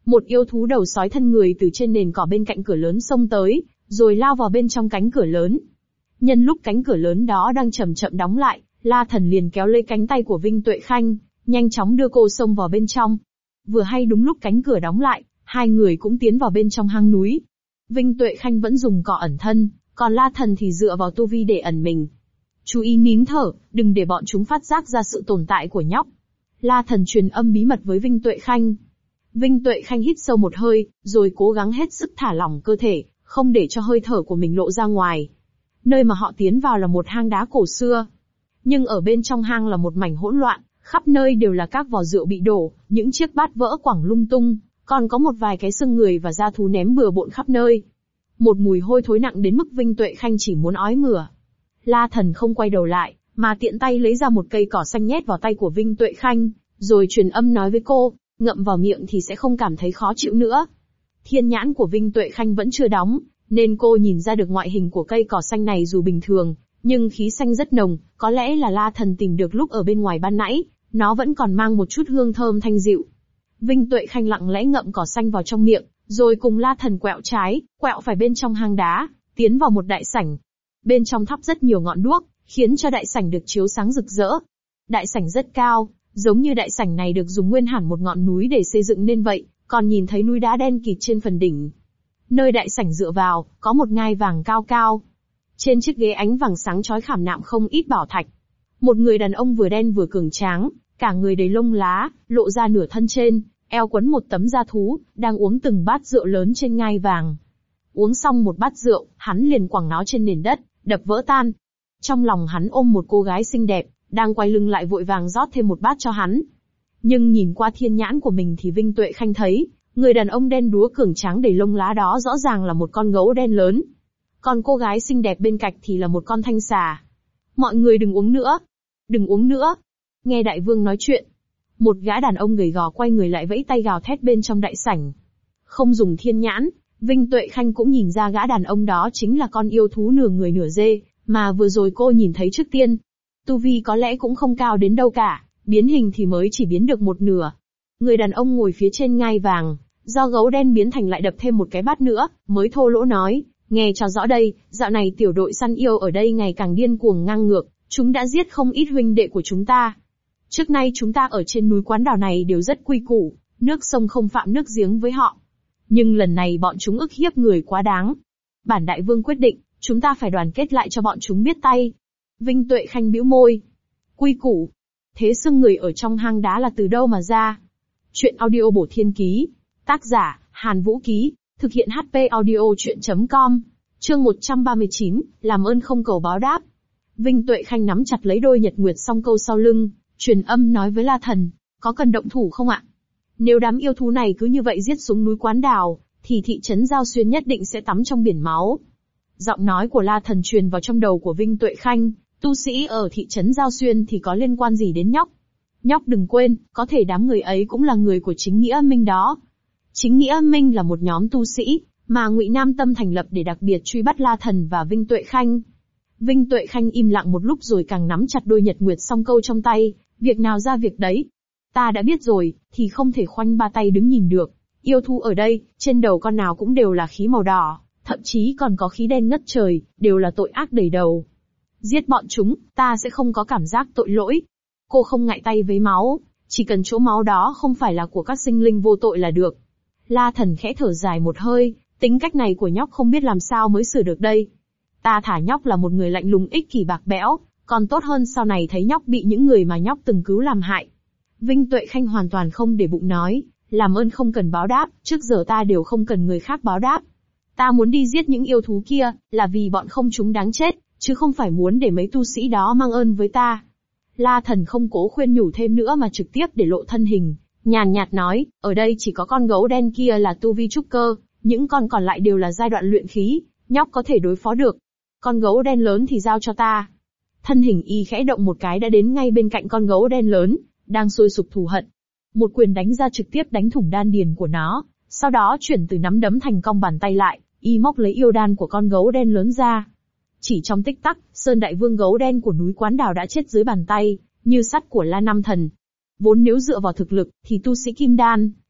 Một yêu thú đầu sói thân người từ trên nền cỏ bên cạnh cửa lớn xông tới, rồi lao vào bên trong cánh cửa lớn. Nhân lúc cánh cửa lớn đó đang chậm chậm đóng lại, La Thần liền kéo lấy cánh tay của Vinh Tuệ Khanh, nhanh chóng đưa cô xông vào bên trong. Vừa hay đúng lúc cánh cửa đóng lại, hai người cũng tiến vào bên trong hang núi. Vinh Tuệ Khanh vẫn dùng cỏ ẩn thân, còn La Thần thì dựa vào tu vi để ẩn mình. Chú ý nín thở, đừng để bọn chúng phát giác ra sự tồn tại của nhóc. La Thần truyền âm bí mật với Vinh Tuệ Khanh. Vinh Tuệ Khanh hít sâu một hơi, rồi cố gắng hết sức thả lỏng cơ thể, không để cho hơi thở của mình lộ ra ngoài. Nơi mà họ tiến vào là một hang đá cổ xưa. Nhưng ở bên trong hang là một mảnh hỗn loạn, khắp nơi đều là các vò rượu bị đổ, những chiếc bát vỡ quẳng lung tung, còn có một vài cái xương người và da thú ném bừa bộn khắp nơi. Một mùi hôi thối nặng đến mức Vinh Tuệ Khanh chỉ muốn ói mửa. La Thần không quay đầu lại, mà tiện tay lấy ra một cây cỏ xanh nhét vào tay của Vinh Tuệ Khanh, rồi truyền âm nói với cô, ngậm vào miệng thì sẽ không cảm thấy khó chịu nữa. Thiên nhãn của Vinh Tuệ Khanh vẫn chưa đóng, nên cô nhìn ra được ngoại hình của cây cỏ xanh này dù bình thường, nhưng khí xanh rất nồng, có lẽ là La Thần tìm được lúc ở bên ngoài ban nãy, nó vẫn còn mang một chút hương thơm thanh dịu. Vinh Tuệ Khanh lặng lẽ ngậm cỏ xanh vào trong miệng, rồi cùng La Thần quẹo trái, quẹo phải bên trong hang đá, tiến vào một đại sảnh. Bên trong thắp rất nhiều ngọn đuốc, khiến cho đại sảnh được chiếu sáng rực rỡ. Đại sảnh rất cao, giống như đại sảnh này được dùng nguyên hẳn một ngọn núi để xây dựng nên vậy, còn nhìn thấy núi đá đen kịt trên phần đỉnh. Nơi đại sảnh dựa vào, có một ngai vàng cao cao. Trên chiếc ghế ánh vàng sáng chói khảm nạm không ít bảo thạch. Một người đàn ông vừa đen vừa cường tráng, cả người đầy lông lá, lộ ra nửa thân trên, eo quấn một tấm da thú, đang uống từng bát rượu lớn trên ngai vàng. Uống xong một bát rượu, hắn liền quẳng nó trên nền đất, đập vỡ tan. Trong lòng hắn ôm một cô gái xinh đẹp, đang quay lưng lại vội vàng rót thêm một bát cho hắn. Nhưng nhìn qua thiên nhãn của mình thì Vinh Tuệ Khanh thấy, người đàn ông đen đúa cường tráng đầy lông lá đó rõ ràng là một con gấu đen lớn. Còn cô gái xinh đẹp bên cạnh thì là một con thanh xà. Mọi người đừng uống nữa. Đừng uống nữa. Nghe đại vương nói chuyện. Một gã đàn ông gầy gò quay người lại vẫy tay gào thét bên trong đại sảnh. Không dùng thiên nhãn, Vinh Tuệ Khanh cũng nhìn ra gã đàn ông đó chính là con yêu thú nửa người nửa dê, mà vừa rồi cô nhìn thấy trước tiên. Tu vi có lẽ cũng không cao đến đâu cả, biến hình thì mới chỉ biến được một nửa. Người đàn ông ngồi phía trên ngai vàng, do gấu đen biến thành lại đập thêm một cái bát nữa, mới thô lỗ nói, nghe cho rõ đây, dạo này tiểu đội săn yêu ở đây ngày càng điên cuồng ngang ngược, chúng đã giết không ít huynh đệ của chúng ta. Trước nay chúng ta ở trên núi Quán Đảo này đều rất quy củ, nước sông không phạm nước giếng với họ. Nhưng lần này bọn chúng ức hiếp người quá đáng. Bản đại vương quyết định, chúng ta phải đoàn kết lại cho bọn chúng biết tay. Vinh Tuệ Khanh bĩu môi. Quy củ. Thế xương người ở trong hang đá là từ đâu mà ra? Chuyện audio bổ thiên ký. Tác giả, Hàn Vũ Ký. Thực hiện HP audio chuyện.com. Chương 139, làm ơn không cầu báo đáp. Vinh Tuệ Khanh nắm chặt lấy đôi nhật nguyệt song câu sau lưng, truyền âm nói với La Thần, có cần động thủ không ạ? Nếu đám yêu thú này cứ như vậy giết xuống núi Quán Đảo, thì thị trấn Giao Xuyên nhất định sẽ tắm trong biển máu. Giọng nói của La Thần truyền vào trong đầu của Vinh Tuệ Khanh, tu sĩ ở thị trấn Giao Xuyên thì có liên quan gì đến nhóc? Nhóc đừng quên, có thể đám người ấy cũng là người của Chính Nghĩa Minh đó. Chính Nghĩa Minh là một nhóm tu sĩ, mà Ngụy Nam Tâm thành lập để đặc biệt truy bắt La Thần và Vinh Tuệ Khanh. Vinh Tuệ Khanh im lặng một lúc rồi càng nắm chặt đôi nhật nguyệt song câu trong tay, việc nào ra việc đấy. Ta đã biết rồi, thì không thể khoanh ba tay đứng nhìn được. Yêu thú ở đây, trên đầu con nào cũng đều là khí màu đỏ, thậm chí còn có khí đen ngất trời, đều là tội ác đầy đầu. Giết bọn chúng, ta sẽ không có cảm giác tội lỗi. Cô không ngại tay với máu, chỉ cần chỗ máu đó không phải là của các sinh linh vô tội là được. La Thần khẽ thở dài một hơi, tính cách này của nhóc không biết làm sao mới sửa được đây. Ta thả nhóc là một người lạnh lùng ích kỷ bạc bẽo, còn tốt hơn sau này thấy nhóc bị những người mà nhóc từng cứu làm hại. Vinh Tuệ Khanh hoàn toàn không để bụng nói, làm ơn không cần báo đáp, trước giờ ta đều không cần người khác báo đáp. Ta muốn đi giết những yêu thú kia, là vì bọn không chúng đáng chết, chứ không phải muốn để mấy tu sĩ đó mang ơn với ta. La Thần không cố khuyên nhủ thêm nữa mà trực tiếp để lộ thân hình, nhàn nhạt nói, ở đây chỉ có con gấu đen kia là tu vi trúc cơ, những con còn lại đều là giai đoạn luyện khí, nhóc có thể đối phó được. Con gấu đen lớn thì giao cho ta. Thân hình y khẽ động một cái đã đến ngay bên cạnh con gấu đen lớn, đang sôi sục thù hận. Một quyền đánh ra trực tiếp đánh thủng đan điền của nó, sau đó chuyển từ nắm đấm thành cong bàn tay lại, y móc lấy yêu đan của con gấu đen lớn ra. Chỉ trong tích tắc, Sơn Đại Vương gấu đen của núi Quán Đảo đã chết dưới bàn tay, như sắt của La Nam Thần. Vốn nếu dựa vào thực lực, thì tu sĩ kim đan,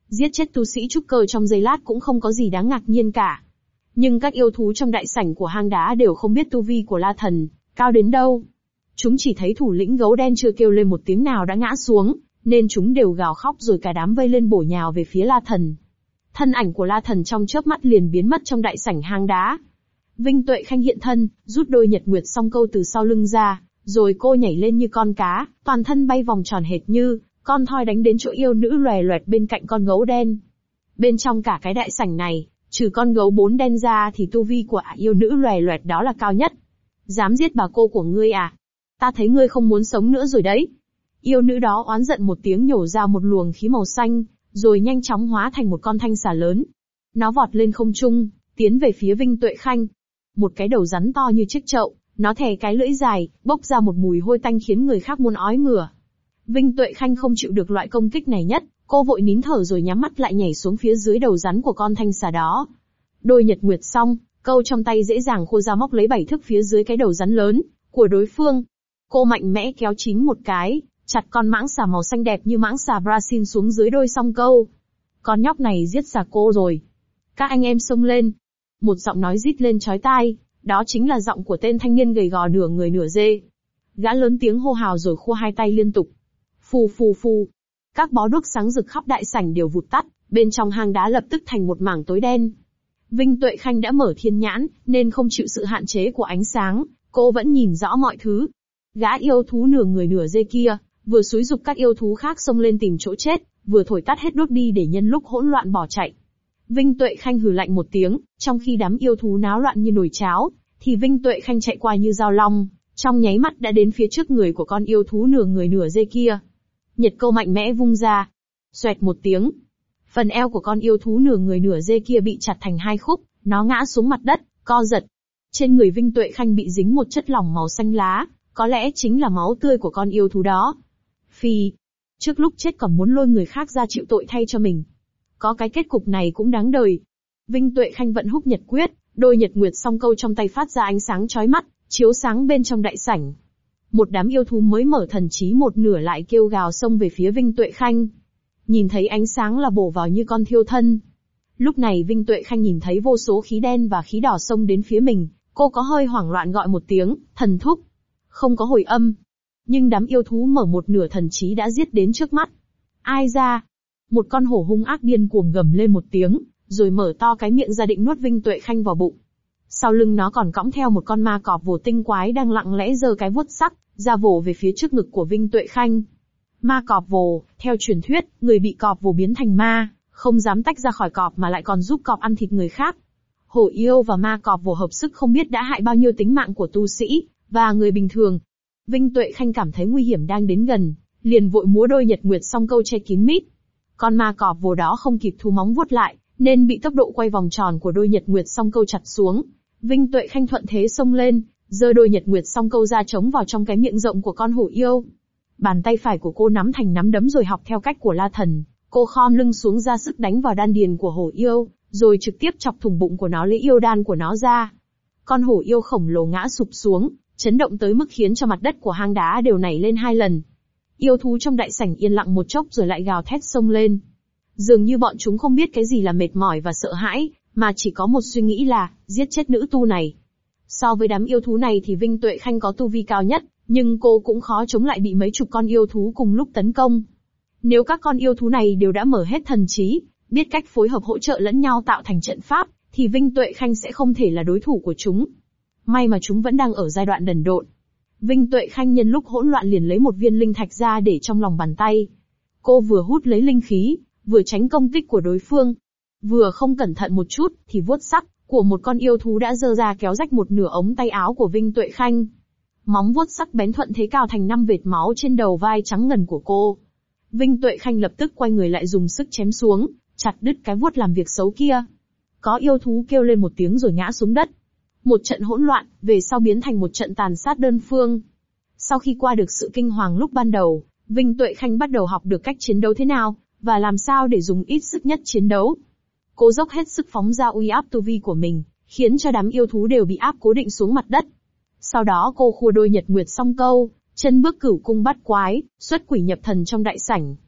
Giết chết tu sĩ trúc cơ trong giây lát cũng không có gì đáng ngạc nhiên cả. Nhưng các yêu thú trong đại sảnh của hang đá đều không biết tu vi của La Thần cao đến đâu. Chúng chỉ thấy thủ lĩnh gấu đen chưa kêu lên một tiếng nào đã ngã xuống, nên chúng đều gào khóc rồi cả đám vây lên bổ nhào về phía La Thần. Thân ảnh của La Thần trong chớp mắt liền biến mất trong đại sảnh hang đá. Vinh Tuệ Khanh hiện thân, rút đôi nhật nguyệt song câu từ sau lưng ra, rồi cô nhảy lên như con cá, toàn thân bay vòng tròn hệt như con thoi đánh đến chỗ yêu nữ loè loẹt bên cạnh con gấu đen. Bên trong cả cái đại sảnh này, trừ con gấu bốn đen ra thì tu vi của yêu nữ loè loẹt đó là cao nhất. Dám giết bà cô của ngươi à? Ta thấy ngươi không muốn sống nữa rồi đấy. Yêu nữ đó oán giận một tiếng nhổ ra một luồng khí màu xanh, rồi nhanh chóng hóa thành một con thanh xà lớn. Nó vọt lên không trung, tiến về phía Vinh Tuệ Khanh. Một cái đầu rắn to như chiếc chậu, nó thè cái lưỡi dài, bốc ra một mùi hôi tanh khiến người khác muốn ói mửa. Vinh Tuệ Khanh không chịu được loại công kích này nhất, cô vội nín thở rồi nhắm mắt lại nhảy xuống phía dưới đầu rắn của con thanh xà đó. Đôi nhật nguyệt xong, câu trong tay dễ dàng khô ra móc lấy 7 thước phía dưới cái đầu rắn lớn của đối phương. Cô mạnh mẽ kéo chín một cái, chặt con mãng xà màu xanh đẹp như mãng xà Brazil xuống dưới đôi song câu. Con nhóc này giết xà cô rồi. Các anh em xông lên. Một giọng nói rít lên chói tai, đó chính là giọng của tên thanh niên gầy gò nửa người nửa dê. Gã lớn tiếng hô hào rồi khua hai tay liên tục. Phù phù phù. Các bó đuốc sáng rực khắp đại sảnh đều vụt tắt, bên trong hang đá lập tức thành một mảng tối đen. Vinh Tuệ Khanh đã mở thiên nhãn, nên không chịu sự hạn chế của ánh sáng, cô vẫn nhìn rõ mọi thứ. Gã yêu thú nửa người nửa dê kia, vừa xúi giục các yêu thú khác xông lên tìm chỗ chết, vừa thổi tắt hết đuốc đi để nhân lúc hỗn loạn bỏ chạy. Vinh Tuệ Khanh hừ lạnh một tiếng, trong khi đám yêu thú náo loạn như nồi cháo, thì Vinh Tuệ Khanh chạy qua như dao long, trong nháy mắt đã đến phía trước người của con yêu thú nửa người nửa dê kia. Nhật câu mạnh mẽ vung ra. Xoẹt một tiếng. Phần eo của con yêu thú nửa người nửa dê kia bị chặt thành hai khúc, nó ngã xuống mặt đất, co giật. Trên người Vinh Tuệ Khanh bị dính một chất lỏng màu xanh lá, có lẽ chính là máu tươi của con yêu thú đó. Phì. Trước lúc chết còn muốn lôi người khác ra chịu tội thay cho mình. Có cái kết cục này cũng đáng đời. Vinh Tuệ Khanh vận húc nhật quyết, đôi nhật nguyệt song câu trong tay phát ra ánh sáng chói mắt, chiếu sáng bên trong đại sảnh. Một đám yêu thú mới mở thần trí một nửa lại kêu gào xông về phía Vinh Tuệ Khanh. Nhìn thấy ánh sáng là bổ vào như con thiêu thân. Lúc này Vinh Tuệ Khanh nhìn thấy vô số khí đen và khí đỏ xông đến phía mình, cô có hơi hoảng loạn gọi một tiếng, thần thúc. Không có hồi âm. Nhưng đám yêu thú mở một nửa thần trí đã giết đến trước mắt. Ai ra? Một con hổ hung ác điên cuồng gầm lên một tiếng, rồi mở to cái miệng ra định nuốt Vinh Tuệ Khanh vào bụng. Sau lưng nó còn cõng theo một con ma cọp vồ tinh quái đang lặng lẽ giơ cái vuốt sắc, ra vồ về phía trước ngực của Vinh Tuệ Khanh. Ma cọp vồ, theo truyền thuyết, người bị cọp vồ biến thành ma, không dám tách ra khỏi cọp mà lại còn giúp cọp ăn thịt người khác. Hổ yêu và ma cọp vồ hợp sức không biết đã hại bao nhiêu tính mạng của tu sĩ và người bình thường. Vinh Tuệ Khanh cảm thấy nguy hiểm đang đến gần, liền vội múa đôi nhật nguyệt song câu che kín mít. Con ma cọp vồ đó không kịp thu móng vuốt lại, nên bị tốc độ quay vòng tròn của đôi nhật nguyệt song câu chặt xuống. Vinh Tuệ Khanh thuận thế xông lên, giơ đôi nhật nguyệt song câu ra chống vào trong cái miệng rộng của con hổ yêu. Bàn tay phải của cô nắm thành nắm đấm rồi học theo cách của La Thần, cô khom lưng xuống ra sức đánh vào đan điền của hổ yêu, rồi trực tiếp chọc thủng bụng của nó lấy yêu đan của nó ra. Con hổ yêu khổng lồ ngã sụp xuống, chấn động tới mức khiến cho mặt đất của hang đá đều nảy lên 2 lần. Yêu thú trong đại sảnh yên lặng một chốc rồi lại gào thét xông lên. Dường như bọn chúng không biết cái gì là mệt mỏi và sợ hãi, mà chỉ có một suy nghĩ là, giết chết nữ tu này. So với đám yêu thú này thì Vinh Tuệ Khanh có tu vi cao nhất, nhưng cô cũng khó chống lại bị mấy chục con yêu thú cùng lúc tấn công. Nếu các con yêu thú này đều đã mở hết thần trí, biết cách phối hợp hỗ trợ lẫn nhau tạo thành trận pháp, thì Vinh Tuệ Khanh sẽ không thể là đối thủ của chúng. May mà chúng vẫn đang ở giai đoạn đần độn. Vinh Tuệ Khanh nhân lúc hỗn loạn liền lấy một viên linh thạch ra để trong lòng bàn tay. Cô vừa hút lấy linh khí, vừa tránh công kích của đối phương. Vừa không cẩn thận một chút, thì vuốt sắc của một con yêu thú đã giơ ra kéo rách một nửa ống tay áo của Vinh Tuệ Khanh. Móng vuốt sắc bén thuận thế cào thành 5 vệt máu trên đầu vai trắng ngần của cô. Vinh Tuệ Khanh lập tức quay người lại dùng sức chém xuống, chặt đứt cái vuốt làm việc xấu kia. Có yêu thú kêu lên một tiếng rồi ngã xuống đất. Một trận hỗn loạn, về sau biến thành một trận tàn sát đơn phương. Sau khi qua được sự kinh hoàng lúc ban đầu, Vinh Tuệ Khanh bắt đầu học được cách chiến đấu thế nào, và làm sao để dùng ít sức nhất chiến đấu. Cô dốc hết sức phóng ra uy áp tu vi của mình, khiến cho đám yêu thú đều bị áp cố định xuống mặt đất. Sau đó cô khua đôi nhật nguyệt song câu, chân bước cửu cung bát quái, xuất quỷ nhập thần trong đại sảnh.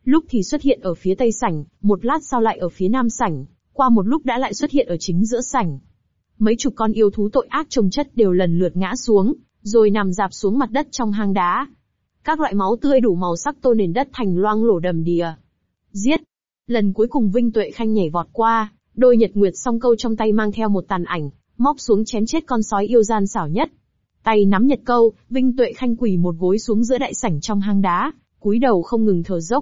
Lúc thì xuất hiện ở phía tây sảnh, một lát sau lại ở phía nam sảnh, qua một lúc đã lại xuất hiện ở chính giữa sảnh. Mấy chục con yêu thú tội ác chồng chất đều lần lượt ngã xuống, rồi nằm rạp xuống mặt đất trong hang đá. Các loại máu tươi đủ màu sắc tô nền đất thành loang lổ đầm đìa. Giết! Lần cuối cùng Vinh Tuệ Khanh nhảy vọt qua, đôi nhật nguyệt song câu trong tay mang theo một tàn ảnh, móc xuống chém chết con sói yêu gian xảo nhất. Tay nắm nhật câu, Vinh Tuệ Khanh quỳ một gối xuống giữa đại sảnh trong hang đá, cúi đầu không ngừng thở dốc.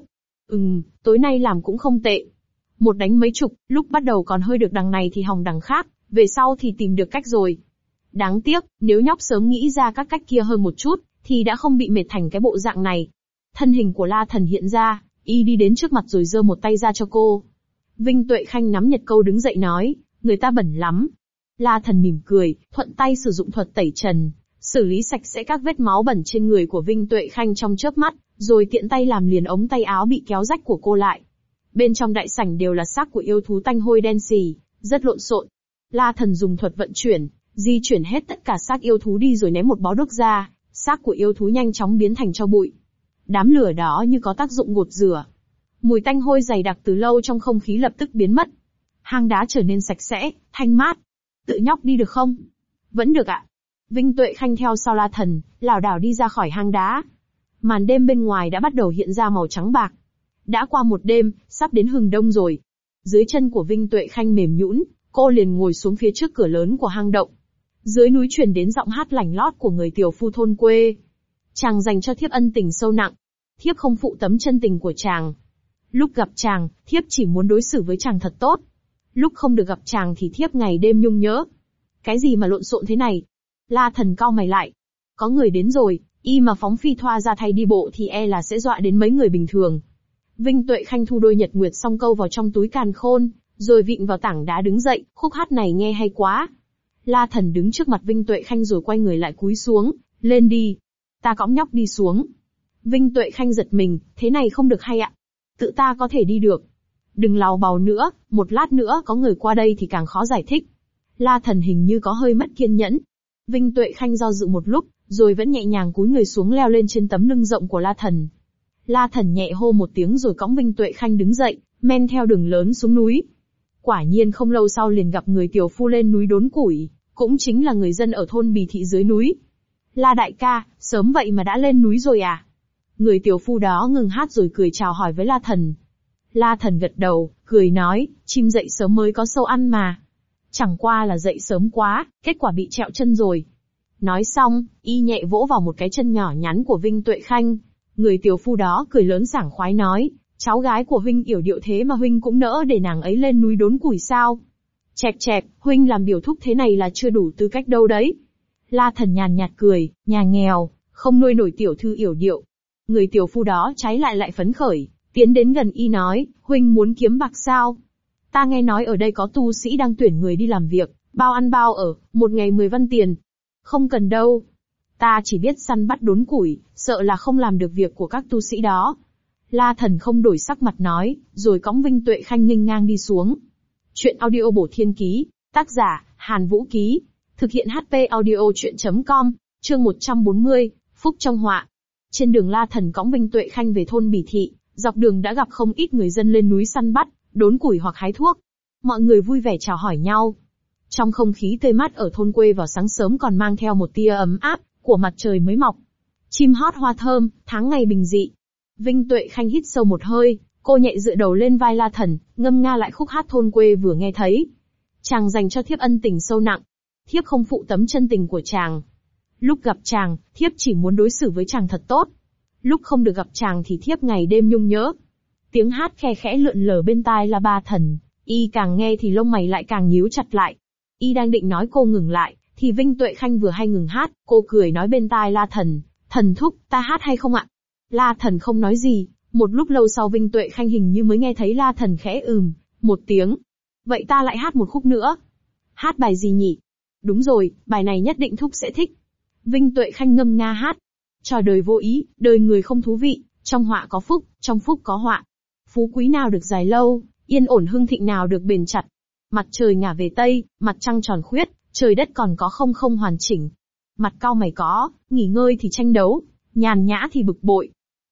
Tối nay làm cũng không tệ. Một đánh mấy chục, lúc bắt đầu còn hơi được đằng này thì hòng đằng khác, về sau thì tìm được cách rồi. Đáng tiếc, nếu nhóc sớm nghĩ ra các cách kia hơn một chút, thì đã không bị mệt thành cái bộ dạng này. Thân hình của La Thần hiện ra, y đi đến trước mặt rồi giơ một tay ra cho cô. Vinh Tuệ Khanh nắm nhật câu đứng dậy nói, người ta bẩn lắm. La Thần mỉm cười, thuận tay sử dụng thuật tẩy trần, xử lý sạch sẽ các vết máu bẩn trên người của Vinh Tuệ Khanh trong chớp mắt, rồi tiện tay làm liền ống tay áo bị kéo rách của cô lại. Bên trong đại sảnh đều là xác của yêu thú tanh hôi đen xì, rất lộn xộn. La Thần dùng thuật vận chuyển, di chuyển hết tất cả xác yêu thú đi rồi ném một bó đuốc ra, xác của yêu thú nhanh chóng biến thành tro bụi. Đám lửa đó như có tác dụng gột rửa. Mùi tanh hôi dày đặc từ lâu trong không khí lập tức biến mất. Hang đá trở nên sạch sẽ, thanh mát. Tự nhóc đi được không? Vẫn được ạ. Vinh Tuệ Khanh theo sau La Thần, lảo đảo đi ra khỏi hang đá. Màn đêm bên ngoài đã bắt đầu hiện ra màu trắng bạc. Đã qua một đêm, sắp đến hừng đông rồi. Dưới chân của Vinh Tuệ Khanh mềm nhũn, cô liền ngồi xuống phía trước cửa lớn của hang động. Dưới núi truyền đến giọng hát lành lót của người tiểu phu thôn quê. Chàng dành cho thiếp ân tình sâu nặng. Thiếp không phụ tấm chân tình của chàng. Lúc gặp chàng, thiếp chỉ muốn đối xử với chàng thật tốt. Lúc không được gặp chàng thì thiếp ngày đêm nhung nhớ. Cái gì mà lộn xộn thế này? La Thần cau mày lại. Có người đến rồi, y mà phóng phi thoa ra thay đi bộ thì e là sẽ dọa đến mấy người bình thường. Vinh Tuệ Khanh thu đôi nhật nguyệt song câu vào trong túi càn khôn, rồi vịn vào tảng đá đứng dậy, khúc hát này nghe hay quá. La Thần đứng trước mặt Vinh Tuệ Khanh rồi quay người lại cúi xuống, lên đi. Ta cõng nhóc đi xuống. Vinh Tuệ Khanh giật mình, thế này không được hay ạ. Tự ta có thể đi được. Đừng lào bào nữa, một lát nữa có người qua đây thì càng khó giải thích. La Thần hình như có hơi mất kiên nhẫn. Vinh Tuệ Khanh do dự một lúc, rồi vẫn nhẹ nhàng cúi người xuống leo lên trên tấm lưng rộng của La Thần. La Thần nhẹ hô một tiếng rồi cõng Vinh Tuệ Khanh đứng dậy, men theo đường lớn xuống núi. Quả nhiên không lâu sau liền gặp người tiểu phu lên núi đốn củi, cũng chính là người dân ở thôn Bì Thị dưới núi. La đại ca, sớm vậy mà đã lên núi rồi à? Người tiểu phu đó ngừng hát rồi cười chào hỏi với La Thần. La Thần gật đầu, cười nói, chim dậy sớm mới có sâu ăn mà. Chẳng qua là dậy sớm quá, kết quả bị trẹo chân rồi. Nói xong, y nhẹ vỗ vào một cái chân nhỏ nhắn của Vinh Tuệ Khanh. Người tiểu phu đó cười lớn sảng khoái nói, cháu gái của huynh yểu điệu thế mà huynh cũng nỡ để nàng ấy lên núi đốn củi sao? Chẹp chẹp, huynh làm biểu thúc thế này là chưa đủ tư cách đâu đấy. La Thần nhàn nhạt cười, nhà nghèo, không nuôi nổi tiểu thư yểu điệu. Người tiểu phu đó trái lại phấn khởi, tiến đến gần y nói, huynh muốn kiếm bạc sao? Ta nghe nói ở đây có tu sĩ đang tuyển người đi làm việc, bao ăn bao ở, một ngày 10 văn tiền. Không cần đâu. Ta chỉ biết săn bắt đốn củi, sợ là không làm được việc của các tu sĩ đó. La Thần không đổi sắc mặt nói, rồi cõng Vinh Tuệ Khanh nghênh ngang đi xuống. Chuyện audio bổ thiên ký, tác giả, Hàn Vũ Ký. Thực hiện HP audio chuyện.com, chương 140, Phúc trong họa. Trên đường La Thần cõng Vinh Tuệ Khanh về thôn Bì Thị, dọc đường đã gặp không ít người dân lên núi săn bắt, đốn củi hoặc hái thuốc. Mọi người vui vẻ chào hỏi nhau. Trong không khí tươi mát ở thôn quê vào sáng sớm còn mang theo một tia ấm áp của mặt trời mới mọc. Chim hót hoa thơm, tháng ngày bình dị. Vinh Tuệ Khanh hít sâu một hơi, cô nhẹ dựa đầu lên vai La Thần, ngâm nga lại khúc hát thôn quê vừa nghe thấy. Chàng dành cho thiếp ân tình sâu nặng. Thiếp không phụ tấm chân tình của chàng. Lúc gặp chàng, thiếp chỉ muốn đối xử với chàng thật tốt. Lúc không được gặp chàng thì thiếp ngày đêm nhung nhớ. Tiếng hát khe khẽ lượn lờ bên tai La Ba Thần, y càng nghe thì lông mày lại càng nhíu chặt lại. Y đang định nói cô ngừng lại, thì Vinh Tuệ Khanh vừa hay ngừng hát, cô cười nói bên tai La Thần, thần thúc, ta hát hay không ạ? La Thần không nói gì, một lúc lâu sau Vinh Tuệ Khanh hình như mới nghe thấy La Thần khẽ một tiếng. Vậy ta lại hát một khúc nữa. Hát bài gì nhỉ? Đúng rồi, bài này nhất định thúc sẽ thích. Vinh Tuệ Khanh ngâm nga hát. Trò đời vô ý, đời người không thú vị, trong họa có phúc, trong phúc có họa. Phú quý nào được dài lâu, yên ổn hưng thịnh nào được bền chặt. Mặt trời ngả về tây, mặt trăng tròn khuyết, trời đất còn có không hoàn chỉnh. Mặt cau mày có, nghỉ ngơi thì tranh đấu, nhàn nhã thì bực bội.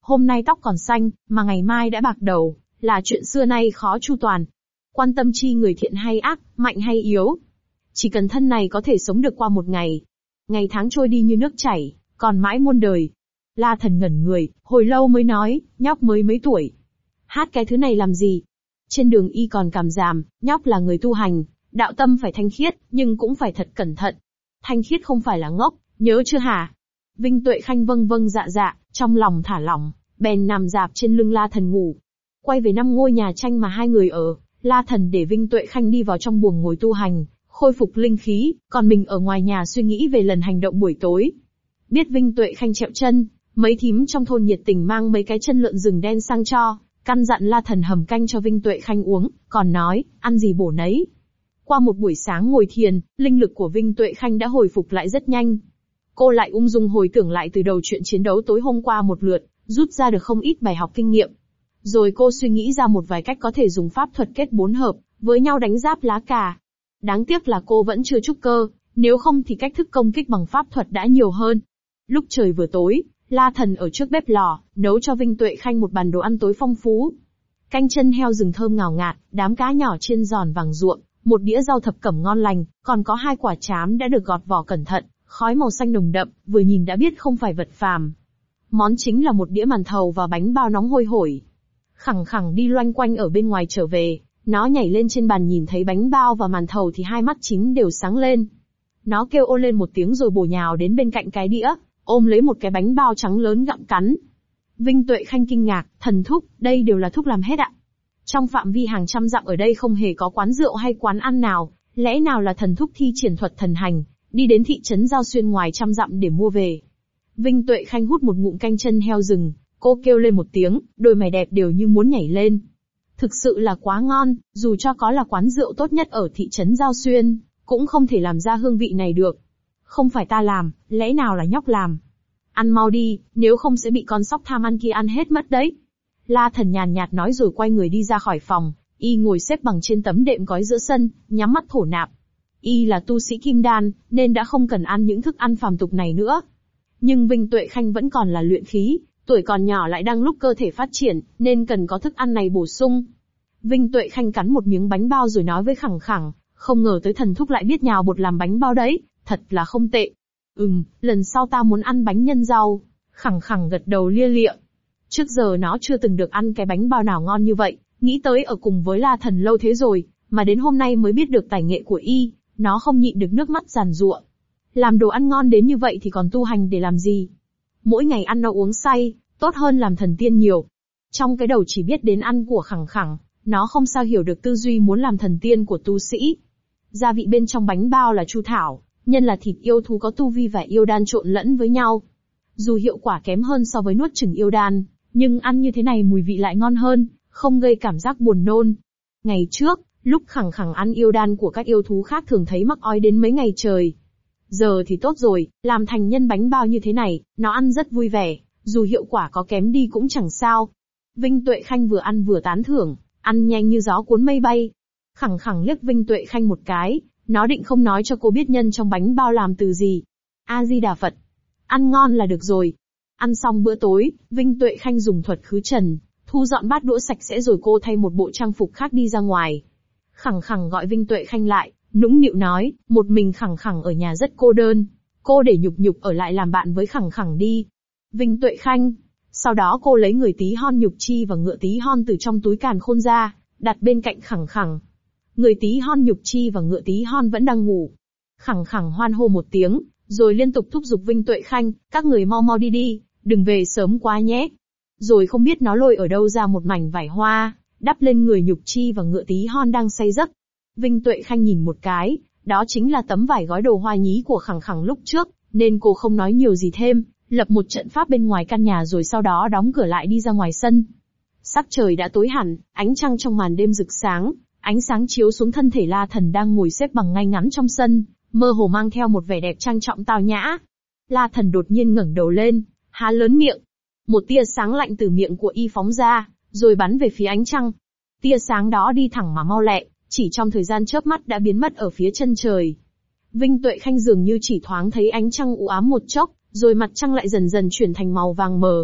Hôm nay tóc còn xanh, mà ngày mai đã bạc đầu, là chuyện xưa nay khó chu toàn. Quan tâm chi người thiện hay ác, mạnh hay yếu. Chỉ cần thân này có thể sống được qua một ngày. Ngày tháng trôi đi như nước chảy, còn mãi muôn đời. La Thần ngẩn người, hồi lâu mới nói, nhóc mới mấy tuổi. Hát cái thứ này làm gì? Trên đường y còn cảm giảm, nhóc là người tu hành, đạo tâm phải thanh khiết, nhưng cũng phải thật cẩn thận. Thanh khiết không phải là ngốc, nhớ chưa hả? Vinh Tuệ Khanh vâng vâng dạ dạ, trong lòng thả lỏng, bèn nằm dạp trên lưng La Thần ngủ. Quay về 5 ngôi nhà tranh mà hai người ở, La Thần để Vinh Tuệ Khanh đi vào trong buồng ngồi tu hành, khôi phục linh khí, còn mình ở ngoài nhà suy nghĩ về lần hành động buổi tối. Biết Vinh Tuệ Khanh trẹo chân, mấy thím trong thôn nhiệt tình mang mấy cái chân lợn rừng đen sang cho, căn dặn La Thần hầm canh cho Vinh Tuệ Khanh uống, còn nói, ăn gì bổ nấy. Qua một buổi sáng ngồi thiền, linh lực của Vinh Tuệ Khanh đã hồi phục lại rất nhanh. Cô lại ung dung hồi tưởng lại từ đầu chuyện chiến đấu tối hôm qua một lượt, rút ra được không ít bài học kinh nghiệm. Rồi cô suy nghĩ ra một vài cách có thể dùng pháp thuật kết 4 hợp, với nhau đánh giáp lá cà. Đáng tiếc là cô vẫn chưa trúc cơ, nếu không thì cách thức công kích bằng pháp thuật đã nhiều hơn. Lúc trời vừa tối, La Thần ở trước bếp lò, nấu cho Vinh Tuệ Khanh một bàn đồ ăn tối phong phú. Canh chân heo rừng thơm ngào ngạt, đám cá nhỏ chiên giòn vàng ruộm, một đĩa rau thập cẩm ngon lành, còn có 2 quả trám đã được gọt vỏ cẩn thận, khói màu xanh nồng đậm, vừa nhìn đã biết không phải vật phàm. Món chính là một đĩa màn thầu và bánh bao nóng hôi hổi. Khẳng khẳng đi loanh quanh ở bên ngoài trở về, nó nhảy lên trên bàn nhìn thấy bánh bao và màn thầu thì hai mắt chính đều sáng lên. Nó kêu ô lên một tiếng rồi bổ nhào đến bên cạnh cái đĩa, ôm lấy một cái bánh bao trắng lớn gặm cắn. Vinh Tuệ Khanh kinh ngạc, thần thúc, đây đều là thuốc làm hết ạ. Trong phạm vi hàng trăm dặm ở đây không hề có quán rượu hay quán ăn nào, lẽ nào là thần thúc thi triển thuật thần hành, đi đến thị trấn Giao Xuyên ngoài trăm dặm để mua về. Vinh Tuệ Khanh hút một ngụm canh chân heo rừng, cô kêu lên một tiếng, đôi mày đẹp đều như muốn nhảy lên. Thực sự là quá ngon, dù cho có là quán rượu tốt nhất ở thị trấn Giao Xuyên, cũng không thể làm ra hương vị này được. Không phải ta làm, lẽ nào là nhóc làm? Ăn mau đi, nếu không sẽ bị con sóc tham ăn kia ăn hết mất đấy. La Thần nhàn nhạt nói rồi quay người đi ra khỏi phòng, y ngồi xếp bằng trên tấm đệm gói giữa sân, nhắm mắt thổ nạp. Y là tu sĩ kim đan, nên đã không cần ăn những thức ăn phàm tục này nữa. Nhưng Vinh Tuệ Khanh vẫn còn là luyện khí, tuổi còn nhỏ lại đang lúc cơ thể phát triển, nên cần có thức ăn này bổ sung. Vinh Tuệ Khanh cắn một miếng bánh bao rồi nói với Khẳng Khẳng, không ngờ tới thần thúc lại biết nhào bột làm bánh bao đấy, thật là không tệ. Lần sau ta muốn ăn bánh nhân rau. Khẳng Khẳng gật đầu lia lịa. Trước giờ nó chưa từng được ăn cái bánh bao nào ngon như vậy, nghĩ tới ở cùng với La Thần lâu thế rồi, mà đến hôm nay mới biết được tài nghệ của y, nó không nhịn được nước mắt giàn giụa. Làm đồ ăn ngon đến như vậy thì còn tu hành để làm gì? Mỗi ngày ăn no uống say, tốt hơn làm thần tiên nhiều. Trong cái đầu chỉ biết đến ăn của Khẳng Khẳng, nó không sao hiểu được tư duy muốn làm thần tiên của tu sĩ. Gia vị bên trong bánh bao là chu thảo, nhân là thịt yêu thú có tu vi và yêu đan trộn lẫn với nhau. Dù hiệu quả kém hơn so với nuốt chửng yêu đan, nhưng ăn như thế này mùi vị lại ngon hơn, không gây cảm giác buồn nôn. Ngày trước, lúc Khẳng Khẳng ăn yêu đan của các yêu thú khác thường thấy mắc ói đến mấy ngày trời. Giờ thì tốt rồi, làm thành nhân bánh bao như thế này, nó ăn rất vui vẻ, dù hiệu quả có kém đi cũng chẳng sao. Vinh Tuệ Khanh vừa ăn vừa tán thưởng, ăn nhanh như gió cuốn mây bay. Khẳng Khẳng liếc Vinh Tuệ Khanh một cái, nó định không nói cho cô biết nhân trong bánh bao làm từ gì. A Di Đà Phật. Ăn ngon là được rồi. Ăn xong bữa tối, Vinh Tuệ Khanh dùng thuật khứ trần, thu dọn bát đũa sạch sẽ rồi cô thay một bộ trang phục khác đi ra ngoài. Khẳng Khẳng gọi Vinh Tuệ Khanh lại, nũng nịu nói, một mình Khẳng Khẳng ở nhà rất cô đơn. Cô để Nhục Nhục ở lại làm bạn với Khẳng Khẳng đi. Vinh Tuệ Khanh. Sau đó cô lấy người tí hon nhục chi và ngựa tí hon từ trong túi càn khôn ra, đặt bên cạnh Khẳng Khẳng. Người tí hon nhục chi và ngựa tí hon vẫn đang ngủ. Khẳng Khẳng hoan hô một tiếng, rồi liên tục thúc giục Vinh Tuệ Khanh, các người mau mau đi đi, đừng về sớm quá nhé. Rồi không biết nó lôi ở đâu ra một mảnh vải hoa, đắp lên người nhục chi và ngựa tí hon đang say giấc. Vinh Tuệ Khanh nhìn một cái, đó chính là tấm vải gói đồ hoa nhí của Khẳng Khẳng lúc trước, nên cô không nói nhiều gì thêm, lập một trận pháp bên ngoài căn nhà rồi sau đó đóng cửa lại đi ra ngoài sân. Sắc trời đã tối hẳn, ánh trăng trong màn đêm rực sáng, ánh sáng chiếu xuống thân thể La Thần đang ngồi xếp bằng ngay ngắn trong sân, mơ hồ mang theo một vẻ đẹp trang trọng tao nhã. La Thần đột nhiên ngẩng đầu lên, há lớn miệng. Một tia sáng lạnh từ miệng của y phóng ra, rồi bắn về phía ánh trăng. Tia sáng đó đi thẳng mà mau lẹ, chỉ trong thời gian chớp mắt đã biến mất ở phía chân trời. Vinh Tuệ Khanh dường như chỉ thoáng thấy ánh trăng u ám một chốc, rồi mặt trăng lại dần dần chuyển thành màu vàng mờ.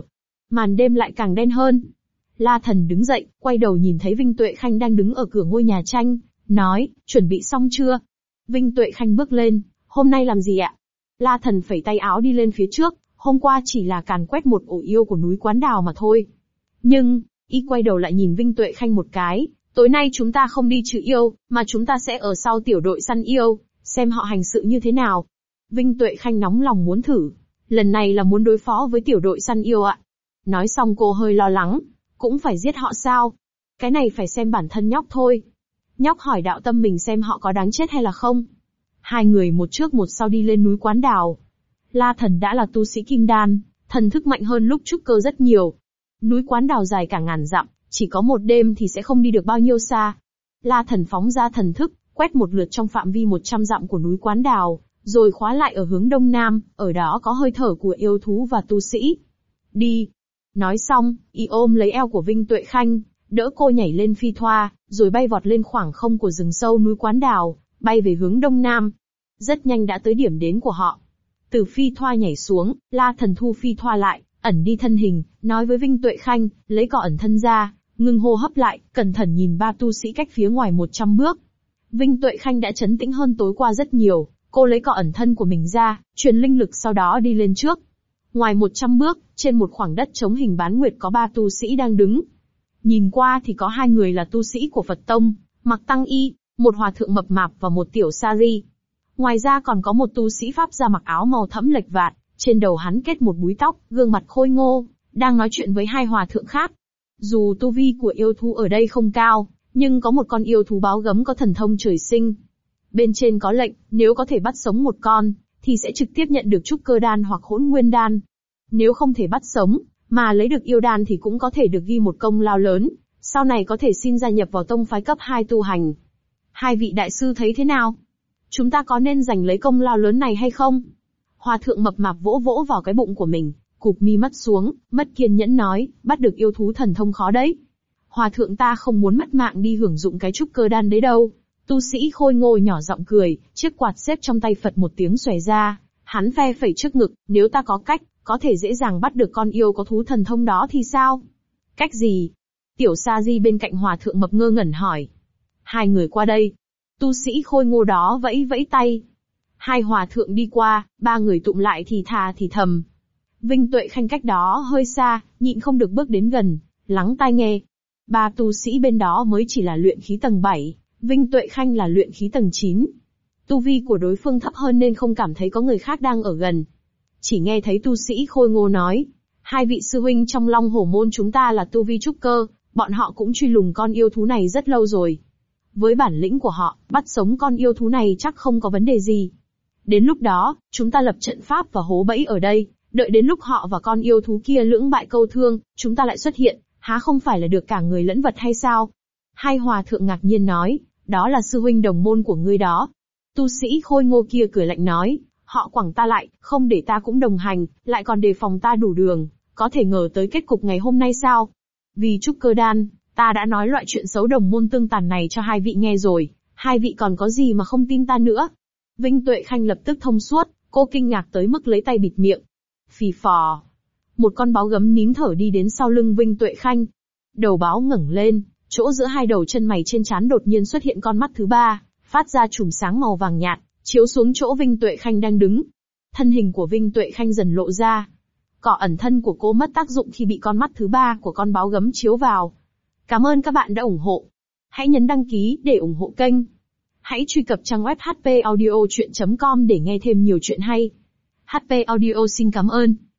Màn đêm lại càng đen hơn. La Thần đứng dậy, quay đầu nhìn thấy Vinh Tuệ Khanh đang đứng ở cửa ngôi nhà tranh, nói, chuẩn bị xong chưa? Vinh Tuệ Khanh bước lên, hôm nay làm gì ạ? La Thần phẩy tay áo đi lên phía trước, hôm qua chỉ là càn quét một ổ yêu của núi Quán Đào mà thôi. Nhưng, y quay đầu lại nhìn Vinh Tuệ Khanh một cái, tối nay chúng ta không đi trừ yêu, mà chúng ta sẽ ở sau tiểu đội săn yêu, xem họ hành sự như thế nào. Vinh Tuệ Khanh nóng lòng muốn thử, lần này là muốn đối phó với tiểu đội săn yêu ạ. Nói xong cô hơi lo lắng, cũng phải giết họ sao? Cái này phải xem bản thân nhóc thôi. Nhóc hỏi đạo tâm mình xem họ có đáng chết hay là không. Hai người một trước một sau đi lên núi Quán Đào. La Thần đã là tu sĩ kim đan, thần thức mạnh hơn lúc trúc cơ rất nhiều. Núi Quán Đào dài cả ngàn dặm, chỉ có một đêm thì sẽ không đi được bao nhiêu xa. La Thần phóng ra thần thức, quét một lượt trong phạm vi 100 dặm của núi Quán Đào, rồi khóa lại ở hướng đông nam, ở đó có hơi thở của yêu thú và tu sĩ. Đi. Nói xong, y ôm lấy eo của Vinh Tuệ Khanh, đỡ cô nhảy lên phi thoa, rồi bay vọt lên khoảng không của rừng sâu núi Quán Đào, bay về hướng đông nam. Rất nhanh đã tới điểm đến của họ. Từ phi thoa nhảy xuống, La Thần thu phi thoa lại, ẩn đi thân hình, nói với Vinh Tuệ Khanh, lấy cỏ ẩn thân ra, ngưng hô hấp lại, cẩn thận nhìn ba tu sĩ cách phía ngoài 100 bước. Vinh Tuệ Khanh đã trấn tĩnh hơn tối qua rất nhiều, cô lấy cỏ ẩn thân của mình ra, truyền linh lực sau đó đi lên trước. Ngoài 100 bước, trên một khoảng đất trống hình bán nguyệt có ba tu sĩ đang đứng. Nhìn qua thì có hai người là tu sĩ của Phật Tông, mặc tăng y, một hòa thượng mập mạp và một tiểu sa ri. Ngoài ra còn có một tu sĩ pháp gia mặc áo màu thẫm lệch vạt, trên đầu hắn kết một búi tóc, gương mặt khôi ngô, đang nói chuyện với hai hòa thượng khác. Dù tu vi của yêu thú ở đây không cao, nhưng có một con yêu thú báo gấm có thần thông trời sinh. Bên trên có lệnh, nếu có thể bắt sống một con, thì sẽ trực tiếp nhận được trúc cơ đan hoặc hỗn nguyên đan. Nếu không thể bắt sống, mà lấy được yêu đan thì cũng có thể được ghi một công lao lớn, sau này có thể xin gia nhập vào tông phái cấp 2 tu hành. Hai vị đại sư thấy thế nào? Chúng ta có nên giành lấy công lao lớn này hay không? Hòa thượng mập mạp vỗ vỗ vào cái bụng của mình, cụp mi mắt xuống, mất kiên nhẫn nói, bắt được yêu thú thần thông khó đấy. Hòa thượng ta không muốn mất mạng đi hưởng dụng cái trúc cơ đan đấy đâu. Tu sĩ khôi ngô nhỏ giọng cười, chiếc quạt xếp trong tay Phật một tiếng xòe ra, hắn phe phẩy trước ngực, nếu ta có cách, có thể dễ dàng bắt được con yêu có thú thần thông đó thì sao? Cách gì? Tiểu sa di bên cạnh hòa thượng mập ngơ ngẩn hỏi. Hai người qua đây. Tu sĩ khôi ngô đó vẫy vẫy tay. Hai hòa thượng đi qua, ba người tụm lại thì thà thì thầm. Vinh Tuệ Khanh cách đó hơi xa, nhịn không được bước đến gần, lắng tai nghe. Ba tu sĩ bên đó mới chỉ là luyện khí tầng 7, Vinh Tuệ Khanh là luyện khí tầng 9. Tu vi của đối phương thấp hơn nên không cảm thấy có người khác đang ở gần. Chỉ nghe thấy tu sĩ khôi ngô nói, hai vị sư huynh trong Long Hổ môn chúng ta là tu vi trúc cơ, bọn họ cũng truy lùng con yêu thú này rất lâu rồi. Với bản lĩnh của họ, bắt sống con yêu thú này chắc không có vấn đề gì. Đến lúc đó, chúng ta lập trận pháp và hố bẫy ở đây, đợi đến lúc họ và con yêu thú kia lưỡng bại câu thương, chúng ta lại xuất hiện, há không phải là được cả người lẫn vật hay sao? Hai hòa thượng ngạc nhiên nói, đó là sư huynh đồng môn của ngươi đó. Tu sĩ khôi ngô kia cười lạnh nói, họ quẳng ta lại, không để ta cũng đồng hành, lại còn đề phòng ta đủ đường, có thể ngờ tới kết cục ngày hôm nay sao? Vì trúc cơ đan, ta đã nói loại chuyện xấu đồng môn tương tàn này cho hai vị nghe rồi, hai vị còn có gì mà không tin ta nữa? Vinh Tuệ Khanh lập tức thông suốt, cô kinh ngạc tới mức lấy tay bịt miệng. Phì phò. Một con báo gấm nín thở đi đến sau lưng Vinh Tuệ Khanh. Đầu báo ngẩng lên, chỗ giữa hai đầu chân mày trên trán đột nhiên xuất hiện con mắt thứ ba, phát ra chùm sáng màu vàng nhạt, chiếu xuống chỗ Vinh Tuệ Khanh đang đứng. Thân hình của Vinh Tuệ Khanh dần lộ ra. Cỏ ẩn thân của cô mất tác dụng khi bị con mắt thứ ba của con báo gấm chiếu vào. Cảm ơn các bạn đã ủng hộ. Hãy nhấn đăng ký để ủng hộ kênh. Hãy truy cập trang web hpaudiochuyen.com để nghe thêm nhiều chuyện hay. HP Audio xin cảm ơn.